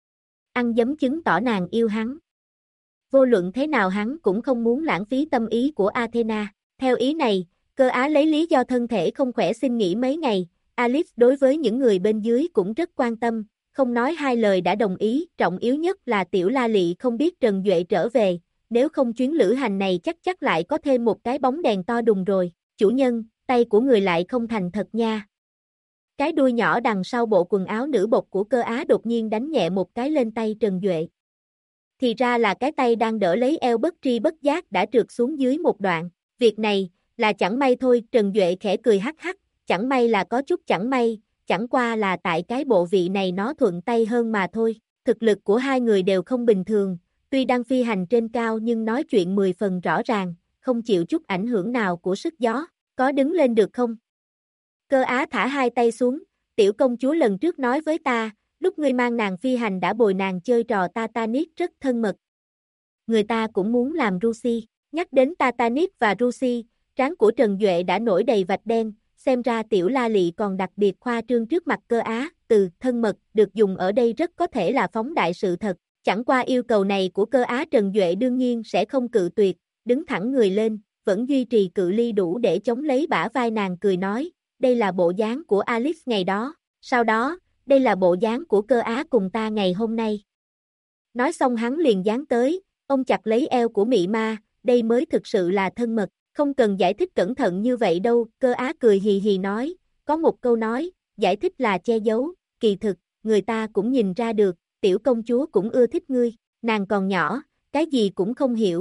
Ăn giấm chứng tỏ nàng yêu hắn. Vô luận thế nào hắn cũng không muốn lãng phí tâm ý của Athena. Theo ý này, Cơ Á lấy lý do thân thể không khỏe xin nghỉ mấy ngày. Alice đối với những người bên dưới cũng rất quan tâm, không nói hai lời đã đồng ý. Trọng yếu nhất là Tiểu La Lị không biết Trần Duệ trở về, nếu không chuyến lữ hành này chắc lại có thêm một cái bóng đèn to đùng rồi. Chủ nhân, tay của người lại không thành thật nha. Cái đuôi nhỏ đằng sau bộ quần áo nữ bột của Cơ Á đột nhiên đánh nhẹ một cái lên tay Trần Duệ. Thì ra là cái tay đang đỡ lấy eo bất tri bất giác đã trượt xuống dưới một đoạn. Việc này, là chẳng may thôi. Trần Duệ khẽ cười hắc hắc, chẳng may là có chút chẳng may, chẳng qua là tại cái bộ vị này nó thuận tay hơn mà thôi. Thực lực của hai người đều không bình thường, tuy đang phi hành trên cao nhưng nói chuyện 10 phần rõ ràng, không chịu chút ảnh hưởng nào của sức gió. Có đứng lên được không? Cơ Á thả hai tay xuống, tiểu công chúa lần trước nói với ta, lúc ngươi mang nàng phi hành đã bồi nàng chơi trò Titanic rất thân mật. Người ta cũng muốn làm Lucy. Nhắc đến Titanic và Lucy, trán của Trần Duệ đã nổi đầy vạch đen, xem ra Tiểu La Lị còn đặc biệt khoa trương trước mặt Cơ Á. Từ thân mật được dùng ở đây rất có thể là phóng đại sự thật. Chẳng qua yêu cầu này của Cơ Á Trần Duệ đương nhiên sẽ không cự tuyệt, đứng thẳng người lên, vẫn duy trì cự ly đủ để chống lấy bả vai nàng cười nói, đây là bộ dáng của Alice ngày đó, sau đó, đây là bộ dáng của Cơ Á cùng ta ngày hôm nay. Nói xong hắn liền dán tới, ôm chặt lấy eo của Mị Ma, đây mới thực sự là thân mật, không cần giải thích cẩn thận như vậy đâu. Cơ Á cười hì hì nói, có một câu nói, giải thích là che giấu, kỳ thực, người ta cũng nhìn ra được, tiểu công chúa cũng ưa thích ngươi, nàng còn nhỏ, cái gì cũng không hiểu,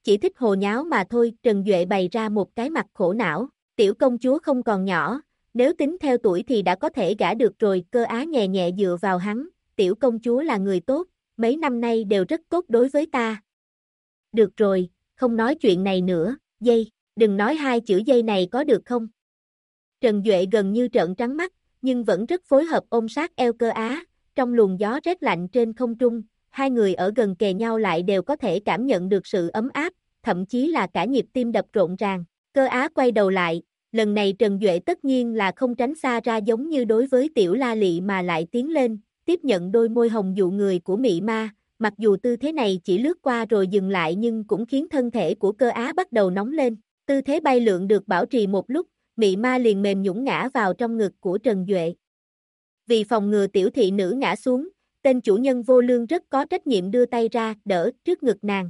chỉ thích hồ nháo mà thôi. Trần Duệ bày ra một cái mặt khổ não, tiểu công chúa không còn nhỏ, nếu tính theo tuổi thì đã có thể gả được rồi. Cơ Á nhẹ nhẹ dựa vào hắn, tiểu công chúa là người tốt, mấy năm nay đều rất tốt đối với ta. Được rồi, không nói chuyện này nữa, dây, đừng nói hai chữ dây này có được không? Trần Duệ gần như trợn trắng mắt, nhưng vẫn rất phối hợp ôm sát eo Cơ Á, trong luồng gió rét lạnh trên không trung, hai người ở gần kề nhau lại đều có thể cảm nhận được sự ấm áp, thậm chí là cả nhịp tim đập rộn ràng. Cơ Á quay đầu lại, lần này Trần Duệ tất nhiên là không tránh xa ra giống như đối với tiểu La Lị mà lại tiến lên, tiếp nhận đôi môi hồng dụ người của Mị Ma, mặc dù tư thế này chỉ lướt qua rồi dừng lại nhưng cũng khiến thân thể của Cơ Á bắt đầu nóng lên. Tư thế bay lượn được bảo trì một lúc, Mị Ma liền mềm nhũn ngã vào trong ngực của Trần Duệ. Vì phòng ngừa tiểu thị nữ ngã xuống, tên chủ nhân vô lương rất có trách nhiệm đưa tay ra đỡ trước ngực nàng.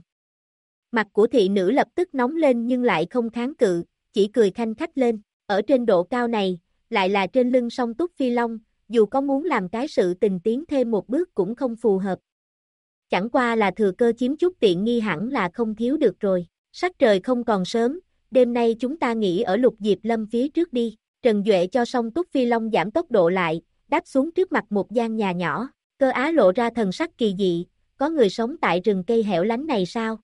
Mặt của thị nữ lập tức nóng lên nhưng lại không kháng cự, chỉ cười khanh khách lên. Ở trên độ cao này, lại là trên lưng song túc phi long, dù có muốn làm cái sự tình tiến thêm một bước cũng không phù hợp. Chẳng qua là thừa cơ chiếm chút tiện nghi hẳn là không thiếu được rồi. Sắc trời không còn sớm, đêm nay chúng ta nghỉ ở Lục Diệp Lâm phía trước đi. Trần Duệ cho song túc phi long giảm tốc độ lại, đáp xuống trước mặt một gian nhà nhỏ. Cơ Á lộ ra thần sắc kỳ dị, có người sống tại rừng cây hẻo lánh này sao?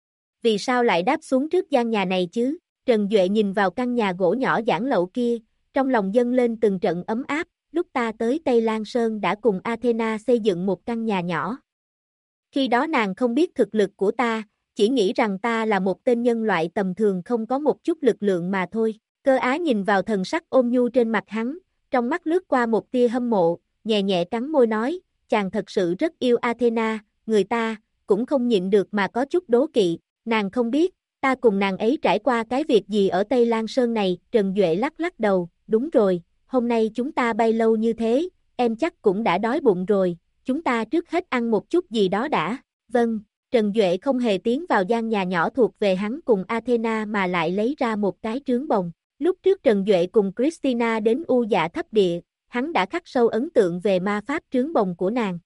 Vì sao lại đáp xuống trước gian nhà này chứ? Trần Duệ nhìn vào căn nhà gỗ nhỏ giản lậu kia, trong lòng dâng lên từng trận ấm áp. Lúc ta tới Tây Lan Sơn đã cùng Athena xây dựng một căn nhà nhỏ. Khi đó nàng không biết thực lực của ta, chỉ nghĩ rằng ta là một tên nhân loại tầm thường không có một chút lực lượng mà thôi. Cơ Á nhìn vào thần sắc ôn nhu trên mặt hắn, trong mắt lướt qua một tia hâm mộ, nhẹ nhẹ cắn môi nói, chàng thật sự rất yêu Athena, người ta cũng không nhịn được mà có chút đố kỵ. Nàng không biết, ta cùng nàng ấy trải qua cái việc gì ở Tây Lan Sơn này. Trần Duệ lắc lắc đầu, đúng rồi, hôm nay chúng ta bay lâu như thế, em chắc cũng đã đói bụng rồi, chúng ta trước hết ăn một chút gì đó đã. Vâng, Trần Duệ không hề tiến vào gian nhà nhỏ thuộc về hắn cùng Athena mà lại lấy ra một cái trướng bồng. Lúc trước Trần Duệ cùng Christina đến U Dạ Thấp Địa, hắn đã khắc sâu ấn tượng về ma pháp trướng bồng của nàng.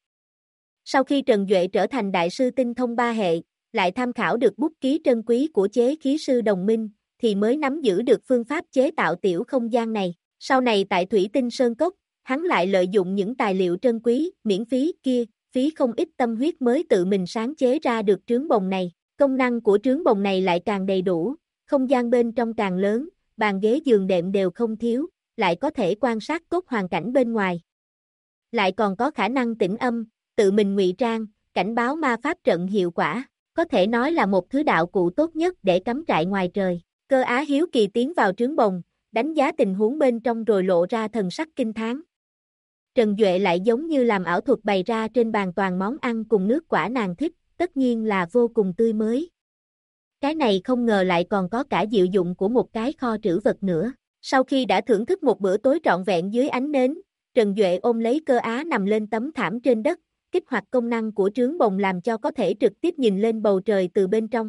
Sau khi Trần Duệ trở thành đại sư tinh thông ba hệ, lại tham khảo được bút ký trân quý của chế khí sư Đồng Minh, thì mới nắm giữ được phương pháp chế tạo tiểu không gian này. Sau này tại Thủy Tinh Sơn Cốc, hắn lại lợi dụng những tài liệu trân quý, miễn phí kia, phí không ít tâm huyết mới tự mình sáng chế ra được trướng bồng này. Công năng của trướng bồng này lại càng đầy đủ, không gian bên trong càng lớn, bàn ghế giường đệm đều không thiếu, lại có thể quan sát tốt hoàn cảnh bên ngoài. Lại còn có khả năng tĩnh âm, tự mình ngụy trang, cảnh báo ma pháp trận hiệu quả, có thể nói là một thứ đạo cụ tốt nhất để cắm trại ngoài trời. Cơ Á hiếu kỳ tiến vào trướng bồng, đánh giá tình huống bên trong rồi lộ ra thần sắc kinh thán. Trần Duệ lại giống như làm ảo thuật bày ra trên bàn toàn món ăn cùng nước quả nàng thích, tất nhiên là vô cùng tươi mới. Cái này không ngờ lại còn có cả diệu dụng của một cái kho trữ vật nữa. Sau khi đã thưởng thức một bữa tối trọn vẹn dưới ánh nến, Trần Duệ ôm lấy Cơ Á nằm lên tấm thảm trên đất, kích hoạt công năng của trướng bồng làm cho có thể trực tiếp nhìn lên bầu trời từ bên trong.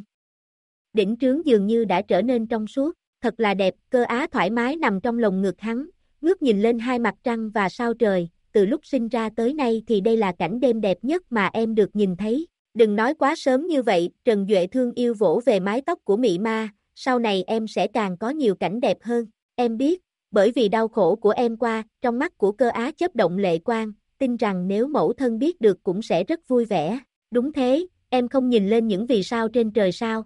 Đỉnh trướng dường như đã trở nên trong suốt, thật là đẹp. Cơ Á thoải mái nằm trong lồng ngực hắn, ngước nhìn lên hai mặt trăng và sao trời, từ lúc sinh ra tới nay thì đây là cảnh đêm đẹp nhất mà em được nhìn thấy. Đừng nói quá sớm như vậy. Trần Duệ thương yêu vỗ về mái tóc của Mị Ma, sau này em sẽ càng có nhiều cảnh đẹp hơn. Em biết, bởi vì đau khổ của em qua. Trong mắt của Cơ Á chớp động lệ quang, tin rằng nếu mẫu thân biết được cũng sẽ rất vui vẻ. Đúng thế, em không nhìn lên những vì sao trên trời sao?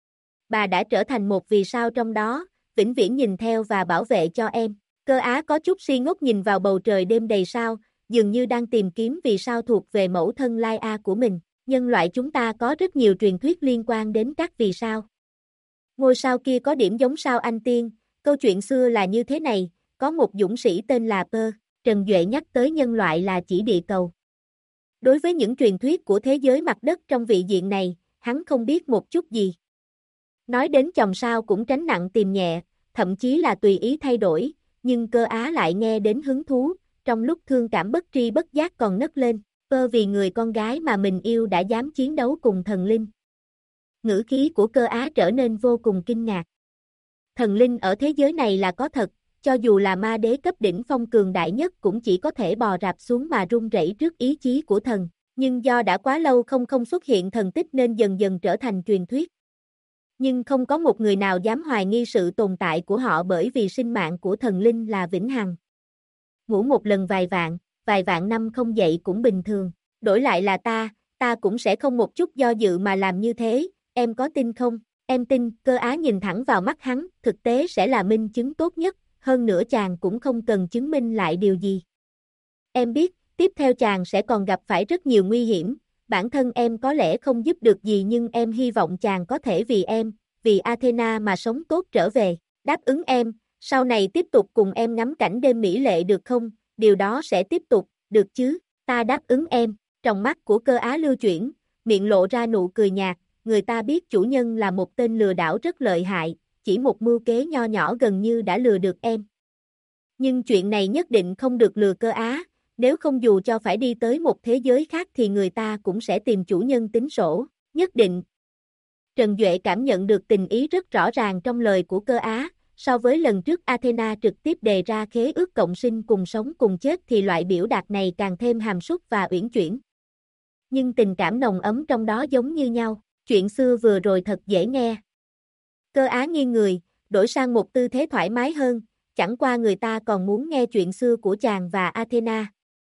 Bà đã trở thành một vì sao trong đó, vĩnh viễn nhìn theo và bảo vệ cho em. Cơ Á có chút si ngốc nhìn vào bầu trời đêm đầy sao, dường như đang tìm kiếm vì sao thuộc về mẫu thân Lai A của mình. Nhân loại chúng ta có rất nhiều truyền thuyết liên quan đến các vì sao. Ngôi sao kia có điểm giống sao anh tiên, câu chuyện xưa là như thế này, có một dũng sĩ tên là Pơ. Trần Duệ nhắc tới nhân loại là chỉ địa cầu. Đối với những truyền thuyết của thế giới mặt đất trong vị diện này, hắn không biết một chút gì. Nói đến chòm sao cũng tránh nặng tìm nhẹ, thậm chí là tùy ý thay đổi, nhưng Cơ Á lại nghe đến hứng thú, trong lúc thương cảm bất tri bất giác còn nấc lên. Pơ vì người con gái mà mình yêu đã dám chiến đấu cùng thần linh. Ngữ khí của Cơ Á trở nên vô cùng kinh ngạc. Thần linh ở thế giới này là có thật, cho dù là ma đế cấp đỉnh phong cường đại nhất cũng chỉ có thể bò rạp xuống mà run rẩy trước ý chí của thần. Nhưng do đã quá lâu không xuất hiện thần tích nên dần dần trở thành truyền thuyết. Nhưng không có một người nào dám hoài nghi sự tồn tại của họ bởi vì sinh mạng của thần linh là vĩnh hằng. Ngủ một lần vài vạn năm không dậy cũng bình thường. Đổi lại là ta cũng sẽ không một chút do dự mà làm như thế, em có tin không? Em tin. Cơ Á nhìn thẳng vào mắt hắn, thực tế sẽ là minh chứng tốt nhất, hơn nữa chàng cũng không cần chứng minh lại điều gì. Em biết, tiếp theo chàng sẽ còn gặp phải rất nhiều nguy hiểm, bản thân em có lẽ không giúp được gì nhưng em hy vọng chàng có thể vì em, vì Athena mà sống tốt trở về. Đáp ứng em, sau này tiếp tục cùng em ngắm cảnh đêm mỹ lệ được không? Điều đó sẽ tiếp tục, được chứ? Ta đáp ứng em. Trong mắt của Cơ Á lưu chuyển, miệng lộ ra nụ cười nhạt, người ta biết chủ nhân là một tên lừa đảo rất lợi hại, chỉ một mưu kế nho nhỏ gần như đã lừa được em. Nhưng chuyện này nhất định không được lừa Cơ Á, nếu không dù cho phải đi tới một thế giới khác thì người ta cũng sẽ tìm chủ nhân tính sổ, nhất định. Trần Duệ cảm nhận được tình ý rất rõ ràng trong lời của Cơ Á, so với lần trước Athena trực tiếp đề ra khế ước cộng sinh cùng sống cùng chết thì loại biểu đạt này càng thêm hàm súc và uyển chuyển. Nhưng tình cảm nồng ấm trong đó giống như nhau, chuyện xưa vừa rồi thật dễ nghe. Cơ Á nghiêng người, đổi sang một tư thế thoải mái hơn, chẳng qua người ta còn muốn nghe chuyện xưa của chàng và Athena.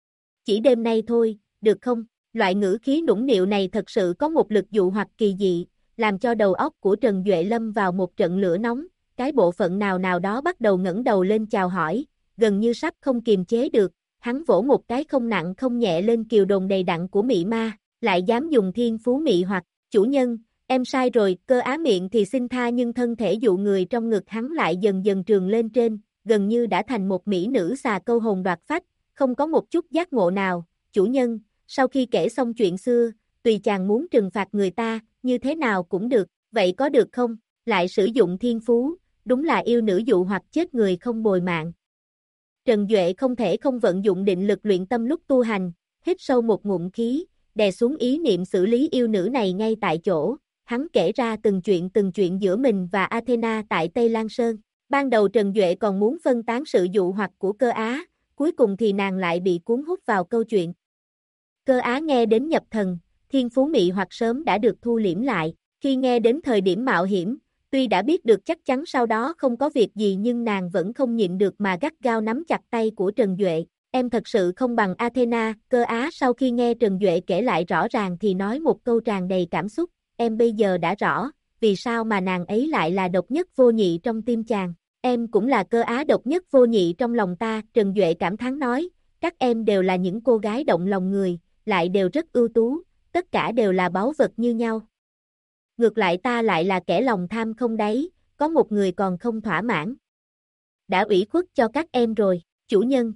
Chỉ đêm nay thôi, được không? Loại ngữ khí nũng nịu này thật sự có một lực dụ hoặc kỳ dị, làm cho đầu óc của Trần Duệ lâm vào một trận lửa nóng, cái bộ phận nào đó bắt đầu ngẩng đầu lên chào hỏi, gần như sắp không kiềm chế được, hắn vỗ một cái không nặng không nhẹ lên kiều đồn đầy đặn của mị ma, lại dám dùng thiên phú mị hoặc, chủ nhân, em sai rồi. Cơ Á miệng thì xin tha nhưng thân thể dụ người trong ngực hắn lại dần dần trường lên trên, gần như đã thành một mỹ nữ xà câu hồn đoạt phách, không có một chút giác ngộ nào. Chủ nhân, sau khi kể xong chuyện xưa, tùy chàng muốn trừng phạt người ta, như thế nào cũng được, vậy có được không? Lại sử dụng thiên phú, đúng là yêu nữ dụ hoặc chết người không bồi mạng. Trần Duệ không thể không vận dụng định lực luyện tâm lúc tu hành, hít sâu một ngụm khí, đè xuống ý niệm xử lý yêu nữ này ngay tại chỗ. Hắn kể ra từng chuyện giữa mình và Athena tại Tây Lan Sơn. Ban đầu Trần Duệ còn muốn phân tán sự dụ hoặc của Cơ Á, cuối cùng thì nàng lại bị cuốn hút vào câu chuyện. Cơ Á nghe đến nhập thần, thiên phú mị hoặc sớm đã được thu liễm lại, khi nghe đến thời điểm mạo hiểm, tuy đã biết được chắc chắn sau đó không có việc gì nhưng nàng vẫn không nhịn được mà gắt gao nắm chặt tay của Trần Duệ. Em thật sự không bằng Athena. Cơ Á sau khi nghe Trần Duệ kể lại rõ ràng thì nói một câu tràn đầy cảm xúc, em bây giờ đã rõ, vì sao mà nàng ấy lại là độc nhất vô nhị trong tim chàng. Em cũng là Cơ Á độc nhất vô nhị trong lòng ta. Trần Duệ cảm thán nói, các em đều là những cô gái động lòng người, lại đều rất ưu tú, tất cả đều là báu vật như nhau. Ngược lại ta lại là kẻ lòng tham không đáy, có một người còn không thỏa mãn. Đã ủy khuất cho các em rồi, chủ nhân.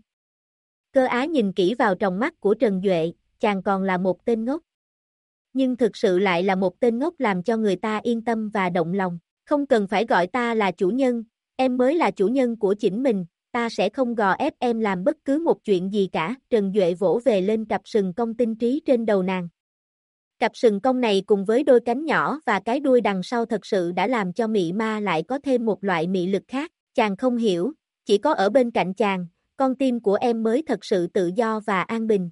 Cơ Á nhìn kỹ vào tròng mắt của Trần Duệ, chàng còn là một tên ngốc. Nhưng thực sự lại là một tên ngốc làm cho người ta yên tâm và động lòng. Không cần phải gọi ta là chủ nhân, em mới là chủ nhân của chính mình, ta sẽ không gò ép em làm bất cứ một chuyện gì cả. Trần Duệ vỗ về lên cặp sừng cong tinh trí trên đầu nàng. Cặp sừng cong này cùng với đôi cánh nhỏ và cái đuôi đằng sau thật sự đã làm cho mị ma lại có thêm một loại mị lực khác. Chàng không hiểu, chỉ có ở bên cạnh chàng, con tim của em mới thật sự tự do và an bình.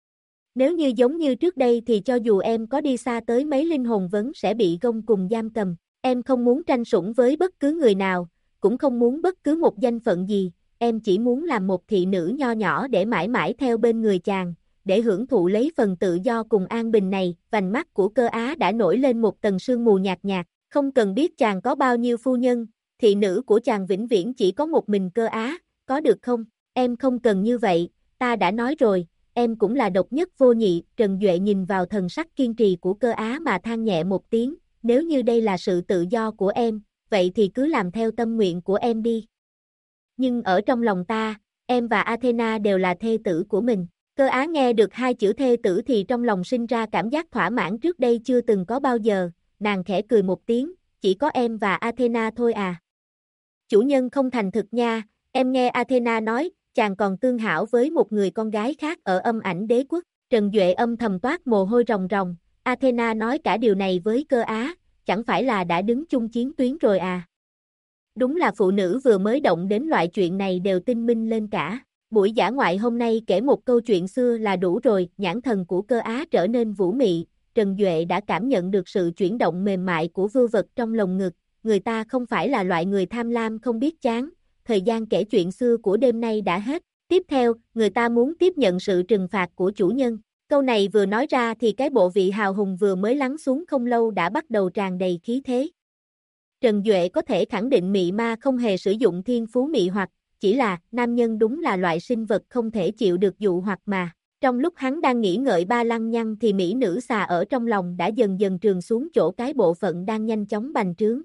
Nếu như giống như trước đây thì cho dù em có đi xa tới mấy linh hồn vấn sẽ bị gông cùng giam cầm. Em không muốn tranh sủng với bất cứ người nào, cũng không muốn bất cứ một danh phận gì, em chỉ muốn làm một thị nữ nho nhỏ để mãi mãi theo bên người chàng, để hưởng thụ lấy phần tự do cùng an bình này. Vành mắt của Cơ Á đã nổi lên một tầng sương mù nhạt nhạt, không cần biết chàng có bao nhiêu phu nhân, thị nữ của chàng vĩnh viễn chỉ có một mình Cơ Á, có được không? Em không cần như vậy, ta đã nói rồi, em cũng là độc nhất vô nhị. Trần Duệ nhìn vào thần sắc kiên trì của Cơ Á mà than nhẹ một tiếng, nếu như đây là sự tự do của em, vậy thì cứ làm theo tâm nguyện của em đi. Nhưng ở trong lòng ta, em và Athena đều là thê tử của mình. Cơ Á nghe được hai chữ thê tử thì trong lòng sinh ra cảm giác thỏa mãn trước đây chưa từng có bao giờ, nàng khẽ cười một tiếng, chỉ có em và Athena thôi à? Chủ nhân không thành thực nha, em nghe Athena nói, chàng còn tương hảo với một người con gái khác ở Âm Ảnh Đế Quốc. Trần Duệ âm thầm toát mồ hôi ròng ròng, Athena nói cả điều này với Cơ Á, chẳng phải là đã đứng chung chiến tuyến rồi à? Đúng là phụ nữ vừa mới động đến loại chuyện này đều tinh minh lên cả. Buổi dã ngoại hôm nay kể một câu chuyện xưa là đủ rồi. Nhãn thần của Cơ Á trở nên vũ mị, Trần Duệ đã cảm nhận được sự chuyển động mềm mại của vưu vật trong lồng ngực, người ta không phải là loại người tham lam không biết chán, thời gian kể chuyện xưa của đêm nay đã hết, tiếp theo, người ta muốn tiếp nhận sự trừng phạt của chủ nhân. Câu này vừa nói ra thì cái bộ vị hào hùng vừa mới lắng xuống không lâu đã bắt đầu tràn đầy khí thế. Trần Duệ có thể khẳng định mị ma không hề sử dụng thiên phú mị hoặc, chỉ là nam nhân đúng là loại sinh vật không thể chịu được dụ hoặc mà. Trong lúc hắn đang nghĩ ngợi ba lăng nhăng thì mỹ nữ xà ở trong lòng đã dần dần trườn xuống chỗ cái bộ phận đang nhanh chóng bành trướng.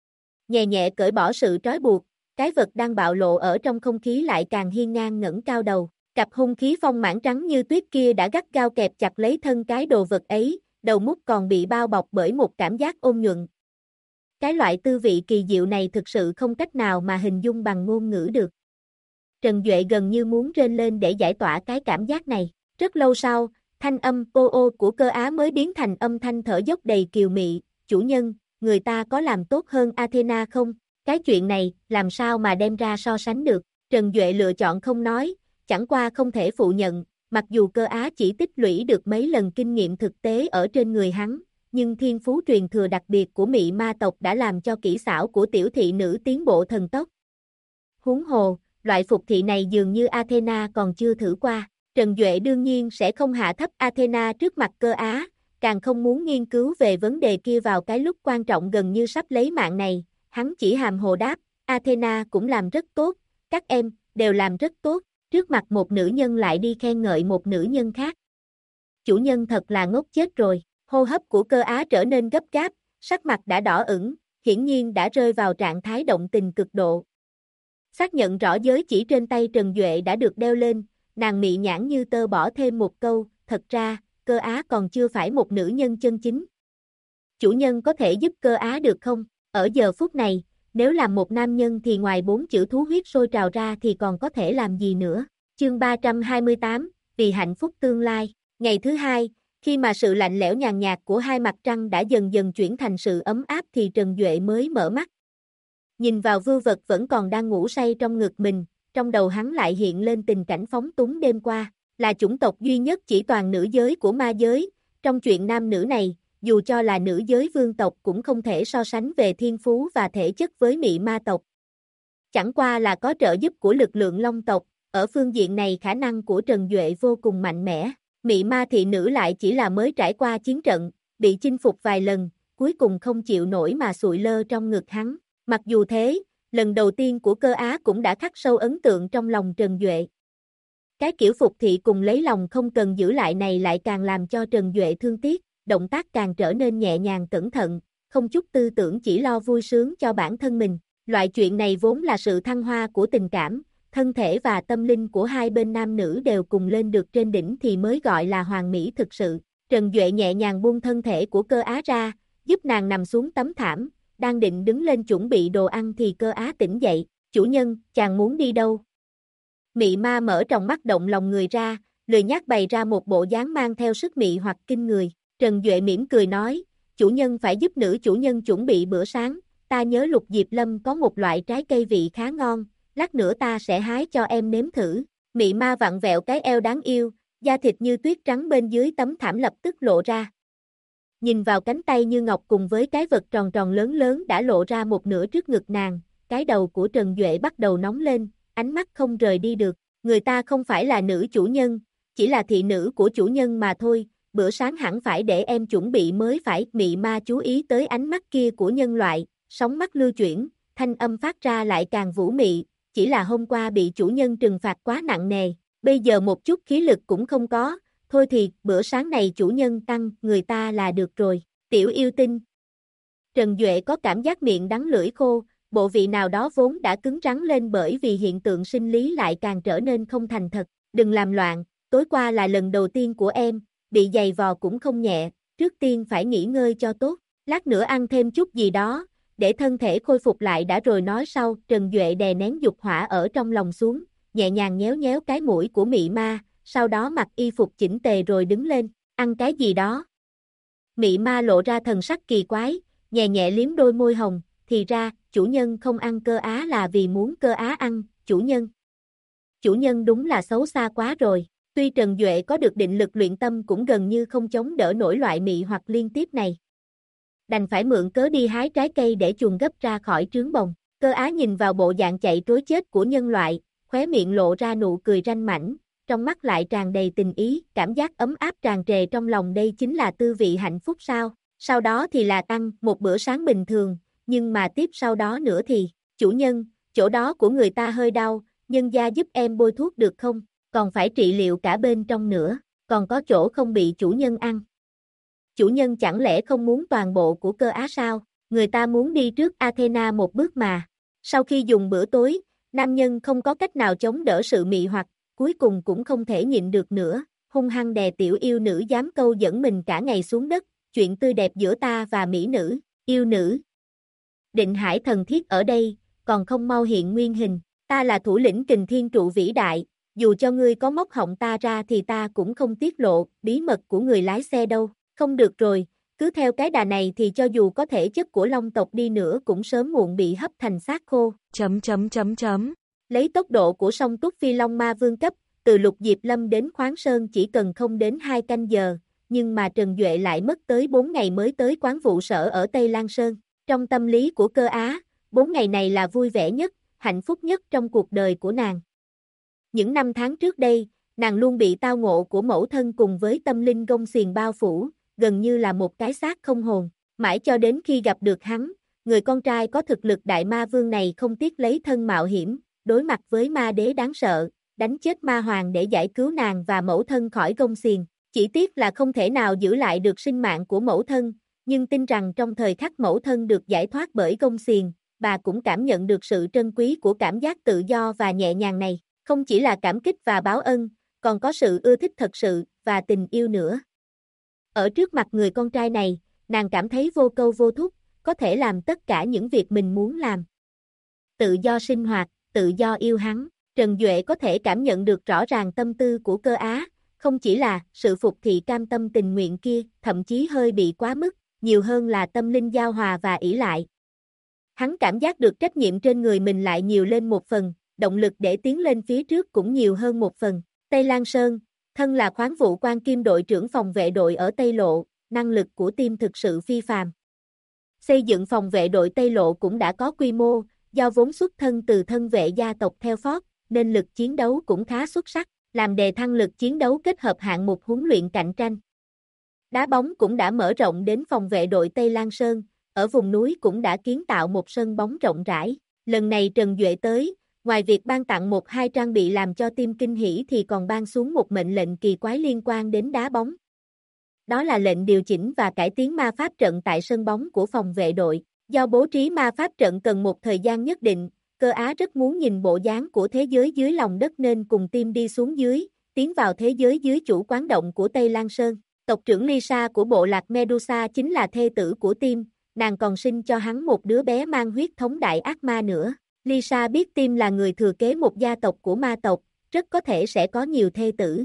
Nhẹ nhẹ cởi bỏ sự trói buộc, cái vật đang bạo lộ ở trong không khí lại càng hiên ngang ngẩng cao đầu. Cặp hung khí phong mãn trắng như tuyết kia đã gắt gao kẹp chặt lấy thân cái đồ vật ấy, đầu mút còn bị bao bọc bởi một cảm giác ôn nhuận. Cái loại tư vị kỳ diệu này thực sự không cách nào mà hình dung bằng ngôn ngữ được. Trần Duệ gần như muốn rên lên để giải tỏa cái cảm giác này. Rất lâu sau, thanh âm ô ô của cơ á mới biến thành âm thanh thở dốc đầy kiều mị. Chủ nhân, người ta có làm tốt hơn Athena không? Cái chuyện này, làm sao mà đem ra so sánh được? Trần Duệ lựa chọn không nói, chẳng qua không thể phụ nhận, mặc dù cơ á chỉ tích lũy được mấy lần kinh nghiệm thực tế ở trên người hắn, nhưng thiên phú truyền thừa đặc biệt của mị ma tộc đã làm cho kỹ xảo của tiểu thị nữ tiến bộ thần tốc. Huống hồ, loại phục thị này dường như Athena còn chưa thử qua. Trần Duệ đương nhiên sẽ không hạ thấp Athena trước mặt cơ á, càng không muốn nghiên cứu về vấn đề kia vào cái lúc quan trọng gần như sắp lấy mạng này, hắn chỉ hàm hồ đáp, Athena cũng làm rất tốt, các em, đều làm rất tốt, trước mặt một nữ nhân lại đi khen ngợi một nữ nhân khác. Chủ nhân thật là ngốc chết rồi, hô hấp của cơ á trở nên gấp gáp, sắc mặt đã đỏ ửng, hiển nhiên đã rơi vào trạng thái động tình cực độ. Xác nhận rõ giới chỉ trên tay Trần Duệ đã được đeo lên, nàng mị nhãn như tơ bỏ thêm một câu, thật ra, cơ á còn chưa phải một nữ nhân chân chính. Chủ nhân có thể giúp cơ á được không? Ở giờ phút này, nếu làm một nam nhân thì ngoài 4 chữ thú huyết sôi trào ra thì còn có thể làm gì nữa? Chương 328, vì hạnh phúc tương lai. Ngày thứ hai, khi mà sự lạnh lẽo nhàn nhạt của hai mặt trăng đã dần dần chuyển thành sự ấm áp thì Trần Duệ mới mở mắt. Nhìn vào vưu vật vẫn còn đang ngủ say trong ngực mình, trong đầu hắn lại hiện lên tình cảnh phóng túng đêm qua, là chủng tộc duy nhất chỉ toàn nữ giới của ma giới, trong chuyện nam nữ này, dù cho là nữ giới vương tộc cũng không thể so sánh về thiên phú và thể chất với mị ma tộc. Chẳng qua là có trợ giúp của lực lượng long tộc, ở phương diện này khả năng của Trần Duệ vô cùng mạnh mẽ, mị ma thị nữ lại chỉ là mới trải qua chiến trận, bị chinh phục vài lần, cuối cùng không chịu nổi mà sụi lơ trong ngực hắn. Mặc dù thế, lần đầu tiên của cơ á cũng đã khắc sâu ấn tượng trong lòng Trần Duệ. Cái kiểu phục thị cùng lấy lòng không cần giữ lại này lại càng làm cho Trần Duệ thương tiếc, động tác càng trở nên nhẹ nhàng cẩn thận, không chút tư tưởng chỉ lo vui sướng cho bản thân mình. Loại chuyện này vốn là sự thăng hoa của tình cảm, thân thể và tâm linh của hai bên nam nữ đều cùng lên được trên đỉnh thì mới gọi là hoàn mỹ thực sự. Trần Duệ nhẹ nhàng buông thân thể của cơ á ra, giúp nàng nằm xuống tấm thảm, đang định đứng lên chuẩn bị đồ ăn thì cơ á tỉnh dậy, chủ nhân, chàng muốn đi đâu? Mị ma mở tròng mắt động lòng người ra, lười nhác bày ra một bộ dáng mang theo sức mị hoặc kinh người. Trần Duệ mỉm cười nói, chủ nhân phải giúp nữ chủ nhân chuẩn bị bữa sáng, ta nhớ Lục Diệp Lâm có một loại trái cây vị khá ngon, lát nữa ta sẽ hái cho em nếm thử. Mị ma vặn vẹo cái eo đáng yêu, da thịt như tuyết trắng bên dưới tấm thảm lập tức lộ ra. Nhìn vào cánh tay như ngọc cùng với cái vật tròn tròn lớn lớn đã lộ ra một nửa trước ngực nàng, cái đầu của Trần Duệ bắt đầu nóng lên, ánh mắt không rời đi được. Người ta không phải là nữ chủ nhân, chỉ là thị nữ của chủ nhân mà thôi, bữa sáng hẳn phải để em chuẩn bị mới phải. Mị ma chú ý tới ánh mắt kia của nhân loại, sóng mắt lưu chuyển, thanh âm phát ra lại càng vũ mị, chỉ là hôm qua bị chủ nhân trừng phạt quá nặng nề, bây giờ một chút khí lực cũng không có, thôi thì bữa sáng này chủ nhân tăng người ta là được rồi, tiểu yêu tinh. Trần Duệ có cảm giác miệng đắng lưỡi khô, bộ vị nào đó vốn đã cứng rắn lên bởi vì hiện tượng sinh lý lại càng trở nên không thành thật, đừng làm loạn, tối qua là lần đầu tiên của em, bị giày vò cũng không nhẹ, trước tiên phải nghỉ ngơi cho tốt, lát nữa ăn thêm chút gì đó, để thân thể khôi phục lại đã rồi nói sau. Trần Duệ đè nén dục hỏa ở trong lòng xuống, nhẹ nhàng nhéo nhéo cái mũi của mị ma, sau đó mặc y phục chỉnh tề rồi đứng lên, ăn cái gì đó. Mị ma lộ ra thần sắc kỳ quái, nhẹ nhẹ liếm đôi môi hồng, thì ra, chủ nhân không ăn cơ á là vì muốn cơ á ăn, chủ nhân. Chủ nhân đúng là xấu xa quá rồi, Tuy Trần Duệ có được định lực luyện tâm cũng gần như không chống đỡ nổi loại mị hoặc liên tiếp này. Đành phải mượn cớ đi hái trái cây để chuồn gấp ra khỏi trướng bồng. Cơ Á nhìn vào bộ dạng chạy trối chết của nhân loại, khóe miệng lộ ra nụ cười ranh mãnh, trong mắt lại tràn đầy tình ý, cảm giác ấm áp tràn trề trong lòng, đây chính là tư vị hạnh phúc sao? Sau đó thì là ăn một bữa sáng bình thường, nhưng mà tiếp sau đó nữa thì, chủ nhân, chỗ đó của người ta hơi đau, nhân gia giúp em bôi thuốc được không? Còn phải trị liệu cả bên trong nữa, còn có chỗ không bị chủ nhân ăn. Chủ nhân chẳng lẽ không muốn toàn bộ của Cơ Á sao? Người ta muốn đi trước Athena một bước mà. Sau khi dùng bữa tối, nam nhân không có cách nào chống đỡ sự mị hoặc, cuối cùng cũng không thể nhịn được nữa, hung hăng đè tiểu yêu nữ dám câu dẫn mình cả ngày xuống đất, chuyện tươi đẹp giữa ta và mỹ nữ, yêu nữ. Định Hải thần thiết ở đây, còn không mau hiện nguyên hình, ta là thủ lĩnh Kình Thiên Trụ vĩ đại, dù cho ngươi có móc họng ta ra thì ta cũng không tiết lộ bí mật của người lái xe đâu. Không được rồi, cứ theo cái đà này thì cho dù có thể chất của Long tộc đi nữa cũng sớm muộn bị hấp thành xác khô. Lấy tốc độ của song túc phi Long Ma Vương cấp, từ Lục Diệp Lâm đến Khoáng Sơn chỉ cần không đến 2 canh giờ, nhưng mà Trần Duệ lại mất tới 4 ngày mới tới quán vụ sở ở Tây Lan Sơn. Trong tâm lý của Cơ Á, 4 ngày này là vui vẻ nhất, hạnh phúc nhất trong cuộc đời của nàng. Những năm tháng trước đây, nàng luôn bị tao ngộ của mẫu thân cùng với tâm linh gông xiềng bao phủ, gần như là một cái xác không hồn, mãi cho đến khi gặp được hắn, người con trai có thực lực đại ma vương này không tiếc lấy thân mạo hiểm, đối mặt với ma đế đáng sợ, đánh chết ma hoàng để giải cứu nàng và mẫu thân khỏi gông xiềng. Chỉ tiếc là không thể nào giữ lại được sinh mạng của mẫu thân, nhưng tin rằng trong thời khắc mẫu thân được giải thoát bởi gông xiềng, bà cũng cảm nhận được sự trân quý của cảm giác tự do và nhẹ nhàng này, không chỉ là cảm kích và báo ân, còn có sự ưa thích thật sự và tình yêu nữa. Ở trước mặt người con trai này, nàng cảm thấy vô câu vô thúc, có thể làm tất cả những việc mình muốn làm. Tự do sinh hoạt, tự do yêu hắn, Trần Duệ có thể cảm nhận được rõ ràng tâm tư của Cơ Á, không chỉ là sự phục thị cam tâm tình nguyện kia, thậm chí hơi bị quá mức, nhiều hơn là tâm linh giao hòa và ỷ lại. Hắn cảm giác được trách nhiệm trên người mình lại nhiều lên một phần, động lực để tiến lên phía trước cũng nhiều hơn một phần. Tây Lan Sơn, thân là khoáng vụ quan kiêm đội trưởng phòng vệ đội ở Tây Lộ, năng lực của team thực sự phi phàm. Xây dựng phòng vệ đội Tây Lộ cũng đã có quy mô, do vốn xuất thân từ thân vệ gia tộc theo Ford, nên lực chiến đấu cũng khá xuất sắc, làm đề thăng lực chiến đấu kết hợp hạng mục huấn luyện cạnh tranh. Đá bóng cũng đã mở rộng đến phòng vệ đội Tây Lan Sơn, ở vùng núi cũng đã kiến tạo một sân bóng rộng rãi. Lần này Trần Duệ tới, ngoài việc ban tặng 1-2 trang bị làm cho team kinh hỉ thì còn ban xuống một mệnh lệnh kỳ quái liên quan đến đá bóng. Đó là lệnh điều chỉnh và cải tiến ma pháp trận tại sân bóng của phòng vệ đội. Do bố trí ma pháp trận cần một thời gian nhất định, Cơ Á rất muốn nhìn bộ dáng của thế giới dưới lòng đất nên cùng team đi xuống dưới, tiến vào thế giới dưới chủ quán động của Tây Lan Sơn. Tộc trưởng Lisa của bộ lạc Medusa chính là thê tử của team, nàng còn sinh cho hắn một đứa bé mang huyết thống đại ác ma nữa. Lisa biết team là người thừa kế một gia tộc của ma tộc, rất có thể sẽ có nhiều thê tử.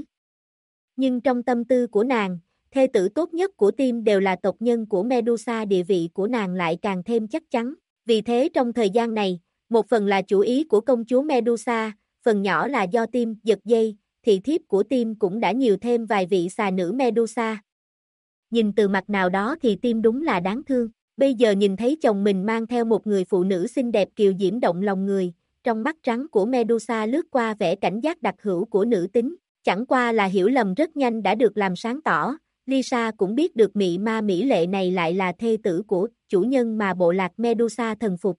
Nhưng trong tâm tư của nàng, thê tử tốt nhất của team đều là tộc nhân của Medusa, địa vị của nàng lại càng thêm chắc chắn. Vì thế trong thời gian này, một phần là chủ ý của công chúa Medusa, phần nhỏ là do team giật dây, thị thiếp của team cũng đã nhiều thêm vài vị xà nữ Medusa. Nhìn từ mặt nào đó thì team đúng là đáng thương. Bây giờ nhìn thấy chồng mình mang theo một người phụ nữ xinh đẹp kiều diễm động lòng người, trong mắt trắng của Medusa lướt qua vẻ cảnh giác đặc hữu của nữ tính, chẳng qua là hiểu lầm rất nhanh đã được làm sáng tỏ. Lisa cũng biết được mị ma mỹ lệ này lại là thê tử của chủ nhân mà bộ lạc Medusa thần phục.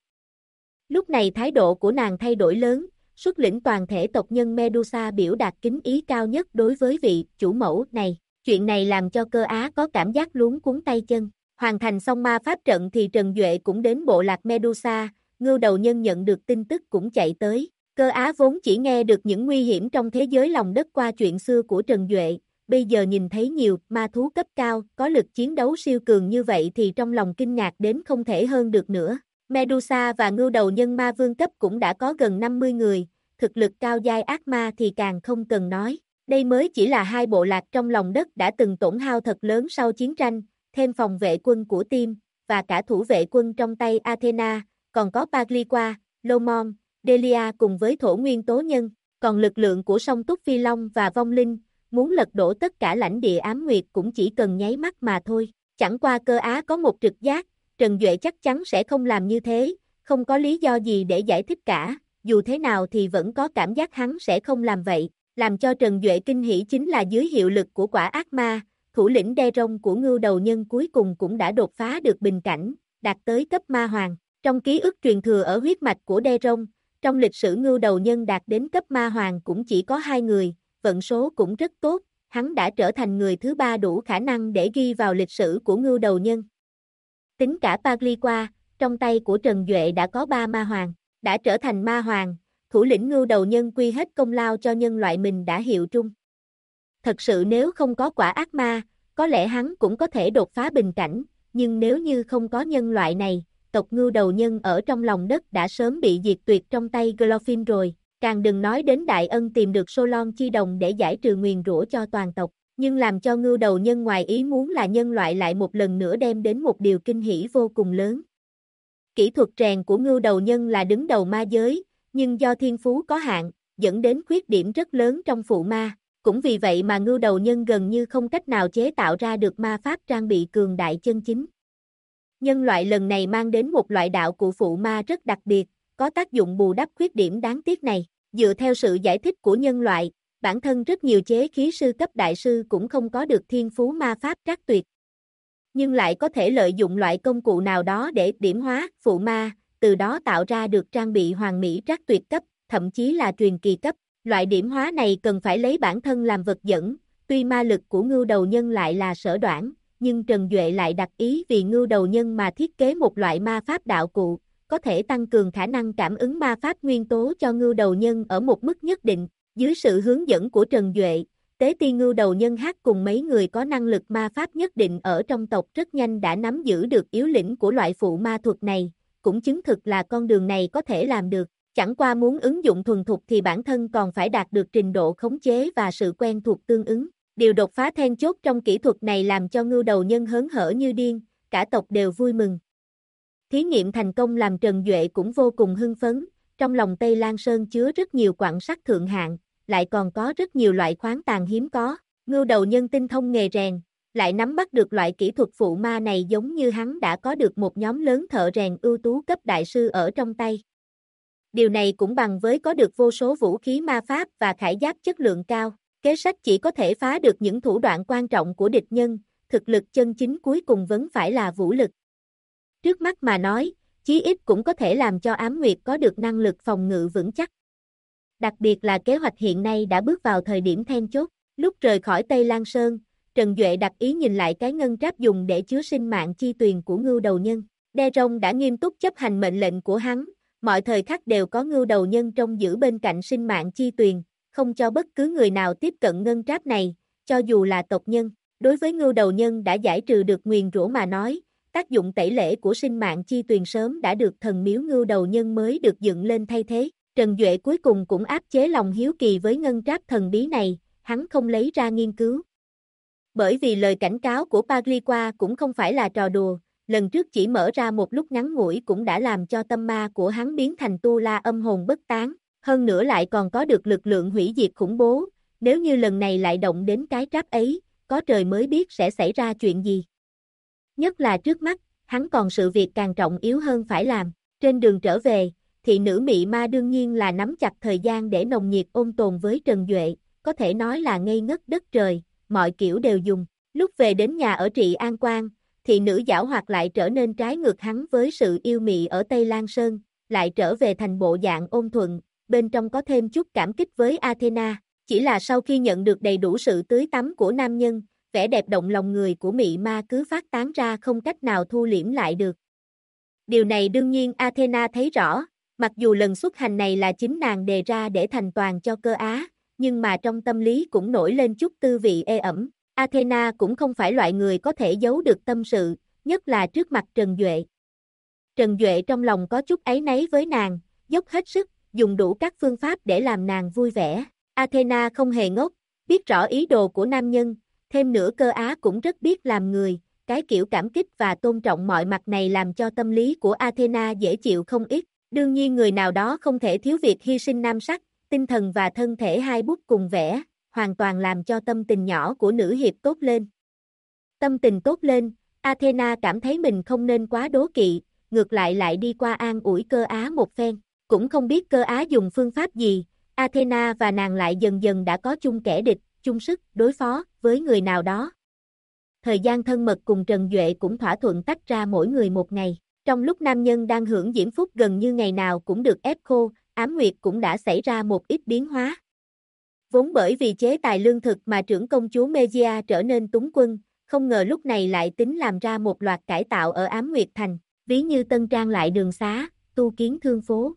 Lúc này thái độ của nàng thay đổi lớn, xuất lĩnh toàn thể tộc nhân Medusa biểu đạt kính ý cao nhất đối với vị chủ mẫu này. Chuyện này làm cho Cơ Á có cảm giác luống cuống tay chân. Hoàn thành xong ma pháp trận thì Trần Duệ cũng đến bộ lạc Medusa, Ngưu Đầu Nhân nhận được tin tức cũng chạy tới. Cơ Á vốn chỉ nghe được những nguy hiểm trong thế giới lòng đất qua chuyện xưa của Trần Duệ, bây giờ nhìn thấy nhiều ma thú cấp cao, có lực chiến đấu siêu cường như vậy thì trong lòng kinh ngạc đến không thể hơn được nữa. Medusa và Ngưu Đầu Nhân ma vương cấp cũng đã có gần 50 người, thực lực cao giai ác ma thì càng không cần nói. Đây mới chỉ là hai bộ lạc trong lòng đất đã từng tổn hao thật lớn sau chiến tranh, thêm phòng vệ quân của team, và cả thủ vệ quân trong tay Athena, còn có Pagliqua, Lomon, Delia cùng với thổ nguyên tố nhân, còn lực lượng của song túc phi long và vong linh, muốn lật đổ tất cả lãnh địa Ám Nguyệt cũng chỉ cần nháy mắt mà thôi. Chẳng qua Cơ Á có một trực giác, Trần Duệ chắc chắn sẽ không làm như thế, không có lý do gì để giải thích cả, dù thế nào thì vẫn có cảm giác hắn sẽ không làm vậy. Làm cho Trần Duệ kinh hỉ chính là dưới hiệu lực của quả ác ma, thủ lĩnh Daeron của Ngưu Đầu Nhân cuối cùng cũng đã đột phá được bình cảnh, đạt tới cấp ma hoàng. Trong ký ức truyền thừa ở huyết mạch của Daeron, trong lịch sử Ngưu Đầu Nhân đạt đến cấp ma hoàng cũng chỉ có 2 người, vận số cũng rất tốt, hắn đã trở thành người thứ 3 đủ khả năng để ghi vào lịch sử của Ngưu Đầu Nhân. Tính cả Pagliqua, trong tay của Trần Duệ đã có 3 ma hoàng, đã trở thành ma hoàng, thủ lĩnh Ngưu Đầu Nhân quy hết công lao cho nhân loại mình đã hiệu trung. Thật sự nếu không có quả ác ma, có lẽ hắn cũng có thể đột phá bình cảnh, nhưng nếu như không có nhân loại này, tộc Ngưu Đầu Nhân ở trong lòng đất đã sớm bị diệt tuyệt trong tay Glorfin rồi, càng đừng nói đến đại ân tìm được Solon Chi Đồng để giải trừ nguyền rủa cho toàn tộc. Nhưng làm cho Ngưu Đầu Nhân ngoài ý muốn là nhân loại lại một lần nữa đem đến một điều kinh hỉ vô cùng lớn. Kỹ thuật rèn của Ngưu Đầu Nhân là đứng đầu ma giới, nhưng do thiên phú có hạn, dẫn đến khuyết điểm rất lớn trong phụ ma. Cũng vì vậy mà Ngưu Đầu Nhân gần như không cách nào chế tạo ra được ma pháp trang bị cường đại chân chính. Nhân loại lần này mang đến một loại đạo cụ phụ ma rất đặc biệt, có tác dụng bù đắp khuyết điểm đáng tiếc này. Dựa theo sự giải thích của nhân loại, bản thân rất nhiều chế khí sư cấp đại sư cũng không có được thiên phú ma pháp trác tuyệt. Nhưng lại có thể lợi dụng loại công cụ nào đó để điểm hóa phụ ma, từ đó tạo ra được trang bị hoàn mỹ trác tuyệt cấp, thậm chí là truyền kỳ cấp. Loại điểm hóa này cần phải lấy bản thân làm vật dẫn, tuy ma lực của Ngưu Đầu Nhân lại là sở đoản, nhưng Trần Duệ lại đặc ý vì Ngưu Đầu Nhân mà thiết kế một loại ma pháp đạo cụ, có thể tăng cường khả năng cảm ứng ma pháp nguyên tố cho Ngưu Đầu Nhân ở một mức nhất định. Dưới sự hướng dẫn của Trần Duệ, Tế Ti Ngưu Đầu Nhân hát cùng mấy người có năng lực ma pháp nhất định ở trong tộc rất nhanh đã nắm giữ được yếu lĩnh của loại phụ ma thuật này, cũng chứng thực là con đường này có thể làm được. Chẳng qua muốn ứng dụng thuần thục thì bản thân còn phải đạt được trình độ khống chế và sự quen thuộc tương ứng. Điều đột phá then chốt trong kỹ thuật này làm cho Ngưu Đầu Nhân hớn hở như điên, cả tộc đều vui mừng. Thí nghiệm thành công làm Trần Duệ cũng vô cùng hưng phấn, trong lòng Tây Lan Sơn chứa rất nhiều quặng sắt thượng hạng, lại còn có rất nhiều loại khoáng tàn hiếm có. Ngưu Đầu Nhân tinh thông nghề rèn, lại nắm bắt được loại kỹ thuật phụ ma này giống như hắn đã có được một nhóm lớn thợ rèn ưu tú cấp đại sư ở trong tay. Điều này cũng bằng với có được vô số vũ khí ma pháp và khải giáp chất lượng cao. Kế sách chỉ có thể phá được những thủ đoạn quan trọng của địch nhân, thực lực chân chính cuối cùng vẫn phải là vũ lực. Trước mắt mà nói, chí ít cũng có thể làm cho Ám Nguyệt có được năng lực phòng ngự vững chắc. Đặc biệt là kế hoạch hiện nay đã bước vào thời điểm then chốt. Lúc rời khỏi Tây Lan Sơn, Trần Duệ đặc ý nhìn lại cái ngân tráp dùng để chứa sinh mạng chi tuyền của Ngưu Đầu Nhân. Daeron đã nghiêm túc chấp hành mệnh lệnh của hắn, mọi thời khắc đều có Ngưu Đầu Nhân trông giữ bên cạnh sinh mạng chi tuyền, không cho bất cứ người nào tiếp cận ngân tráp này, cho dù là tộc nhân. Đối với Ngưu Đầu Nhân đã giải trừ được nguyền rủa mà nói, tác dụng tẩy lễ của sinh mạng chi tuyền sớm đã được thần miếu Ngưu Đầu Nhân mới được dựng lên thay thế. Trần Duệ cuối cùng cũng áp chế lòng hiếu kỳ với ngân tráp thần bí này, hắn không lấy ra nghiên cứu. Bởi vì lời cảnh cáo của Pagliqua cũng không phải là trò đùa, lần trước chỉ mở ra một lúc ngắn ngủi cũng đã làm cho tâm ma của hắn biến thành tu la âm hồn bất tán, hơn nữa lại còn có được lực lượng hủy diệt khủng bố, nếu như lần này lại động đến cái tráp ấy, có trời mới biết sẽ xảy ra chuyện gì. Nhất là trước mắt, hắn còn sự việc càng trọng yếu hơn phải làm. Trên đường trở về, thị nữ mị ma đương nhiên là nắm chặt thời gian để nồng nhiệt ôn tồn với Trần Duệ, có thể nói là ngây ngất đất trời, mọi kiểu đều dùng. Lúc về đến nhà ở Trị An Quan, thị nữ giảo hoạt lại trở nên trái ngược hắn với sự yêu mị ở Tây Lan Sơn, lại trở về thành bộ dạng ôn thuận, bên trong có thêm chút cảm kích với Athena. Chỉ là sau khi nhận được đầy đủ sự tưới tắm của nam nhân, vẻ đẹp động lòng người của mị ma cứ phát tán ra không cách nào thu liễm lại được. Điều này đương nhiên Athena thấy rõ, mặc dù lần xuất hành này là chính nàng đề ra để thành toàn cho Cơ Á, nhưng mà trong tâm lý cũng nổi lên chút tư vị ê ẩm. Athena cũng không phải loại người có thể giấu được tâm sự, nhất là trước mặt Trần Duệ. Trần Duệ trong lòng có chút áy náy với nàng, dốc hết sức, dùng đủ các phương pháp để làm nàng vui vẻ. Athena không hề ngốc, biết rõ ý đồ của nam nhân, thêm nữa Cơ Á cũng rất biết làm người, cái kiểu cảm kích và tôn trọng mọi mặt này làm cho tâm lý của Athena dễ chịu không ít. Đương nhiên người nào đó không thể thiếu việc hy sinh nam sắc, tinh thần và thân thể hai bút cùng vẽ, hoàn toàn làm cho tâm tình nhỏ của nữ hiệp tốt lên. Tâm tình tốt lên, Athena cảm thấy mình không nên quá đố kỵ, ngược lại đi qua an ủi Cơ Á một phen. Cũng không biết Cơ Á dùng phương pháp gì, Athena và nàng lại dần dần đã có chung kẻ địch, chung sức đối phó với người nào đó. Thời gian thân mật cùng Trần Duệ cũng thỏa thuận tách ra mỗi người một ngày. Trong lúc nam nhân đang hưởng diễm phúc gần như ngày nào cũng được ép khô, ám nguyệt cũng đã xảy ra một ít biến hóa. Vốn bởi vì chế tài lương thực mà trưởng công chúa Megia trở nên túng quân, không ngờ lúc này lại tính làm ra một loạt cải tạo ở Ám Nguyệt Thành, ví như tân trang lại đường xá, tu kiến thương phố.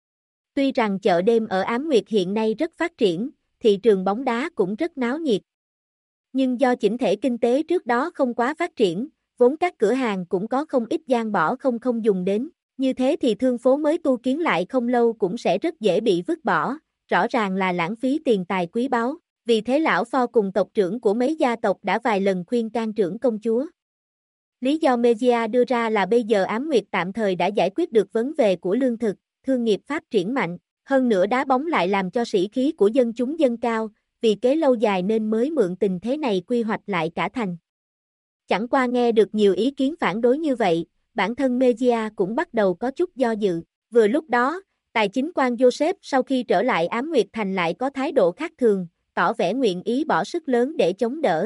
Tuy rằng chợ đêm ở Ám Nguyệt hiện nay rất phát triển, thị trường bóng đá cũng rất náo nhiệt. Nhưng do chỉnh thể kinh tế trước đó không quá phát triển, vốn các cửa hàng cũng có không ít gian bỏ không dùng đến, như thế thì thương phố mới tu kiến lại không lâu cũng sẽ rất dễ bị vứt bỏ, rõ ràng là lãng phí tiền tài quý báu. Vì thế lão Pho cùng tộc trưởng của mấy gia tộc đã vài lần khuyên can trưởng công chúa. Lý do Megia đưa ra là bây giờ Ám Nguyệt tạm thời đã giải quyết được vấn đề của lương thực, thương nghiệp phát triển mạnh, hơn nữa đá bóng lại làm cho sĩ khí của dân chúng dâng cao, vì kế lâu dài nên mới mượn tình thế này quy hoạch lại cả thành. Chẳng qua nghe được nhiều ý kiến phản đối như vậy, bản thân Megia cũng bắt đầu có chút do dự. Vừa lúc đó, tài chính quan Joseph sau khi trở lại Ám Nguyệt Thành lại có thái độ khác thường, tỏ vẻ nguyện ý bỏ sức lớn để chống đỡ.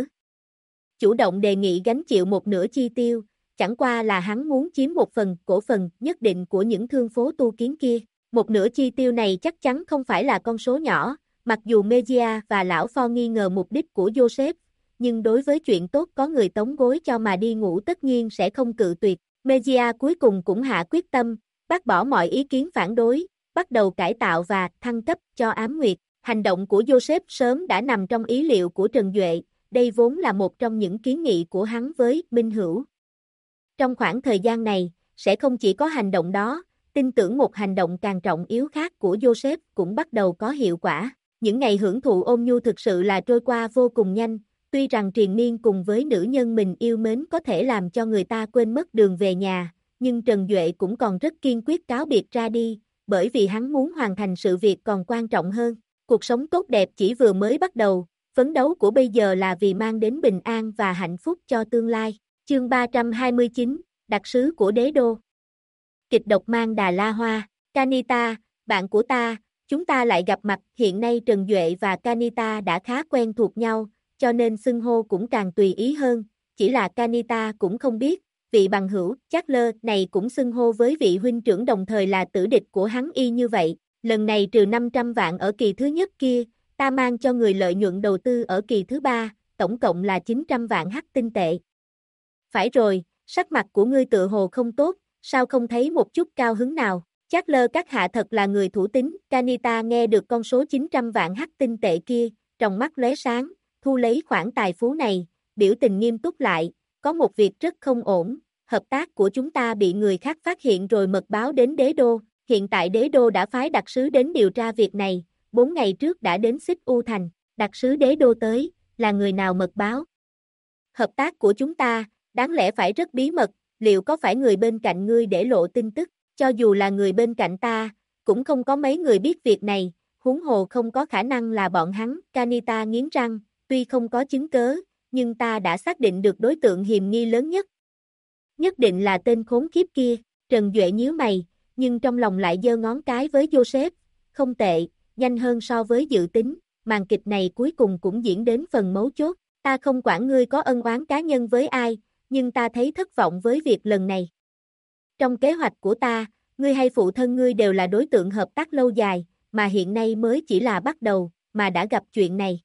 Chủ động đề nghị gánh chịu một nửa chi tiêu, chẳng qua là hắn muốn chiếm một phần cổ phần nhất định của những thương phố tu kiến kia. Một nửa chi tiêu này chắc chắn không phải là con số nhỏ, mặc dù Megia và lão Pho nghi ngờ mục đích của Joseph, nhưng đối với chuyện tốt có người tống gối cho mà đi ngủ tất nhiên sẽ không cự tuyệt. Megia cuối cùng cũng hạ quyết tâm, bác bỏ mọi ý kiến phản đối, bắt đầu cải tạo và thăng cấp cho Ám Nguyệt. Hành động của Joseph sớm đã nằm trong ý liệu của Trần Duệ, đây vốn là một trong những kiến nghị của hắn với Minh Hữu. Trong khoảng thời gian này, sẽ không chỉ có hành động đó, tin tưởng một hành động càng trọng yếu khác của Joseph cũng bắt đầu có hiệu quả. Những ngày hưởng thụ ôn nhu thực sự là trôi qua vô cùng nhanh, tuy rằng triền miên cùng với nữ nhân mình yêu mến có thể làm cho người ta quên mất đường về nhà, nhưng Trần Duệ cũng còn rất kiên quyết cáo biệt ra đi, bởi vì hắn muốn hoàn thành sự việc còn quan trọng hơn. Cuộc sống tốt đẹp chỉ vừa mới bắt đầu, phấn đấu của bây giờ là vì mang đến bình an và hạnh phúc cho tương lai. Chương 329, đặc sứ của đế đô. Kịch độc mang đà la hoa, Kanita, bạn của ta, chúng ta lại gặp mặt. Hiện nay Trần Duệ và Kanita đã khá quen thuộc nhau, cho nên xưng hô cũng càng tùy ý hơn, chỉ là Kanita cũng không biết, vị bằng hữu, Charles này cũng xưng hô với vị huynh trưởng đồng thời là tử địch của hắn y như vậy. Lần này trừ 500 vạn ở kỳ thứ nhất kia, ta mang cho người lợi nhuận đầu tư ở kỳ thứ ba, tổng cộng là 900 vạn hắc tinh tệ. Phải rồi, sắc mặt của ngươi tựa hồ không tốt, sao không thấy một chút cao hứng nào? Charles các hạ thật là người thủ tín. Kanita nghe được con số 900 vạn hắc tinh tệ kia, trong mắt lóe sáng, thu lấy khoản tài phú này, biểu tình nghiêm túc lại, có một việc rất không ổn, hợp tác của chúng ta bị người khác phát hiện rồi mật báo đến đế đô. Hiện tại đế đô đã phái đặc sứ đến điều tra việc này, 4 ngày trước đã đến Xích U Thành, đặc sứ đế đô tới, là người nào mật báo? Hợp tác của chúng ta, đáng lẽ phải rất bí mật, liệu có phải người bên cạnh ngươi để lộ tin tức? Cho dù là người bên cạnh ta, cũng không có mấy người biết việc này, huống hồ không có khả năng là bọn hắn. Kanita nghiến răng, tuy không có chứng cớ, nhưng ta đã xác định được đối tượng hiềm nghi lớn nhất. Nhất định là tên khốn kiếp kia. Trần Duệ nhíu mày, nhưng trong lòng lại giơ ngón cái với Joseph, không tệ, nhanh hơn so với dự tính, màn kịch này cuối cùng cũng diễn đến phần mấu chốt. Ta không quản ngươi có ân oán cá nhân với ai, nhưng ta thấy thất vọng với việc lần này. Trong kế hoạch của ta, ngươi hay phụ thân ngươi đều là đối tượng hợp tác lâu dài, mà hiện nay mới chỉ là bắt đầu, mà đã gặp chuyện này.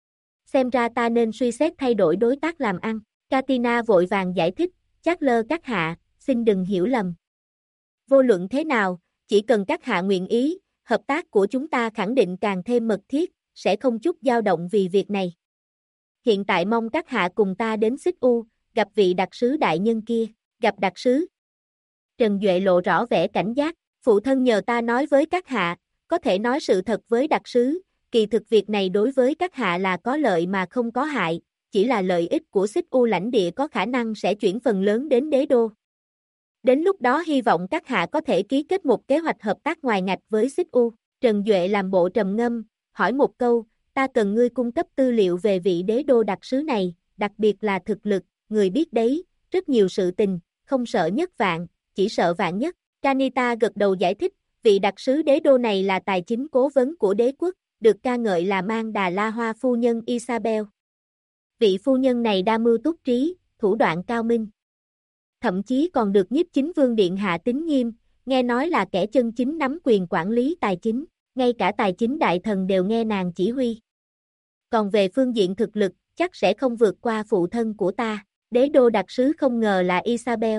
Xem ra ta nên suy xét thay đổi đối tác làm ăn. Katina vội vàng giải thích, Charles các hạ, xin đừng hiểu lầm. Vô luận thế nào, chỉ cần các hạ nguyện ý, hợp tác của chúng ta khẳng định càng thêm mật thiết, sẽ không chút dao động vì việc này. Hiện tại mong các hạ cùng ta đến Xích U, gặp vị đặc sứ đại nhân kia. Gặp đặc sứ? Trần Duệ lộ rõ vẻ cảnh giác, phụ thân nhờ ta nói với các hạ, có thể nói sự thật với đặc sứ, kỳ thực việc này đối với các hạ là có lợi mà không có hại, chỉ là lợi ích của Xích U lãnh địa có khả năng sẽ chuyển phần lớn đến đế đô. Đến lúc đó hy vọng các hạ có thể ký kết một kế hoạch hợp tác ngoài ngạch với Xích U. Trần Duệ làm bộ trầm ngâm, hỏi một câu, ta cần ngươi cung cấp tư liệu về vị đế đô đặc sứ này, đặc biệt là thực lực, người biết đấy, rất nhiều sự tình, không sợ nhất vạn, chỉ sợ vạn nhất. Kanita gật đầu giải thích, vị đặc sứ đế đô này là tài chính cố vấn của đế quốc, được ca ngợi là Mang Đà La Hoa phu nhân Isabel. Vị phu nhân này đa mưu túc trí, thủ đoạn cao minh. Thậm chí còn được nhiếp chính vương điện hạ tín nghiêm, nghe nói là kẻ chân chính nắm quyền quản lý tài chính, ngay cả tài chính đại thần đều nghe nàng chỉ huy. Còn về phương diện thực lực, chắc sẽ không vượt qua phụ thân của ta, đế đô đặc sứ không ngờ là Isabel.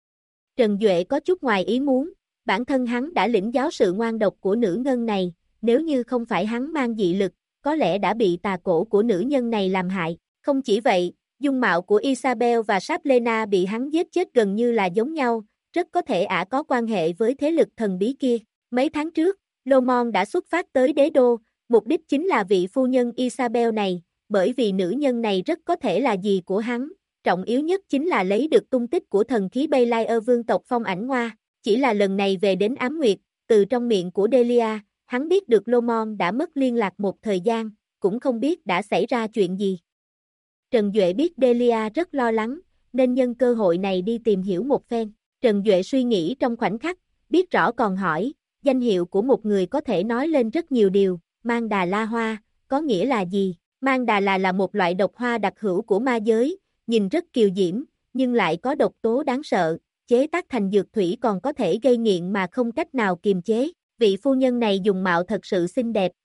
Trần Duệ có chút ngoài ý muốn, bản thân hắn đã lĩnh giáo sự ngoan độc của nữ ngân này, nếu như không phải hắn mang dị lực, có lẽ đã bị tà cổ của nữ nhân này làm hại. Không chỉ vậy, dung mạo của Isabel và Sablena bị hắn giết chết gần như là giống nhau, rất có thể ả có quan hệ với thế lực thần bí kia. Mấy tháng trước, Lomond đã xuất phát tới đế đô, mục đích chính là vị phu nhân Isabel này, bởi vì nữ nhân này rất có thể là dì của hắn, trọng yếu nhất chính là lấy được tung tích của thần khí Belair vương tộc Phong Ảnh Hoa. Chỉ là lần này về đến Ám Nguyệt, từ trong miệng của Delia, hắn biết được Lomond đã mất liên lạc một thời gian, cũng không biết đã xảy ra chuyện gì. Trần Duệ biết Delia rất lo lắng, nên nhân cơ hội này đi tìm hiểu một phen. Trần Duệ suy nghĩ trong khoảnh khắc, biết rõ còn hỏi, danh hiệu của một người có thể nói lên rất nhiều điều, Mang Đà La Hoa, có nghĩa là gì? Mang Đà là một loại độc hoa đặc hữu của ma giới, nhìn rất kiều diễm, nhưng lại có độc tố đáng sợ, chế tác thành dược thủy còn có thể gây nghiện mà không cách nào kiềm chế. Vị phu nhân này dùng mạo thật sự xinh đẹp.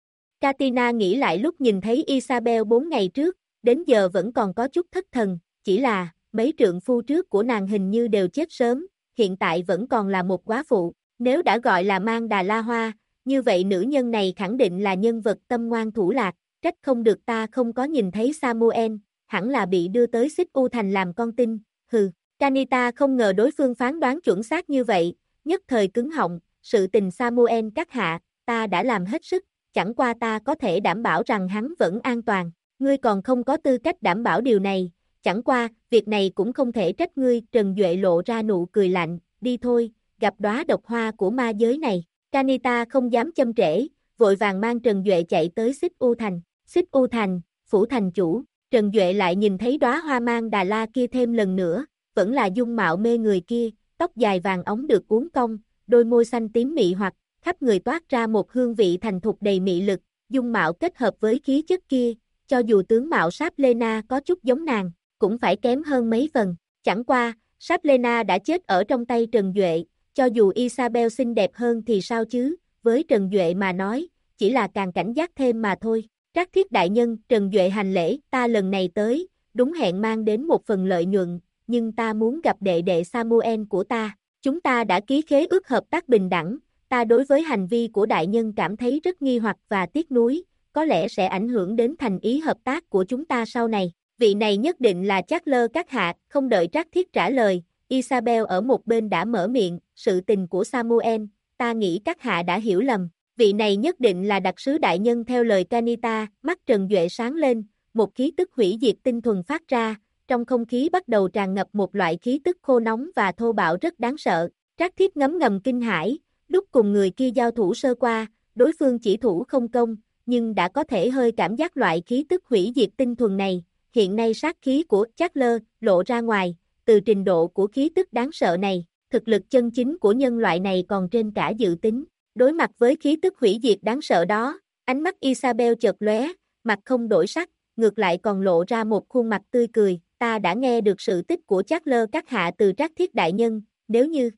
Katina nghĩ lại lúc nhìn thấy Isabel 4 ngày trước, đến giờ vẫn còn có chút thất thần, chỉ là, mấy trượng phu trước của nàng hình như đều chết sớm, hiện tại vẫn còn là một góa phụ, nếu đã gọi là Mang Đà La Hoa, như vậy nữ nhân này khẳng định là nhân vật tâm ngoan thủ lạc, trách không được ta không có nhìn thấy Samuel, hẳn là bị đưa tới Xích U Thành làm con tin, hừ. Kanita không ngờ đối phương phán đoán chuẩn xác như vậy, nhất thời cứng họng, sự tình Samuel các hạ, ta đã làm hết sức, chẳng qua ta có thể đảm bảo rằng hắn vẫn an toàn, ngươi còn không có tư cách đảm bảo điều này, chẳng qua, việc này cũng không thể trách ngươi. Trần Duệ lộ ra nụ cười lạnh, đi thôi, gặp đóa độc hoa của ma giới này. Kanita không dám chậm trễ, vội vàng mang Trần Duệ chạy tới Xích U Thành. Xích U Thành, phủ thành chủ, Trần Duệ lại nhìn thấy đóa hoa Mang Đà La kia thêm lần nữa, vẫn là dung mạo mê người kia, tóc dài vàng óng được uốn cong, đôi môi xanh tím mị hoặc, khắp người toát ra một hương vị thành thục đầy mị lực, dung mạo kết hợp với khí chất kia, cho dù tướng mạo Sablena có chút giống nàng, cũng phải kém hơn mấy phần. Chẳng qua, Sablena đã chết ở trong tay Trần Duệ, cho dù Isabel xinh đẹp hơn thì sao chứ, với Trần Duệ mà nói, chỉ là càng cảnh giác thêm mà thôi. Trác Thiết đại nhân, Trần Duệ hành lễ, ta lần này tới, đúng hẹn mang đến một phần lợi nhuận, nhưng ta muốn gặp đệ đệ Samuel của ta. Chúng ta đã ký khế ước hợp tác bình đẳng, ta đối với hành vi của đại nhân cảm thấy rất nghi hoặc và tiếc nuối, có lẽ sẽ ảnh hưởng đến thành ý hợp tác của chúng ta sau này. Vị này nhất định là Charles các hạ. Không đợi Trác Thiết trả lời, Isabel ở một bên đã mở miệng, sự tình của Samuel, ta nghĩ các hạ đã hiểu lầm. Vị này nhất định là đặc sứ đại nhân theo lời Kanita. Mắt Trần Duệ sáng lên, một khí tức hủy diệt tinh thuần phát ra, trong không khí bắt đầu tràn ngập một loại khí tức khô nóng và thô bạo rất đáng sợ. Trác Thiết ngấm ngầm kinh hãi, lúc cùng người kia giao thủ sơ qua, đối phương chỉ thủ không công, nhưng đã có thể hơi cảm giác loại khí tức hủy diệt tinh thuần này. Hiện nay sát khí của Charles lộ ra ngoài, từ trình độ của khí tức đáng sợ này, thực lực chân chính của nhân loại này còn trên cả dự tính. Đối mặt với khí tức hủy diệt đáng sợ đó, ánh mắt Isabel chợt lóe, mặt không đổi sắc, ngược lại còn lộ ra một khuôn mặt tươi cười. Ta đã nghe được sự tích của Charles các hạ từ Trác Thiết đại nhân, nếu như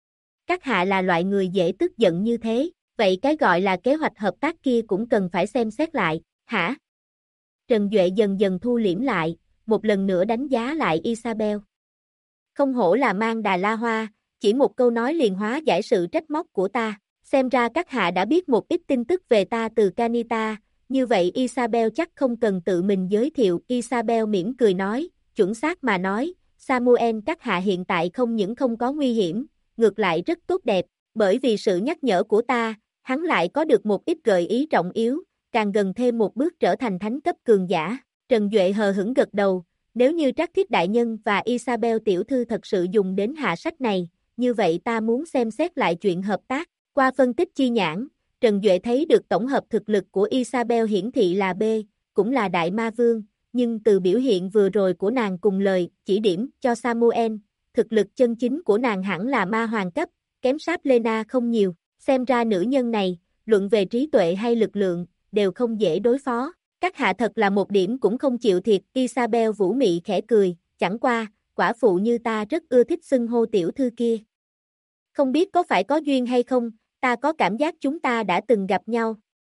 các hạ là loại người dễ tức giận như thế, vậy cái gọi là kế hoạch hợp tác kia cũng cần phải xem xét lại, hả? Trần Duệ dần dần thu liễm lại, một lần nữa đánh giá lại Isabel. Không hổ là Mang Đà La Hoa, chỉ một câu nói liền hóa giải sự trách móc của ta. Xem ra các hạ đã biết một ít tin tức về ta từ Kanita, như vậy Isabel chắc không cần tự mình giới thiệu. Isabel mỉm cười nói, chuẩn xác mà nói, Samuel các hạ hiện tại không những không có nguy hiểm, ngược lại rất tốt đẹp, bởi vì sự nhắc nhở của ta, hắn lại có được một ít gợi ý trọng yếu, càng gần thêm một bước trở thành thánh cấp cường giả. Trần Duệ hờ hững gật đầu, nếu như Trác Thiết đại nhân và Isabel tiểu thư thật sự dùng đến hạ sách này, như vậy ta muốn xem xét lại chuyện hợp tác. Qua phân tích chi nhãn, Trần Duệ thấy được tổng hợp thực lực của Isabel hiển thị là B, cũng là đại ma vương, nhưng từ biểu hiện vừa rồi của nàng cùng lời chỉ điểm cho Samuel, thực lực chân chính của nàng hẳn là ma hoàng cấp, kém sát Lena không nhiều, xem ra nữ nhân này, luận về trí tuệ hay lực lượng, đều không dễ đối phó. Các hạ thật là một điểm cũng không chịu thiệt, Isabel vũ mị khẽ cười, chẳng qua, quả phụ như ta rất ưa thích xưng hô tiểu thư kia. Không biết có phải có duyên hay không, ta có cảm giác chúng ta đã từng gặp nhau.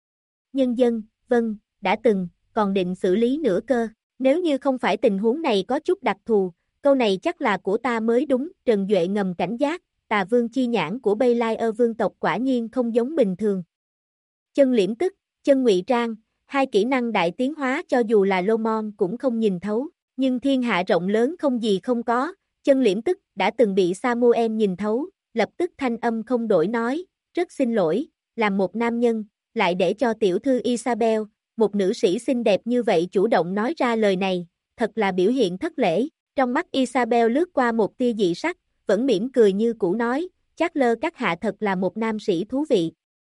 Nhân dân, vâng, đã từng, còn định xử lý nữa cơ, nếu như không phải tình huống này có chút đặc thù, câu này chắc là của ta mới đúng, Trần Duệ ngầm cảnh giác, Tà Vương chi nhãn của Baylier vương tộc quả nhiên không giống bình thường. Chân liễm tức, chân ngụy trang, hai kỹ năng đại tiến hóa cho dù là Lomon cũng không nhìn thấu, nhưng thiên hạ rộng lớn không gì không có, chân liễm tức đã từng bị Samuel nhìn thấu, lập tức thanh âm không đổi nói, rất xin lỗi, làm một nam nhân, lại để cho tiểu thư Isabel, một nữ sĩ xinh đẹp như vậy chủ động nói ra lời này, thật là biểu hiện thất lễ, trong mắt Isabel lướt qua một tia dị sắc, vẫn mỉm cười như cũ nói, Charles các hạ thật là một nam sĩ thú vị.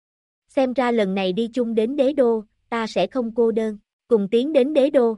Xem ra lần này đi chung đến đế đô, ta sẽ không cô đơn, cùng tiến đến đế đô.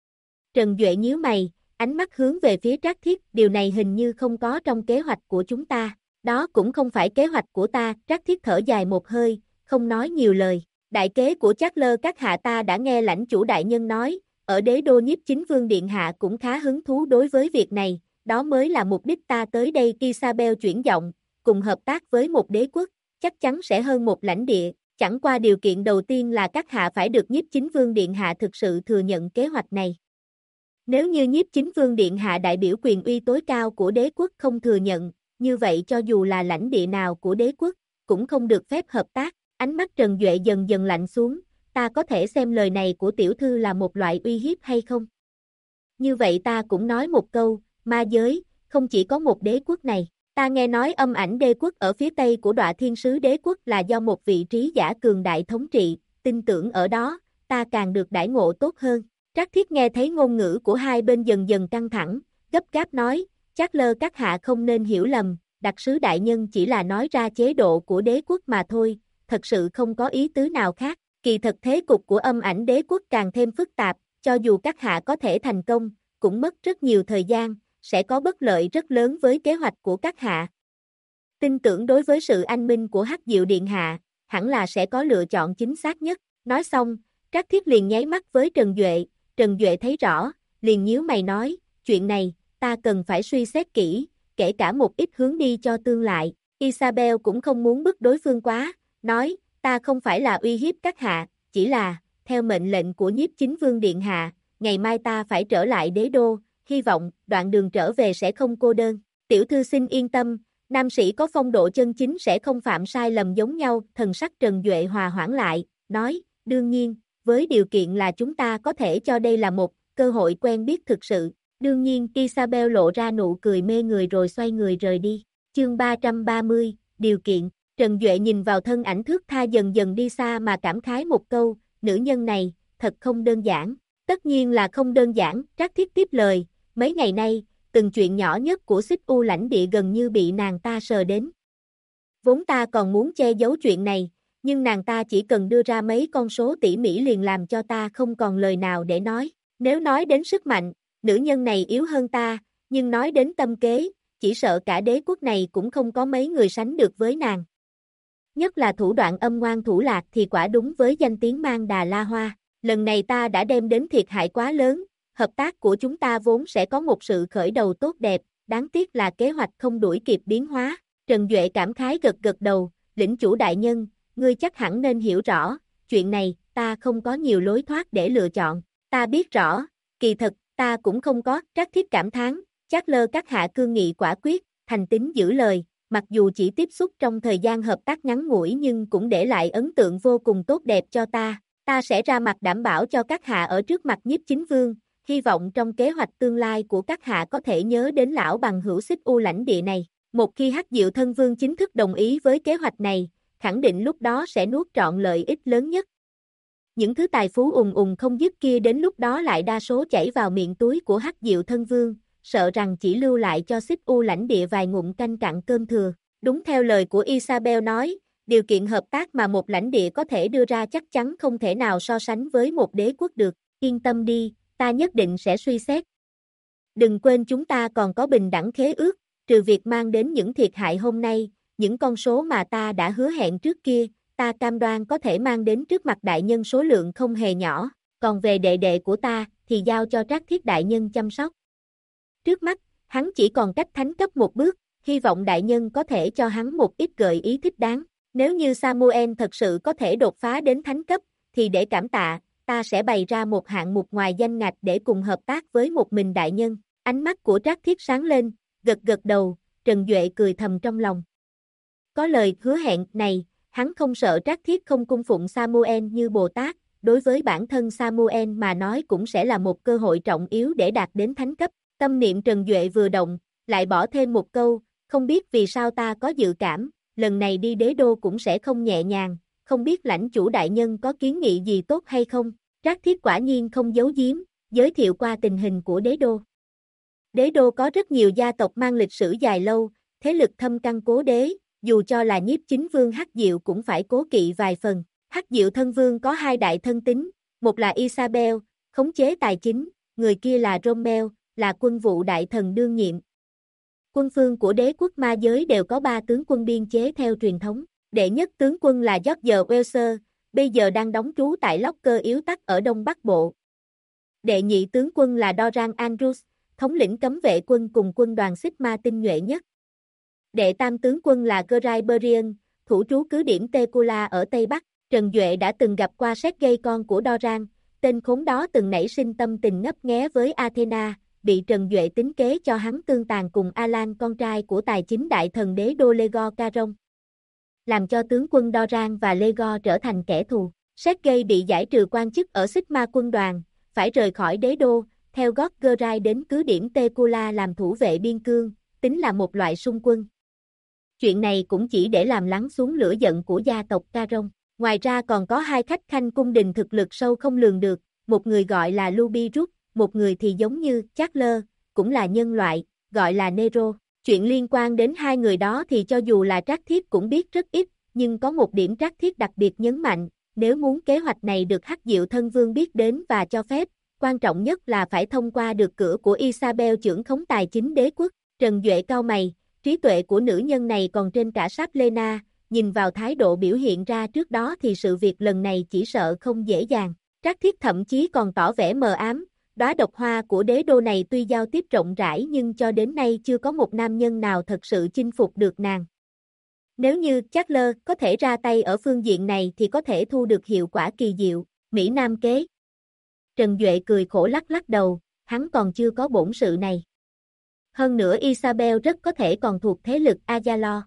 Trần Duệ nhíu mày, ánh mắt hướng về phía Trác Thiết, điều này hình như không có trong kế hoạch của chúng ta, đó cũng không phải kế hoạch của ta, Trác Thiết thở dài một hơi, không nói nhiều lời, đại kế của Charles các hạ ta đã nghe lãnh chủ đại nhân nói, ở đế đô Nhiếp Chính Vương Điện Hạ cũng khá hứng thú đối với việc này, đó mới là mục đích ta tới đây. Isabel chuyển giọng, cùng hợp tác với một đế quốc, chắc chắn sẽ hơn một lãnh địa, chẳng qua điều kiện đầu tiên là các hạ phải được Nhiếp Chính Vương Điện Hạ thực sự thừa nhận kế hoạch này. Nếu như Nhiếp Chính Vương Điện Hạ đại biểu quyền uy tối cao của đế quốc không thừa nhận, như vậy cho dù là lãnh địa nào của đế quốc, cũng không được phép hợp tác. Ánh mắt Trần Duệ dần dần lạnh xuống, ta có thể xem lời này của tiểu thư là một loại uy hiếp hay không? Như vậy ta cũng nói một câu, ma giới, không chỉ có một đế quốc này, ta nghe nói âm ảnh đế quốc ở phía tây của Đọa Thiên Sứ đế quốc là do một vị trí giả cường đại thống trị, tin tưởng ở đó, ta càng được đãi ngộ tốt hơn. Trác Thiết nghe thấy ngôn ngữ của hai bên dần dần căng thẳng, gấp gáp nói, Charles các hạ không nên hiểu lầm, đặc sứ đại nhân chỉ là nói ra chế độ của đế quốc mà thôi, thật sự không có ý tứ nào khác, kỳ thật thế cục của âm ảnh đế quốc càng thêm phức tạp, cho dù các hạ có thể thành công, cũng mất rất nhiều thời gian, sẽ có bất lợi rất lớn với kế hoạch của các hạ. Tin tưởng đối với sự anh minh của Hắc Diệu Điện Hạ, hẳn là sẽ có lựa chọn chính xác nhất, nói xong, Trác Thiết liền nháy mắt với Trần Duệ thấy rõ, liền nhíu mày nói, chuyện này, ta cần phải suy xét kỹ, kể cả một ít hướng đi cho tương lai. Isabel cũng không muốn bức đối phương quá, nói, ta không phải là uy hiếp các hạ, chỉ là, theo mệnh lệnh của Nhiếp Chính Vương Điện Hạ, ngày mai ta phải trở lại đế đô, hy vọng, đoạn đường trở về sẽ không cô đơn. Tiểu thư xin yên tâm, nam sĩ có phong độ chân chính sẽ không phạm sai lầm giống nhau, thần sắc Trần Duệ hòa hoãn lại, nói, đương nhiên, với điều kiện là chúng ta có thể cho đây là một cơ hội quen biết thực sự. Đương nhiên, Isabel lộ ra nụ cười mê người rồi xoay người rời đi. Chương 330, điều kiện. Trần Duệ nhìn vào thân ảnh thước tha dần dần đi xa mà cảm khái một câu, nữ nhân này, thật không đơn giản. Tất nhiên là không đơn giản, Trác Thiết tiếp lời, mấy ngày nay, từng chuyện nhỏ nhất của Xích U lãnh địa gần như bị nàng ta sờ đến. Vốn ta còn muốn che giấu chuyện này, nhưng nàng ta chỉ cần đưa ra mấy con số tỉ mỉ liền làm cho ta không còn lời nào để nói. Nếu nói đến sức mạnh, nữ nhân này yếu hơn ta, nhưng nói đến tâm kế, chỉ sợ cả đế quốc này cũng không có mấy người sánh được với nàng. Nhất là thủ đoạn âm ngoan thủ lạc thì quả đúng với danh tiếng Mang Đà La Hoa. Lần này ta đã đem đến thiệt hại quá lớn, hợp tác của chúng ta vốn sẽ có một sự khởi đầu tốt đẹp, đáng tiếc là kế hoạch không đuổi kịp biến hóa. Trần Duệ cảm khái gật gật đầu, lĩnh chủ đại nhân, ngươi chắc hẳn nên hiểu rõ, chuyện này, ta không có nhiều lối thoát để lựa chọn. Ta biết rõ, kỳ thật, ta cũng không có, Trác Thiết cảm thán, Charles các hạ cương nghị quả quyết, thành tín giữ lời, mặc dù chỉ tiếp xúc trong thời gian hợp tác ngắn ngủi nhưng cũng để lại ấn tượng vô cùng tốt đẹp cho ta sẽ ra mặt đảm bảo cho các hạ ở trước mặt Nhiếp Chính Vương, hy vọng trong kế hoạch tương lai của các hạ có thể nhớ đến lão bằng hữu Xích U lãnh địa này, một khi Hắc Diệu Thân Vương chính thức đồng ý với kế hoạch này, khẳng định lúc đó sẽ nuốt trọn lợi ích lớn nhất. Những thứ tài phú không dứt kia đến lúc đó lại đa số chảy vào miệng túi của Hắc Diệu Thân Vương, sợ rằng chỉ lưu lại cho Xích U lãnh địa vài ngụm canh cặn cơm thừa. Đúng theo lời của Isabel nói, điều kiện hợp tác mà một lãnh địa có thể đưa ra chắc chắn không thể nào so sánh với một đế quốc được, yên tâm đi, ta nhất định sẽ suy xét. Đừng quên chúng ta còn có bình đẳng khế ước, trừ việc mang đến những thiệt hại hôm nay, những con số mà ta đã hứa hẹn trước kia, ta cam đoan có thể mang đến trước mặt đại nhân số lượng không hề nhỏ, còn về đệ đệ của ta, thì giao cho Trác Thiết đại nhân chăm sóc. Trước mắt, hắn chỉ còn cách thánh cấp một bước, hy vọng đại nhân có thể cho hắn một ít gợi ý thích đáng. Nếu như Samuel thật sự có thể đột phá đến thánh cấp, thì để cảm tạ, ta sẽ bày ra một hạng mục ngoài danh ngạch để cùng hợp tác với một mình đại nhân. Ánh mắt của Trác Thiết sáng lên, gật gật đầu, Trần Duệ cười thầm trong lòng. Có lời hứa hẹn này, hắn không sợ Trác Thiết không cung phụng Samuel như Bồ Tát, đối với bản thân Samuel mà nói cũng sẽ là một cơ hội trọng yếu để đạt đến thánh cấp. Tâm niệm Trần Duệ vừa động, lại bỏ thêm một câu, không biết vì sao ta có dự cảm, lần này đi đế đô cũng sẽ không nhẹ nhàng, không biết lãnh chủ đại nhân có kiến nghị gì tốt hay không. Trác Thiết quả nhiên không giấu giếm, giới thiệu qua tình hình của đế đô. Đế đô có rất nhiều gia tộc mang lịch sử dài lâu, thế lực thâm căn cố đế, dù cho là nhiếp chính vương Hắc Diệu cũng phải cố kỵ vài phần. Hắc Diệu thân vương có hai đại thân tín, một là Isabel, khống chế tài chính, người kia là Rommel, là quân vụ đại thần đương nhiệm. Quân phương của đế quốc ma giới đều có 3 tướng quân biên chế theo truyền thống. Đệ nhất tướng quân là George Welser, bây giờ đang đóng trú tại Locker yếu tắc ở Đông Bắc Bộ. Đệ nhị tướng quân là Doran Andrews, thống lĩnh cấm vệ quân cùng quân đoàn Sigma tinh nhuệ nhất. Đệ tam tướng quân là Gerai Berian, thủ trú cứ điểm Tekula ở Tây Bắc. Trần Duệ đã từng gặp qua Sergei con của Doran, tên khốn đó từng nảy sinh tâm tình ngấp nghé với Athena, bị Trần Duệ tính kế cho hắn tương tàn cùng Alan con trai của tài chính đại thần đế đô Legor Caron, làm cho tướng quân Doran và Legor trở thành kẻ thù. Sergei bị giải trừ quan chức ở Sigma quân đoàn, phải rời khỏi đế đô, theo gót Gerai đến cứ điểm Tekula làm thủ vệ biên cương, tính là một loại xung quân. Chuyện này cũng chỉ để làm lắng xuống lửa giận của gia tộc Caron. Ngoài ra còn có 2 khách khanh cung đình thực lực sâu không lường được, một người gọi là Luby Rút, một người thì giống như Charles, cũng là nhân loại, gọi là Nero. Chuyện liên quan đến 2 người đó thì cho dù là Trác Thiết cũng biết rất ít, nhưng có một điểm Trác Thiết đặc biệt nhấn mạnh, nếu muốn kế hoạch này được Hắc Diệu thân vương biết đến và cho phép, quan trọng nhất là phải thông qua được cửa của Isabel trưởng khống tài chính đế quốc. Trần Duệ cau mày, trí tuệ của nữ nhân này còn trên cả Saplena, nhìn vào thái độ biểu hiện ra trước đó thì sự việc lần này chỉ sợ không dễ dàng. Trác Thiết thậm chí còn tỏ vẻ mờ ám, đóa độc hoa của đế đô này tuy giao tiếp rộng rãi nhưng cho đến nay chưa có một nam nhân nào thật sự chinh phục được nàng. Nếu như Charles có thể ra tay ở phương diện này thì có thể thu được hiệu quả kỳ diệu, Mỹ Nam kế. Trần Duệ cười khổ lắc lắc đầu, hắn còn chưa có bổn sự này. Hơn nữa Isabel rất có thể còn thuộc thế lực Azalo.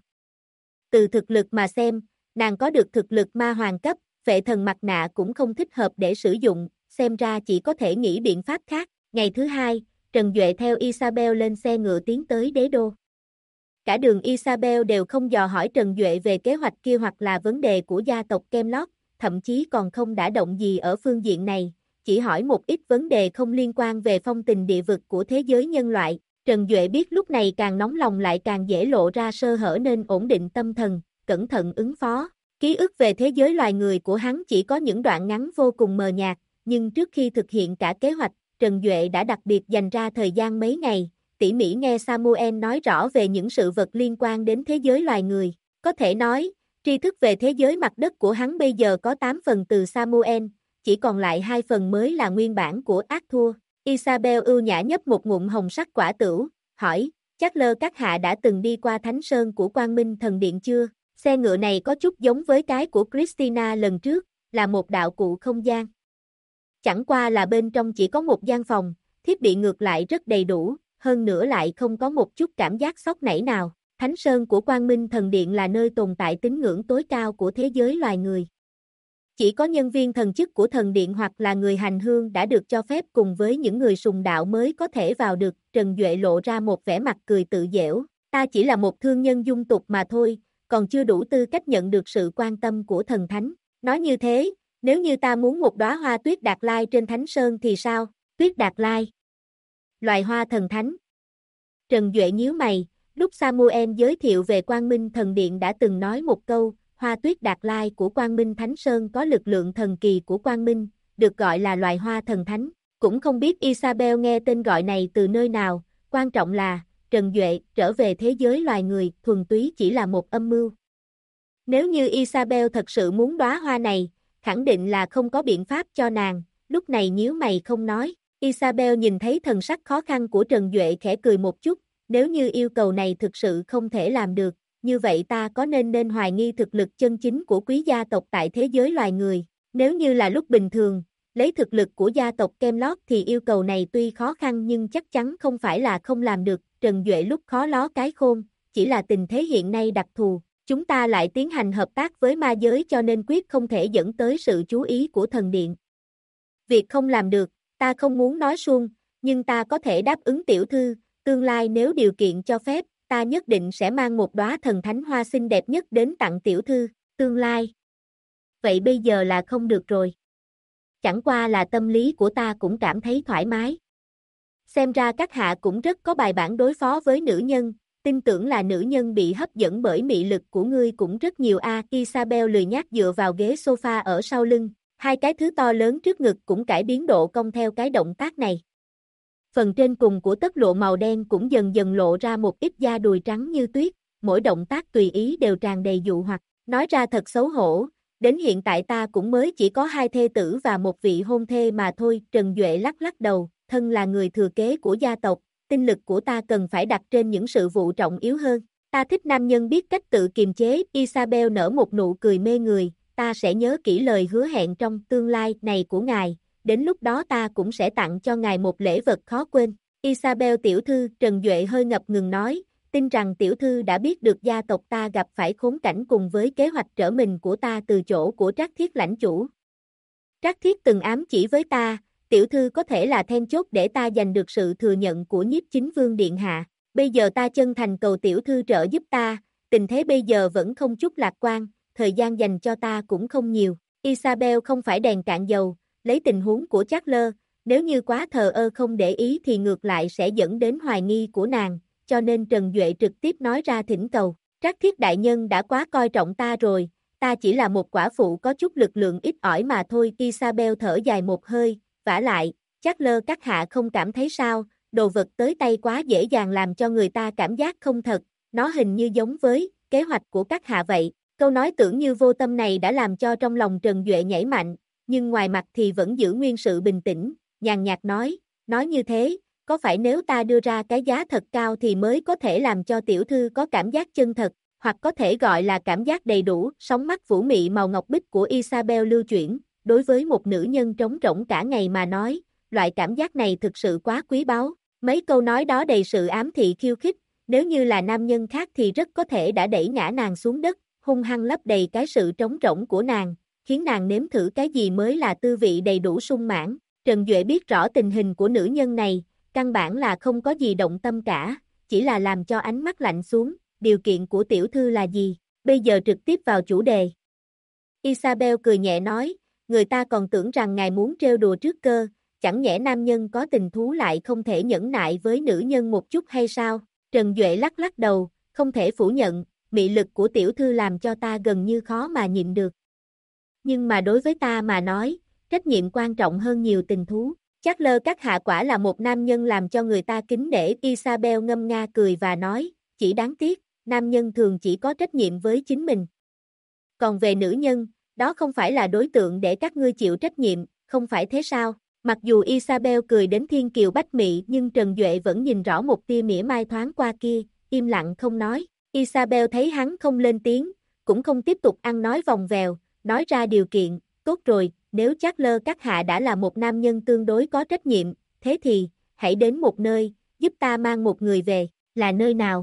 Từ thực lực mà xem, nàng có được thực lực ma hoàng cấp, vệ thần mặt nạ cũng không thích hợp để sử dụng, xem ra chỉ có thể nghĩ biện pháp khác. Ngày thứ 2, Trần Duệ theo Isabel lên xe ngựa tiến tới đế đô. Cả đường Isabel đều không dò hỏi Trần Duệ về kế hoạch kia hoặc là vấn đề của gia tộc Camelot, thậm chí còn không đả động gì ở phương diện này, chỉ hỏi một ít vấn đề không liên quan về phong tình địa vực của thế giới nhân loại. Trần Duệ biết lúc này càng nóng lòng lại càng dễ lộ ra sơ hở nên ổn định tâm thần, cẩn thận ứng phó. Ký ức về thế giới loài người của hắn chỉ có những đoạn ngắn vô cùng mờ nhạt, nhưng trước khi thực hiện cả kế hoạch, Trần Duệ đã đặc biệt dành ra thời gian mấy ngày, tỉ mỉ nghe Samuel nói rõ về những sự vật liên quan đến thế giới loài người. Có thể nói, tri thức về thế giới mặt đất của hắn bây giờ có 8 phần từ Samuel, chỉ còn lại 2 phần mới là nguyên bản của Arthur. Isabel ưu nhã nhấp một ngụm hồng sắc quả tửu, hỏi, chắc lơ các hạ đã từng đi qua Thánh Sơn của Quang Minh Thần Điện chưa? Xe ngựa này có chút giống với cái của Christina lần trước, là một đạo cụ không gian. Chẳng qua là bên trong chỉ có một gian phòng, thiết bị ngược lại rất đầy đủ, hơn nữa lại không có một chút cảm giác sốc nảy nào. Thánh Sơn của Quang Minh Thần Điện là nơi tồn tại tín ngưỡng tối cao của thế giới loài người. Chỉ có nhân viên thần chức của thần điện hoặc là người hành hương đã được cho phép cùng với những người sùng đạo mới có thể vào được. Trần Duệ lộ ra một vẻ mặt cười tự giễu, ta chỉ là một thương nhân dung tục mà thôi, còn chưa đủ tư cách nhận được sự quan tâm của thần thánh. Nói như thế, nếu như ta muốn một đóa hoa tuyết đạt lai trên Thánh Sơn thì sao? Tuyết đạt lai, loài hoa thần thánh. Trần Duệ nhíu mày, lúc Samuel giới thiệu về Quang Minh Thần Điện đã từng nói một câu, hoa tuyết đạt lai của Quang Minh Thánh Sơn có lực lượng thần kỳ của Quang Minh, được gọi là loài hoa thần thánh. Cũng không biết Isabel nghe tên gọi này từ nơi nào, quan trọng là, Trần Duệ trở về thế giới loài người thuần túy chỉ là một âm mưu. Nếu như Isabel thật sự muốn đóa hoa này, khẳng định là không có biện pháp cho nàng, lúc này nhíu mày không nói. Isabel nhìn thấy thần sắc khó khăn của Trần Duệ khẽ cười một chút, nếu như yêu cầu này thực sự không thể làm được, như vậy ta có nên hoài nghi thực lực chân chính của quý gia tộc tại thế giới loài người. Nếu như là lúc bình thường, lấy thực lực của gia tộc Camelot thì yêu cầu này tuy khó khăn nhưng chắc chắn không phải là không làm được. Trần Duệ lúc khó ló cái khôn, chỉ là tình thế hiện nay đặc thù, chúng ta lại tiến hành hợp tác với ma giới cho nên quyết không thể dẫn tới sự chú ý của thần điện. Việc không làm được, ta không muốn nói suông, nhưng ta có thể đáp ứng tiểu thư, tương lai nếu điều kiện cho phép, ta nhất định sẽ mang một đóa thần thánh hoa xinh đẹp nhất đến tặng tiểu thư, tương lai. Vậy bây giờ là không được rồi. Chẳng qua là tâm lý của ta cũng cảm thấy thoải mái. Xem ra các hạ cũng rất có bài bản đối phó với nữ nhân, tin tưởng là nữ nhân bị hấp dẫn bởi mị lực của ngươi cũng rất nhiều a. Isabel lười nhác dựa vào ghế sofa ở sau lưng, hai cái thứ to lớn trước ngực cũng cải biến độ cong theo cái động tác này. Phần trên cùng của tất lộ màu đen cũng dần dần lộ ra một ít da đùi trắng như tuyết, mỗi động tác tùy ý đều tràn đầy dụ hoặc, nói ra thật xấu hổ, đến hiện tại ta cũng mới chỉ có 2 thê tử và một vị hôn thê mà thôi. Trần Duệ lắc lắc đầu, thân là người thừa kế của gia tộc, tinh lực của ta cần phải đặt trên những sự vụ trọng yếu hơn. Ta thích nam nhân biết cách tự kiềm chế. Isabel nở một nụ cười mê người, ta sẽ nhớ kỹ lời hứa hẹn trong tương lai này của ngài, đến lúc đó ta cũng sẽ tặng cho ngài một lễ vật khó quên. Isabel tiểu thư, Trần Duệ hơi ngập ngừng nói, tin rằng tiểu thư đã biết được gia tộc ta gặp phải khốn cảnh cùng với kế hoạch trở mình của ta từ chỗ của Trác Thiết lãnh chủ. Trác Thiết từng ám chỉ với ta, tiểu thư có thể là then chốt để ta giành được sự thừa nhận của Nhiếp Chính Vương Điện Hạ. Bây giờ ta chân thành cầu tiểu thư trợ giúp ta, tình thế bây giờ vẫn không chút lạc quan, thời gian dành cho ta cũng không nhiều. Isabel không phải đèn cạn dầu, lấy tình huống của Charles, nếu như quá thờ ơ không để ý thì ngược lại sẽ dẫn đến hoài nghi của nàng, cho nên Trần Duệ trực tiếp nói ra thỉnh cầu. Trác Thiết đại nhân đã quá coi trọng ta rồi, ta chỉ là một quả phụ có chút lực lượng ít ỏi mà thôi. Isabel thở dài một hơi, vả lại, Charles các hạ không cảm thấy sao, đồ vật tới tay quá dễ dàng làm cho người ta cảm giác không thật, nó hình như giống với kế hoạch của các hạ vậy. Câu nói tưởng như vô tâm này đã làm cho trong lòng Trần Duệ nhảy mạnh, nhưng ngoài mặt thì vẫn giữ nguyên sự bình tĩnh, nhàn nhạt nói như thế, có phải nếu ta đưa ra cái giá thật cao thì mới có thể làm cho tiểu thư có cảm giác chân thật, hoặc có thể gọi là cảm giác đầy đủ. Sóng mắt vũ mị màu ngọc bích của Isabel lưu chuyển, đối với một nữ nhân trống rỗng cả ngày mà nói, loại cảm giác này thực sự quá quý báu. Mấy câu nói đó đầy sự ám thị khiêu khích, nếu như là nam nhân khác thì rất có thể đã đẩy ngã nàng xuống đất, hung hăng lấp đầy cái sự trống rỗng của nàng, khiến nàng nếm thử cái gì mới là tư vị đầy đủ sung mãn. Trần Duệ biết rõ tình hình của nữ nhân này, căn bản là không có gì động tâm cả, chỉ là làm cho ánh mắt lạnh xuống, điều kiện của tiểu thư là gì, bây giờ trực tiếp vào chủ đề. Isabel cười nhẹ nói, người ta còn tưởng rằng ngài muốn trêu đùa trước cơ, chẳng nhẽ nam nhân có tình thú lại không thể nhẫn nại với nữ nhân một chút hay sao? Trần Duệ lắc lắc đầu, không thể phủ nhận, mị lực của tiểu thư làm cho ta gần như khó mà nhịn được. Nhưng mà đối với ta mà nói, trách nhiệm quan trọng hơn nhiều tình thú. Charles các hạ quả là một nam nhân làm cho người ta kính nể. Isabel ngâm nga cười và nói, chỉ đáng tiếc, nam nhân thường chỉ có trách nhiệm với chính mình. Còn về nữ nhân, đó không phải là đối tượng để các ngươi chịu trách nhiệm, không phải thế sao? Mặc dù Isabel cười đến thiên kiều bách mị nhưng Trần Duệ vẫn nhìn rõ một tia mỉa mai thoáng qua kia, im lặng không nói. Isabel thấy hắn không lên tiếng, cũng không tiếp tục ăn nói vòng vèo, nói ra điều kiện, tốt rồi, nếu Charles các hạ đã là một nam nhân tương đối có trách nhiệm, thế thì, hãy đến một nơi, giúp ta mang một người về, là nơi nào?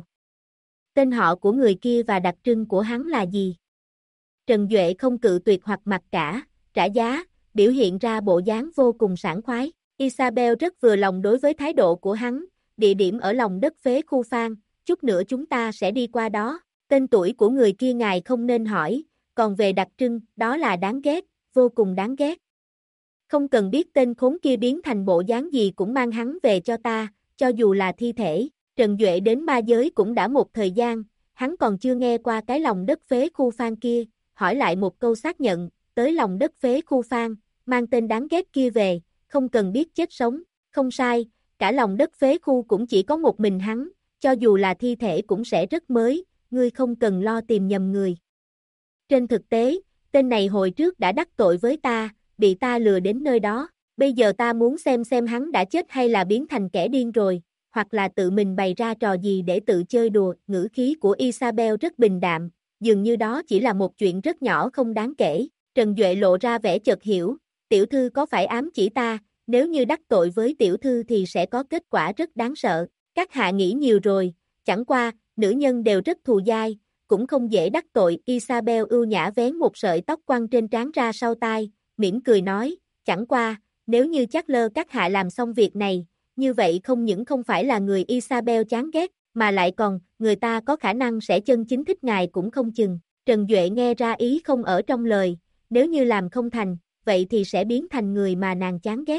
Tên họ của người kia và đặc trưng của hắn là gì? Trần Duệ không cự tuyệt hoặc mặc cả, trả giá, biểu hiện ra bộ dáng vô cùng sảng khoái. Isabel rất vừa lòng đối với thái độ của hắn, địa điểm ở lòng đất phế khu Phan, chút nữa chúng ta sẽ đi qua đó. Tên tuổi của người kia ngài không nên hỏi, còn về đặc trưng, đó là đáng ghét, vô cùng đáng ghét. Không cần biết tên khốn kia biến thành bộ dáng gì cũng mang hắn về cho ta, cho dù là thi thể. Trần Duệ đến ma giới cũng đã một thời gian, hắn còn chưa nghe qua cái lòng đất phế khu Phan kia, hỏi lại một câu xác nhận, tới lòng đất phế khu Phan, mang tên đáng ghét kia về, không cần biết chết sống, không sai, cả lòng đất phế khu cũng chỉ có một mình hắn, cho dù là thi thể cũng sẽ rất mới, ngươi không cần lo tìm nhầm người. Trên thực tế, tên này hồi trước đã đắc tội với ta, bị ta lừa đến nơi đó, bây giờ ta muốn xem hắn đã chết hay là biến thành kẻ điên rồi, hoặc là tự mình bày ra trò gì để tự chơi đùa. Ngữ khí của Isabel rất bình đạm, dường như đó chỉ là một chuyện rất nhỏ không đáng kể. Trần Duệ lộ ra vẻ chợt hiểu, tiểu thư có phải ám chỉ ta, nếu như đắc tội với tiểu thư thì sẽ có kết quả rất đáng sợ. Các hạ nghĩ nhiều rồi, chẳng qua, nữ nhân đều rất thù dai, cũng không dễ đắc tội. Isabel ưu nhã vén một sợi tóc quăn trên trán ra sau tai, mỉm cười nói, chẳng qua, nếu như chắc lơ các hạ làm xong việc này, như vậy không những không phải là người Isabel chán ghét, mà lại còn, người ta có khả năng sẽ chân chính thích ngài cũng không chừng. Trần Duệ nghe ra ý không ở trong lời, nếu như làm không thành, vậy thì sẽ biến thành người mà nàng chán ghét.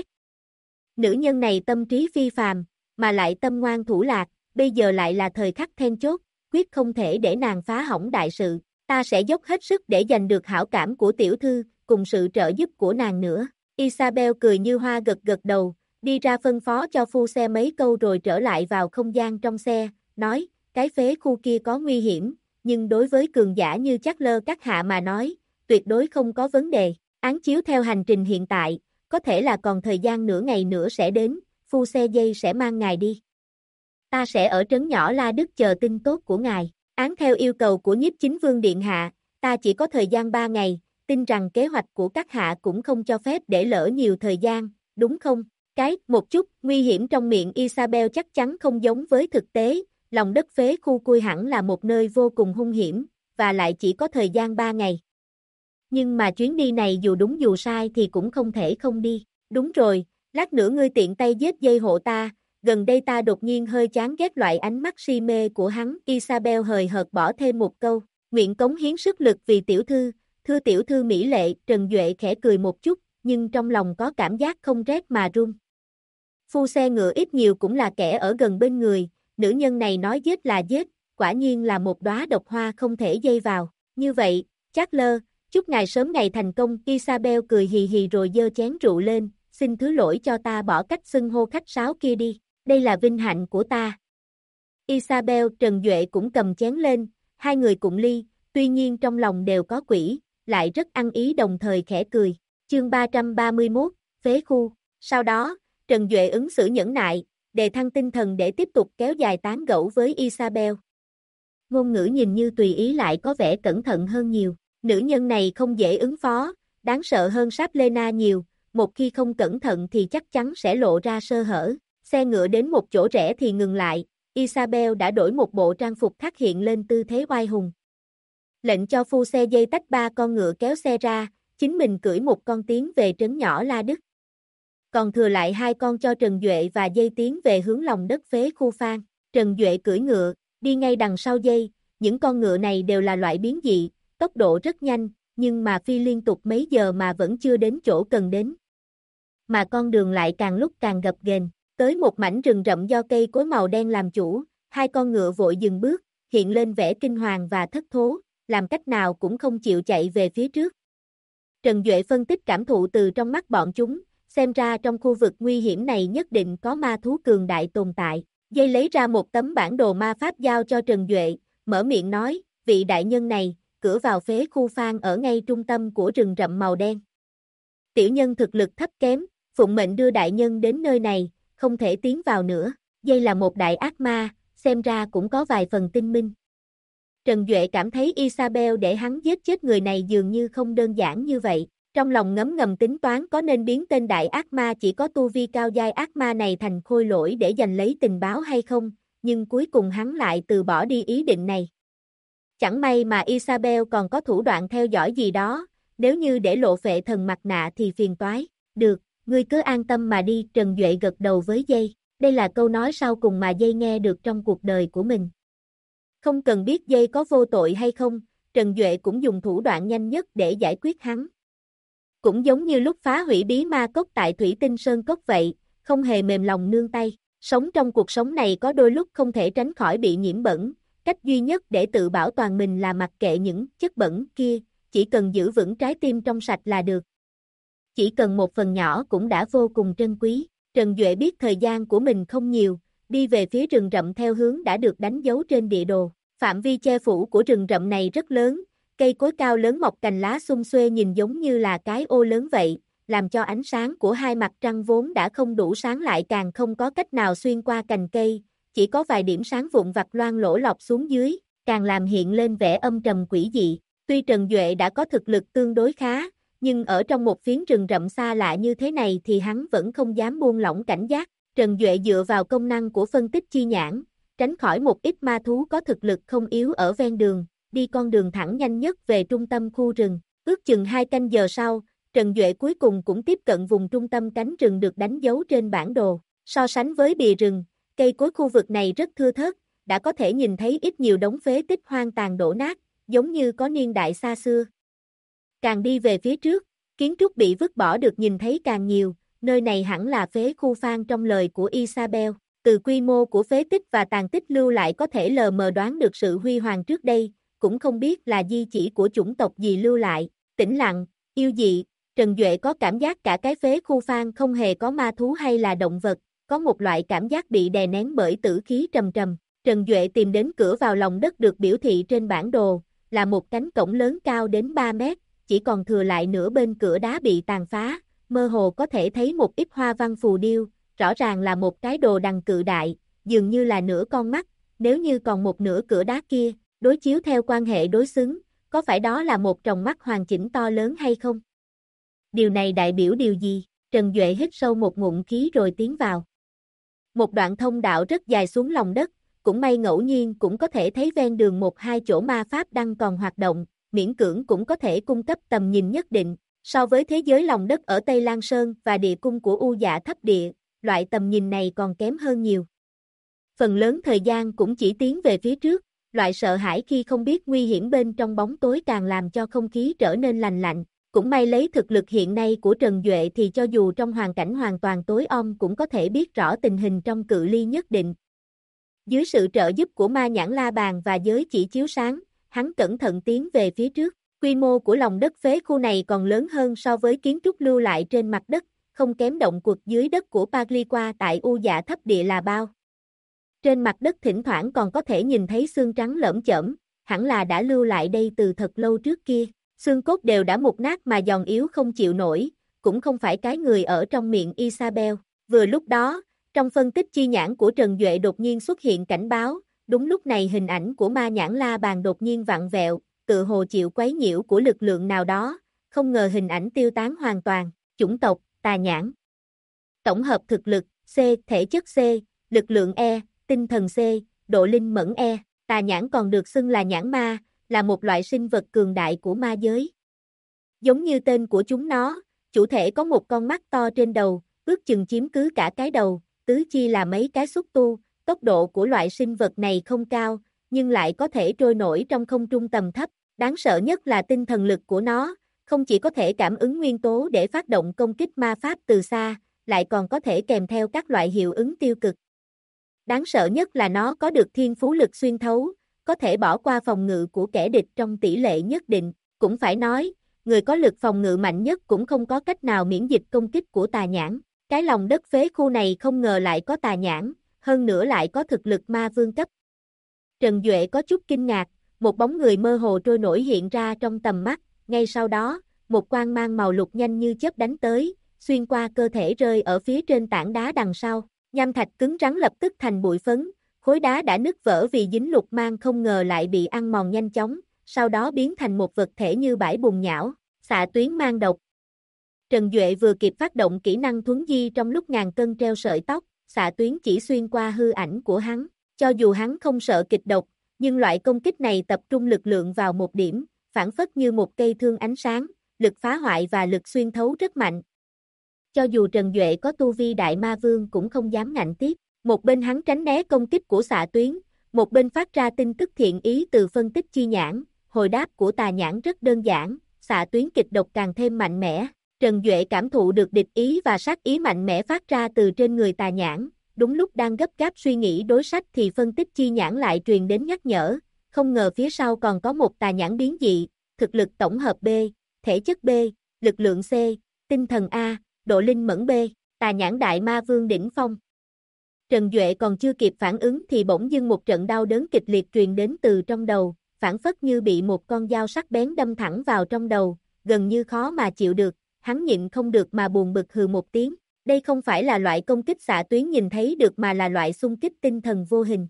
Nữ nhân này tâm trí phi phàm, mà lại tâm ngoan thủ lạc, bây giờ lại là thời khắc then chốt, quyết không thể để nàng phá hỏng đại sự. Ta sẽ dốc hết sức để giành được hảo cảm của tiểu thư, cùng sự trợ giúp của nàng nữa. Isabel cười như hoa gật gật đầu, đi ra phân phó cho phu xe mấy câu rồi trở lại vào không gian trong xe, nói, cái phế khu kia có nguy hiểm, nhưng đối với cường giả như chắc lơ các hạ mà nói, tuyệt đối không có vấn đề. Án chiếu theo hành trình hiện tại, có thể là còn thời gian nửa ngày nữa sẽ đến, phu xe dây sẽ mang ngài đi. Ta sẽ ở trấn nhỏ La Đức chờ tin tốt của ngài. Án theo yêu cầu của nhiếp chính vương điện hạ, ta chỉ có thời gian 3 ngày, tin rằng kế hoạch của các hạ cũng không cho phép để lỡ nhiều thời gian, đúng không? Một chút, nguy hiểm trong miệng Isabel chắc chắn không giống với thực tế, lòng đất phế khu Cui hẳn là một nơi vô cùng hung hiểm, và lại chỉ có thời gian 3 ngày. Nhưng mà chuyến đi này dù đúng dù sai thì cũng không thể không đi. Đúng rồi, lát nữa ngươi tiện tay giết dây hộ ta, gần đây ta đột nhiên hơi chán ghét loại ánh mắt si mê của hắn. Isabel hời hợt bỏ thêm một câu, nguyện cống hiến sức lực vì tiểu thư, thưa tiểu thư mỹ lệ. Trần Duệ khẽ cười một chút, nhưng trong lòng có cảm giác không rét mà run. Phu xe ngựa ít nhiều cũng là kẻ ở gần bên người, nữ nhân này nói giết là giết, quả nhiên là một đóa độc hoa không thể dây vào. Như vậy, chắc lơ, chúc ngài sớm ngày thành công. Isabel cười hì hì rồi giơ chén rượu lên, xin thứ lỗi cho ta bỏ cách xưng hô khách sáo kia đi, đây là vinh hạnh của ta. Isabel, Trần Duệ cũng cầm chén lên, hai người cùng ly, tuy nhiên trong lòng đều có quỷ, lại rất ăn ý đồng thời khẽ cười. Chương 331, phế khu. Sau đó, Trần Duệ ứng xử nhẫn nại, đề thăng tinh thần để tiếp tục kéo dài tán gẫu với Isabel. Ngôn ngữ nhìn như tùy ý lại có vẻ cẩn thận hơn nhiều. Nữ nhân này không dễ ứng phó, đáng sợ hơn Saplena nhiều, một khi không cẩn thận thì chắc chắn sẽ lộ ra sơ hở. Xe ngựa đến một chỗ rẽ thì ngừng lại, Isabel đã đổi một bộ trang phục khác hiện lên tư thế oai hùng. Lệnh cho phu xe dây tách 3 con ngựa kéo xe ra, chính mình cưỡi một con tiến về trấn nhỏ La Đức. Còn thừa lại 2 con cho Trần Duệ và dây tiến về hướng lòng đất phế khu Phan. Trần Duệ cưỡi ngựa, đi ngay đằng sau dây, những con ngựa này đều là loại biến dị, tốc độ rất nhanh, nhưng mà phi liên tục mấy giờ mà vẫn chưa đến chỗ cần đến. Mà con đường lại càng lúc càng gập ghềnh, tới một mảnh rừng rậm do cây cối màu đen làm chủ, 2 con ngựa vội dừng bước, hiện lên vẻ kinh hoàng và thất thố, làm cách nào cũng không chịu chạy về phía trước. Trần Duệ phân tích cảm thụ từ trong mắt bọn chúng, xem ra trong khu vực nguy hiểm này nhất định có ma thú cường đại tồn tại. Dây lấy ra một tấm bản đồ ma pháp giao cho Trần Duệ, mở miệng nói, vị đại nhân này, cửa vào phế khu Phan ở ngay trung tâm của rừng rậm màu đen. Tiểu nhân thực lực thấp kém, phụng mệnh đưa đại nhân đến nơi này, không thể tiến vào nữa. Dây là một đại ác ma, xem ra cũng có vài phần tinh minh. Trần Duệ cảm thấy Isabel để hắn giết chết người này dường như không đơn giản như vậy. Trong lòng ngấm ngầm tính toán có nên biến tên đại ác ma chỉ có tu vi cao giai ác ma này thành khôi lỗi để giành lấy tình báo hay không, nhưng cuối cùng hắn lại từ bỏ đi ý định này. Chẳng may mà Isabel còn có thủ đoạn theo dõi gì đó, nếu như để lộ phệ thần mặt nạ thì phiền toái. Được, ngươi cứ an tâm mà đi. Trần Duệ gật đầu với dây, đây là câu nói sau cùng mà dây nghe được trong cuộc đời của mình. Không cần biết dây có vô tội hay không, Trần Duệ cũng dùng thủ đoạn nhanh nhất để giải quyết hắn. Cũng giống như lúc phá hủy bí ma cốc tại Thủy Tinh Sơn Cốc vậy, không hề mềm lòng nương tay. Sống trong cuộc sống này có đôi lúc không thể tránh khỏi bị nhiễm bẩn, cách duy nhất để tự bảo toàn mình là mặc kệ những chất bẩn kia, chỉ cần giữ vững trái tim trong sạch là được. Chỉ cần một phần nhỏ cũng đã vô cùng trân quý. Trần Duệ biết thời gian của mình không nhiều, đi về phía rừng rậm theo hướng đã được đánh dấu trên địa đồ. Phạm vi che phủ của rừng rậm này rất lớn, cây cối cao lớn mọc cành lá sum xuê nhìn giống như là cái ô lớn vậy, làm cho ánh sáng của hai mặt trăng vốn đã không đủ sáng lại càng không có cách nào xuyên qua cành cây, chỉ có vài điểm sáng vụn vặt loang lổ lọt xuống dưới, càng làm hiện lên vẻ âm trầm quỷ dị. Tuy Trần Duệ đã có thực lực tương đối khá, nhưng ở trong một phiến rừng rậm xa lạ như thế này thì hắn vẫn không dám buông lỏng cảnh giác. Trần Duệ dựa vào công năng của phân tích chi nhãn, tránh khỏi một ít ma thú có thực lực không yếu ở ven đường, đi con đường thẳng nhanh nhất về trung tâm khu rừng. Ước chừng 2 canh giờ sau, Trần Duệ cuối cùng cũng tiếp cận vùng trung tâm cánh rừng được đánh dấu trên bản đồ. So sánh với bìa rừng, cây cối khu vực này rất thưa thớt, đã có thể nhìn thấy ít nhiều đống phế tích hoang tàn đổ nát, giống như có niên đại xa xưa. Càng đi về phía trước, kiến trúc bị vứt bỏ được nhìn thấy càng nhiều, nơi này hẳn là phế khu Phan trong lời của Isabel. Từ quy mô của phế tích và tàn tích lưu lại có thể lờ mờ đoán được sự huy hoàng trước đây, cũng không biết là di chỉ của chủng tộc gì lưu lại. Tĩnh lặng, yêu dị, Trần Duệ có cảm giác cả cái phế khu Phan không hề có ma thú hay là động vật, có một loại cảm giác bị đè nén bởi tử khí trầm trầm. Trần Duệ tìm đến cửa vào lòng đất được biểu thị trên bản đồ, là một cánh cổng lớn cao đến 3 mét, chỉ còn thừa lại nửa bên cửa đá bị tàn phá, mơ hồ có thể thấy một ít hoa văn phù điêu, rõ ràng là một cái đồ đằng cự đại, dường như là nửa con mắt, nếu như còn một nửa cửa đá kia, đối chiếu theo quan hệ đối xứng, có phải đó là một tròng mắt hoàn chỉnh to lớn hay không? Điều này đại biểu điều gì? Trần Duệ hít sâu một ngụm khí rồi tiến vào. Một đoạn thông đạo rất dài xuống lòng đất, cũng may ngẫu nhiên cũng có thể thấy ven đường một hai chỗ ma pháp đang còn hoạt động, miễn cưỡng cũng có thể cung cấp tầm nhìn nhất định. So với thế giới lòng đất ở Tây Lan Sơn và địa cung của U Dạ Thấp Địa, loại tầm nhìn này còn kém hơn nhiều. Phần lớn thời gian cũng chỉ tiến về phía trước, loại sợ hãi khi không biết nguy hiểm bên trong bóng tối càng làm cho không khí trở nên lành lạnh. Cũng may lấy thực lực hiện nay của Trần Duệ thì cho dù trong hoàn cảnh hoàn toàn tối om cũng có thể biết rõ tình hình trong cự ly nhất định. Dưới sự trợ giúp của ma nhãn la bàn và giới chỉ chiếu sáng, hắn cẩn thận tiến về phía trước. Quy mô của lòng đất phế khu này còn lớn hơn so với kiến trúc lưu lại trên mặt đất, không kém động quật dưới đất của Pagliqua tại U Dạ Thấp Địa là bao. Trên mặt đất thỉnh thoảng còn có thể nhìn thấy xương trắng lởm chởm, hẳn là đã lưu lại đây từ thật lâu trước kia. Xương cốt đều đã mục nát mà giòn yếu không chịu nổi, cũng không phải cái người ở trong miệng Isabel. Vừa lúc đó, trong phân tích chi nhãn của Trần Duệ đột nhiên xuất hiện cảnh báo, đúng lúc này hình ảnh của ma nhãn la bàn đột nhiên vặn vẹo, tự hồ chịu quấy nhiễu của lực lượng nào đó, không ngờ hình ảnh tiêu tán hoàn toàn. Chủng tộc, tà nhãn. Tổng hợp thực lực, C, thể chất C, lực lượng E, tinh thần C, độ linh mẫn E. Tà nhãn còn được xưng là nhãn ma, là một loại sinh vật cường đại của ma giới. Giống như tên của chúng nó, chủ thể có một con mắt to trên đầu, ước chừng chiếm cứ cả cái đầu, tứ chi là mấy cái xúc tu. Tốc độ của loại sinh vật này không cao, nhưng lại có thể trôi nổi trong không trung tầm thấp. Đáng sợ nhất là tinh thần lực của nó, không chỉ có thể cảm ứng nguyên tố để phát động công kích ma pháp từ xa, lại còn có thể kèm theo các loại hiệu ứng tiêu cực. Đáng sợ nhất là nó có được thiên phú lực xuyên thấu, có thể bỏ qua phòng ngự của kẻ địch trong tỷ lệ nhất định. Cũng phải nói, người có lực phòng ngự mạnh nhất cũng không có cách nào miễn dịch công kích của tà nhãn. Cái lòng đất phế khu này không ngờ lại có tà nhãn, hơn nữa lại có thực lực ma vương cấp. Trần Duệ có chút kinh ngạc, một bóng người mơ hồ trôi nổi hiện ra trong tầm mắt, ngay sau đó, một quang mang màu lục nhanh như chớp đánh tới, xuyên qua cơ thể rơi ở phía trên tảng đá đằng sau. Nham thạch cứng rắn lập tức thành bụi phấn, khối đá đã nứt vỡ vì dính lục mang không ngờ lại bị ăn mòn nhanh chóng, sau đó biến thành một vật thể như bãi bùn nhão, xạ tuyến mang độc. Trần Duệ vừa kịp phát động kỹ năng thuấn di trong lúc ngàn cân treo sợi tóc, xạ tuyến chỉ xuyên qua hư ảnh của hắn, cho dù hắn không sợ kịch độc, nhưng loại công kích này tập trung lực lượng vào một điểm, phản phất như một cây thương ánh sáng, lực phá hoại và lực xuyên thấu rất mạnh. Cho dù Trần Duệ có tu vi đại ma vương cũng không dám ngạnh tiếp, một bên hắn tránh né công kích của xạ tuyến, một bên phát ra tin tức thiện ý từ phân tích chi nhãn, hồi đáp của tà nhãn rất đơn giản, xạ tuyến kịch độc càng thêm mạnh mẽ. Trần Duệ cảm thụ được địch ý và sát ý mạnh mẽ phát ra từ trên người tà nhãn, đúng lúc đang gấp gáp suy nghĩ đối sách thì phân tích chi nhãn lại truyền đến nhắc nhở, không ngờ phía sau còn có một tà nhãn biến dị, thực lực tổng hợp B, thể chất B, lực lượng C, tinh thần A, độ linh mẫn B, Tà Nhãn Đại Ma Vương đỉnh phong. Trần Duệ còn chưa kịp phản ứng thì bỗng dưng một trận đau đớn kịch liệt truyền đến từ trong đầu, phản phất như bị một con dao sắc bén đâm thẳng vào trong đầu, gần như khó mà chịu được, hắn nhịn không được mà buồn bực hừ một tiếng. Đây không phải là loại công kích xạ tuyến nhìn thấy được mà là loại xung kích tinh thần vô hình.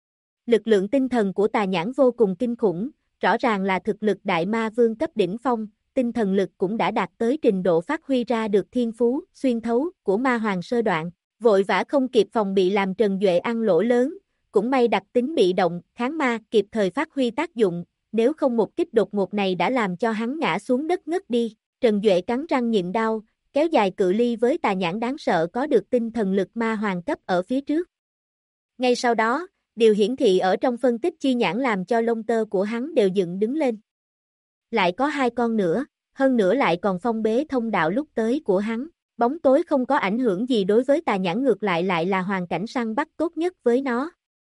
Lực lượng tinh thần của Tà Nhãn vô cùng kinh khủng, rõ ràng là thực lực Đại Ma Vương cấp đỉnh phong, tinh thần lực cũng đã đạt tới trình độ phát huy ra được thiên phú, xuyên thấu của Ma Hoàng sơ đoạn, vội vã không kịp phòng bị làm Trần Duệ ăn lỗ lớn, cũng may đặc tính bị động, kháng ma kịp thời phát huy tác dụng, nếu không một kích đột ngột này đã làm cho hắn ngã xuống đất ngất đi. Trần Duệ cắn răng nhịn đau, kéo dài cự ly với Tà Nhãn đáng sợ có được tinh thần lực Ma Hoàng cấp ở phía trước. Ngay sau đó, điều hiển thị ở trong phân tích chi nhãn làm cho lông tơ của hắn đều dựng đứng lên. Lại có 2 con nữa, hơn nữa lại còn phong bế thông đạo lúc tới của hắn. Bóng tối không có ảnh hưởng gì đối với Tà Nhãn, ngược lại là hoàn cảnh săn bắt tốt nhất với nó.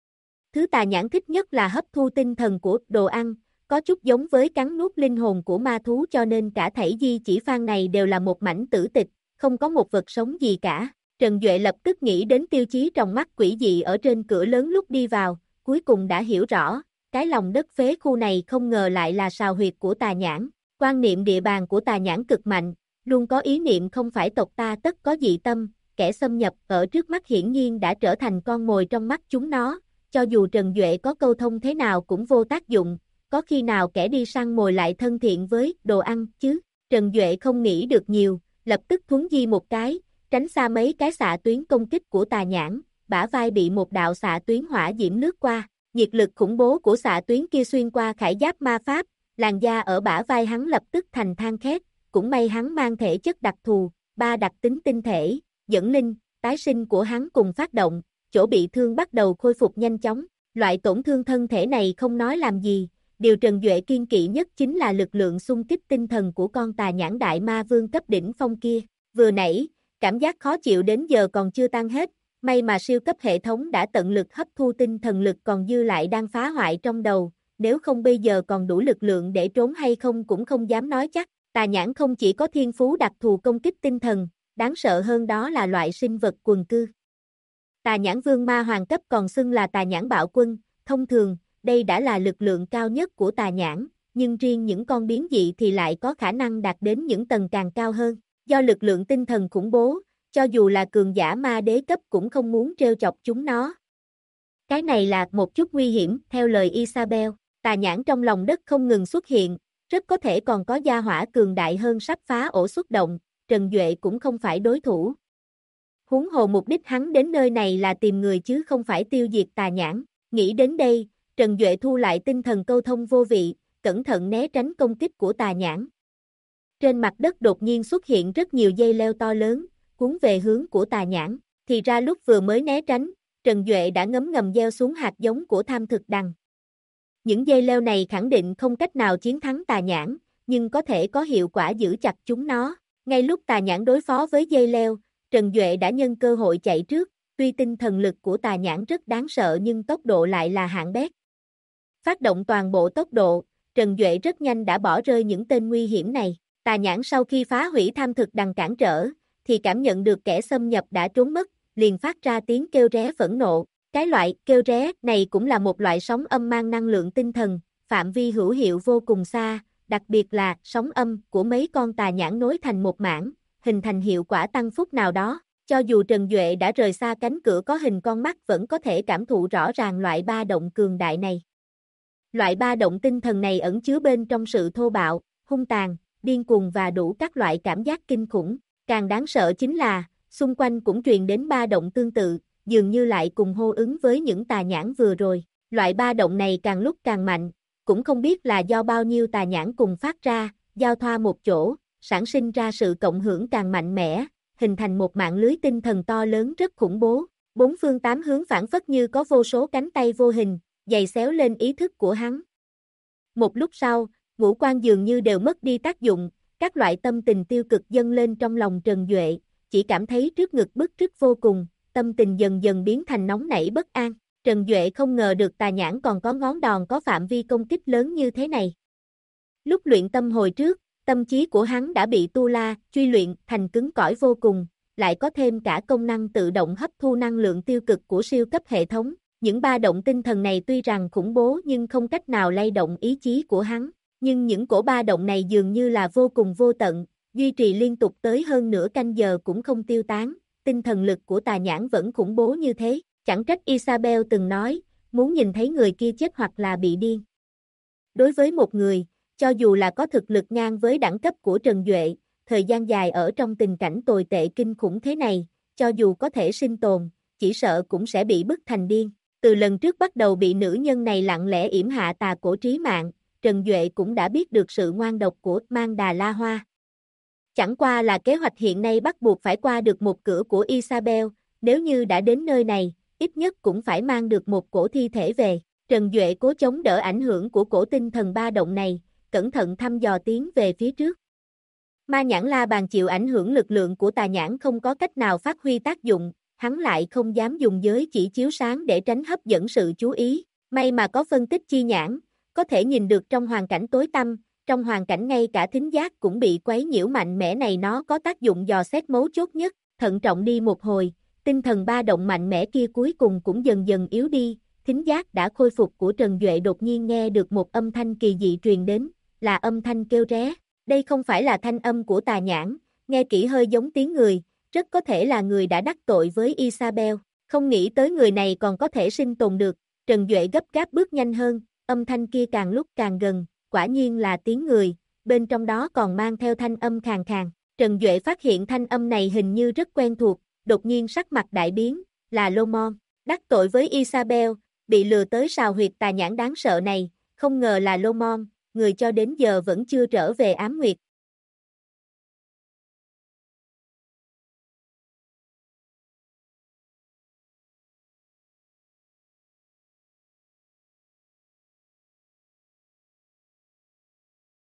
Thứ Tà Nhãn thích nhất là hấp thu tinh thần của đồ ăn, có chút giống với cắn nuốt linh hồn của ma thú, cho nên cả thảy di chỉ phan này đều là một mảnh tử tịch, không có một vật sống gì cả. Trần Duệ lập tức nghĩ đến tiêu chí trong mắt quỷ dị ở trên cửa lớn lúc đi vào, cuối cùng đã hiểu rõ, cái lòng đất phế khu này không ngờ lại là sào huyệt của Tà Nhãn. Quan niệm địa bàn của Tà Nhãn cực mạnh, luôn có ý niệm không phải tộc ta tất có dị tâm, kẻ xâm nhập ở trước mắt hiển nhiên đã trở thành con mồi trong mắt chúng nó, cho dù Trần Duệ có câu thông thế nào cũng vô tác dụng, có khi nào kẻ đi săn mồi lại thân thiện với đồ ăn chứ? Trần Duệ không nghĩ được nhiều, lập tức thuấn di một cái, tránh xa mấy cái xạ tuyến công kích của Tà Nhãn, bả vai bị một đạo xạ tuyến hỏa diễm lướt qua, nhiệt lực khủng bố của xạ tuyến kia xuyên qua khải giáp ma pháp, làn da ở bả vai hắn lập tức thành than khét, cũng may hắn mang thể chất đặc thù, 3 đặc tính tinh thể, dẫn linh, tái sinh của hắn cùng phát động, chỗ bị thương bắt đầu khôi phục nhanh chóng, loại tổn thương thân thể này không nói làm gì, điều Trần Duệ kiên kỵ nhất chính là lực lượng xung kích tinh thần của con Tà Nhãn Đại Ma Vương cấp đỉnh phong kia, vừa nãy, cảm giác khó chịu đến giờ còn chưa tan hết, may mà siêu cấp hệ thống đã tận lực hấp thu tinh thần lực còn dư lại đang phá hoại trong đầu, nếu không bây giờ còn đủ lực lượng để trốn hay không cũng không dám nói chắc. Tà Nhãn không chỉ có thiên phú đặc thù công kích tinh thần, đáng sợ hơn đó là loại sinh vật quần cư. Tà Nhãn Vương Ma Hoàng cấp còn xưng là Tà Nhãn Bạo Quân, thông thường, đây đã là lực lượng cao nhất của Tà Nhãn, nhưng riêng những con biến dị thì lại có khả năng đạt đến những tầng càng cao hơn. Do lực lượng tinh thần khủng bố, cho dù là cường giả ma đế cấp cũng không muốn trêu chọc chúng nó. Cái này là một chút nguy hiểm, theo lời Isabel, Tà Nhãn trong lòng đất không ngừng xuất hiện, rất có thể còn có gia hỏa cường đại hơn sắp phá ổ xuất động, Trần Duệ cũng không phải đối thủ. Huống hồ mục đích hắn đến nơi này là tìm người chứ không phải tiêu diệt Tà Nhãn. Nghĩ đến đây, Trần Duệ thu lại tinh thần câu thông vô vị, cẩn thận né tránh công kích của Tà Nhãn. Trên mặt đất đột nhiên xuất hiện rất nhiều dây leo to lớn, cuốn về hướng của Tà Nhãn. Thì ra lúc vừa mới né tránh, Trần Duệ đã ngấm ngầm gieo xuống hạt giống của tham thực đằng. Những dây leo này khẳng định không cách nào chiến thắng Tà Nhãn, nhưng có thể có hiệu quả giữ chặt chúng nó. Ngay lúc Tà Nhãn đối phó với dây leo, Trần Duệ đã nhân cơ hội chạy trước, tuy tinh thần lực của Tà Nhãn rất đáng sợ nhưng tốc độ lại là hạng bét. Phát động toàn bộ tốc độ, Trần Duệ rất nhanh đã bỏ rơi những tên nguy hiểm này. Tà Nhãn sau khi phá hủy tham thực đằng cản trở, thì cảm nhận được kẻ xâm nhập đã trốn mất, liền phát ra tiếng kêu ré phẫn nộ. Cái loại kêu ré này cũng là một loại sóng âm mang năng lượng tinh thần, phạm vi hữu hiệu vô cùng xa, đặc biệt là sóng âm của mấy con Tà Nhãn nối thành một mảng, hình thành hiệu quả tăng phúc nào đó. Cho dù Trần Duệ đã rời xa cánh cửa có hình con mắt vẫn có thể cảm thụ rõ ràng loại ba động cường đại này. Loại ba động tinh thần này ẩn chứa bên trong sự thô bạo, hung tàn, điên cuồng và đủ các loại cảm giác kinh khủng. Càng đáng sợ chính là, xung quanh cũng truyền đến ba động tương tự, dường như lại cùng hô ứng với những Tà Nhãn vừa rồi. Loại ba động này càng lúc càng mạnh, cũng không biết là do bao nhiêu Tà Nhãn cùng phát ra, giao thoa một chỗ, sản sinh ra sự cộng hưởng càng mạnh mẽ, hình thành một mạng lưới tinh thần to lớn rất khủng bố. Bốn phương tám hướng phản phất như có vô số cánh tay vô hình, giày xéo lên ý thức của hắn. Một lúc sau, ngũ quan dường như đều mất đi tác dụng, các loại tâm tình tiêu cực dâng lên trong lòng Trần Duệ, chỉ cảm thấy trước ngực bức rứt vô cùng, tâm tình dần dần biến thành nóng nảy bất an. Trần Duệ không ngờ được Tà Nhãn còn có ngón đòn có phạm vi công kích lớn như thế này. Lúc luyện tâm hồi trước, tâm trí của hắn đã bị Tu La truy luyện thành cứng cỏi vô cùng, lại có thêm cả công năng tự động hấp thu năng lượng tiêu cực của siêu cấp hệ thống. Những ba động tinh thần này tuy rằng khủng bố nhưng không cách nào lay động ý chí của hắn, nhưng những cổ ba động này dường như là vô cùng vô tận, duy trì liên tục tới hơn nửa canh giờ cũng không tiêu tán, tinh thần lực của Tà Nhãn vẫn khủng bố như thế, chẳng trách Isabel từng nói, muốn nhìn thấy người kia chết hoặc là bị điên. Đối với một người, cho dù là có thực lực ngang với đẳng cấp của Trần Duệ, thời gian dài ở trong tình cảnh tồi tệ kinh khủng thế này, cho dù có thể sinh tồn, chỉ sợ cũng sẽ bị bức thành điên. Từ lần trước bắt đầu bị nữ nhân này lặng lẽ yểm hạ tà cổ trí mạng, Trần Duệ cũng đã biết được sự ngoan độc của Mang Đà La Hoa. Chẳng qua là kế hoạch hiện nay bắt buộc phải qua được một cửa của Isabel, nếu như đã đến nơi này, ít nhất cũng phải mang được một cổ thi thể về. Trần Duệ cố chống đỡ ảnh hưởng của cổ tinh thần ba động này, cẩn thận thăm dò tiến về phía trước. Ma Nhãn La Bàn chịu ảnh hưởng lực lượng của Tà Nhãn không có cách nào phát huy tác dụng, hắn lại không dám dùng giới chỉ chiếu sáng để tránh hấp dẫn sự chú ý. May mà có phân tích chi nhãn, có thể nhìn được trong hoàn cảnh tối tăm, trong hoàn cảnh ngay cả thính giác cũng bị quấy nhiễu mạnh mẽ này nó có tác dụng dò xét mấu chốt nhất, thận trọng đi một hồi, tinh thần ba động mạnh mẽ kia cuối cùng cũng dần dần yếu đi, thính giác đã khôi phục của Trần Duệ đột nhiên nghe được một âm thanh kỳ dị truyền đến, là âm thanh kêu ré. Đây không phải là thanh âm của Tà Nhãn, nghe kỹ hơi giống tiếng người, rất có thể là người đã đắc tội với Isabel, không nghĩ tới người này còn có thể sinh tồn được, Trần Duệ gấp gáp bước nhanh hơn, âm thanh kia càng lúc càng gần, quả nhiên là tiếng người, bên trong đó còn mang theo thanh âm khàn khàn. Trần Duệ phát hiện thanh âm này hình như rất quen thuộc, đột nhiên sắc mặt đại biến, là Lô Mon, đắc tội với Isabel, bị lừa tới sào huyệt Tà Nhãn đáng sợ này, không ngờ là Lô Mon, người cho đến giờ vẫn chưa trở về Ám Nguyệt,